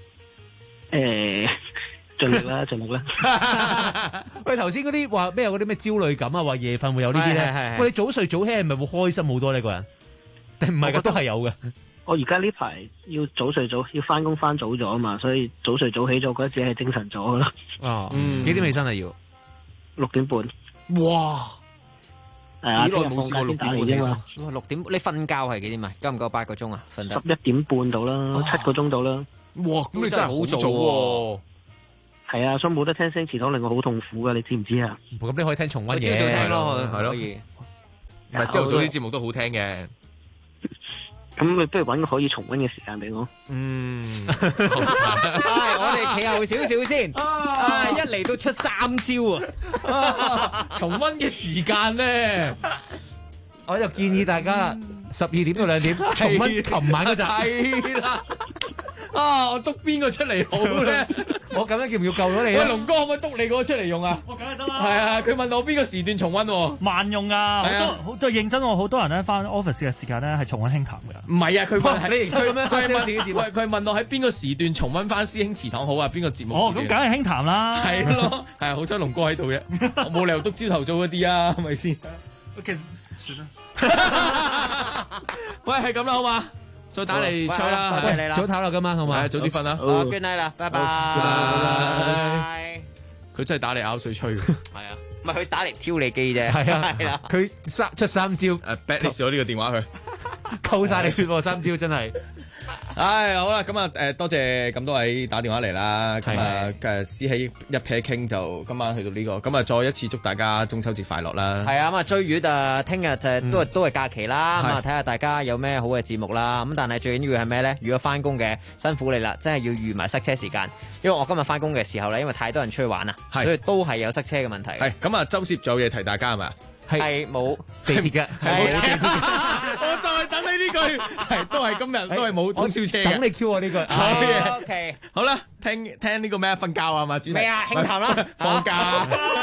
盡力啦，盡力啦。 喂，頭先嗰啲話咩有嗰啲咩焦慮感啊，話夜瞓會有呢啲咧。喂，你早睡早起係咪會開心好多呢個人？定唔係噶？都係有嘅。 我而家呢排要早睡早，要翻工翻早咗啊嘛，所以早睡早起咗，覺得自己係精神咗啦。 哦，幾點起身啊？要 6點半。 哇！ 幾耐冇試過6點半起身 ？6點你瞓覺係幾點啊？夠唔夠8個鐘啊？瞓得 11點半到啦，7個鐘到啦。 哇！咁你真係好早喎。 係啊，所以冇得聽聲祠堂令我好痛苦噶，你知唔知啊？ 咁你可以聽重溫嘅， 朝早聽咯， 係咯。唔係朝早啲節目都好聽嘅。 咁你不如揾個可以重溫嘅時間俾我。 我哋企後少少先。一嚟到出3招啊！重溫嘅時間咧，我就建議大家12點到2點重溫琴晚嗰集。 係啦。我督邊個出嚟好咧？ 我咁樣叫唔叫救咗你？ 喂，龍哥可唔可以督你嗰個出嚟用啊？ 我梗係得啦。 係啊，佢問我邊個時段重溫？ 萬用啊！好多認真喎，好多人咧翻 office 嘅時間咧係重溫輕談㗎。 唔係啊，佢問你咁樣開聲自己節目。 喂，佢問我喺邊個時段重溫翻師兄祠堂好啊？邊個節目？ 哦，咁梗係輕談啦。 係咯，係好彩龍哥喺度啫，我冇理由督朝頭早嗰啲啊，係咪先？ 其實算啦。 喂，係咁啦，好嘛？再打嚟吹啦， 早唞啦今晚好嘛？ 早啲瞓啦。 好 good night 啦，拜拜。 佢真係打嚟拗水吹。 係啊，唔係佢打嚟挑你機啫。 係啊，係啦。佢出3招 ，blacklist 咗呢個電話佢， 扣晒你血喎，3招真係。 唉，好啦，咁啊，多謝咁多位打電話嚟啦，咁啊，師兄一 pair 傾就今晚去到呢個，咁啊，再一次祝大家中秋節快樂啦。 係啊，咁啊，追月啊，聽日都係假期啦，咁啊，睇下大家有咩好嘅節目啦。咁但係最緊要係咩咧？如果翻工嘅辛苦你啦，真係要預埋塞車時間，因為我今日翻工嘅時候咧，因為太多人出去玩啊，所以都係有塞車嘅問題。 係咁啊，周攝仲有嘢提大家係咪？ 係冇地鐵嘅， 係冇地鐵嘅。我就係等你呢句，係都係今日都係冇通宵車嘅。 等你 Q 我呢句。 OK， 好啦，聽呢個咩？瞓覺啊嘛，主題。 咩啊？輕談啦， 放假。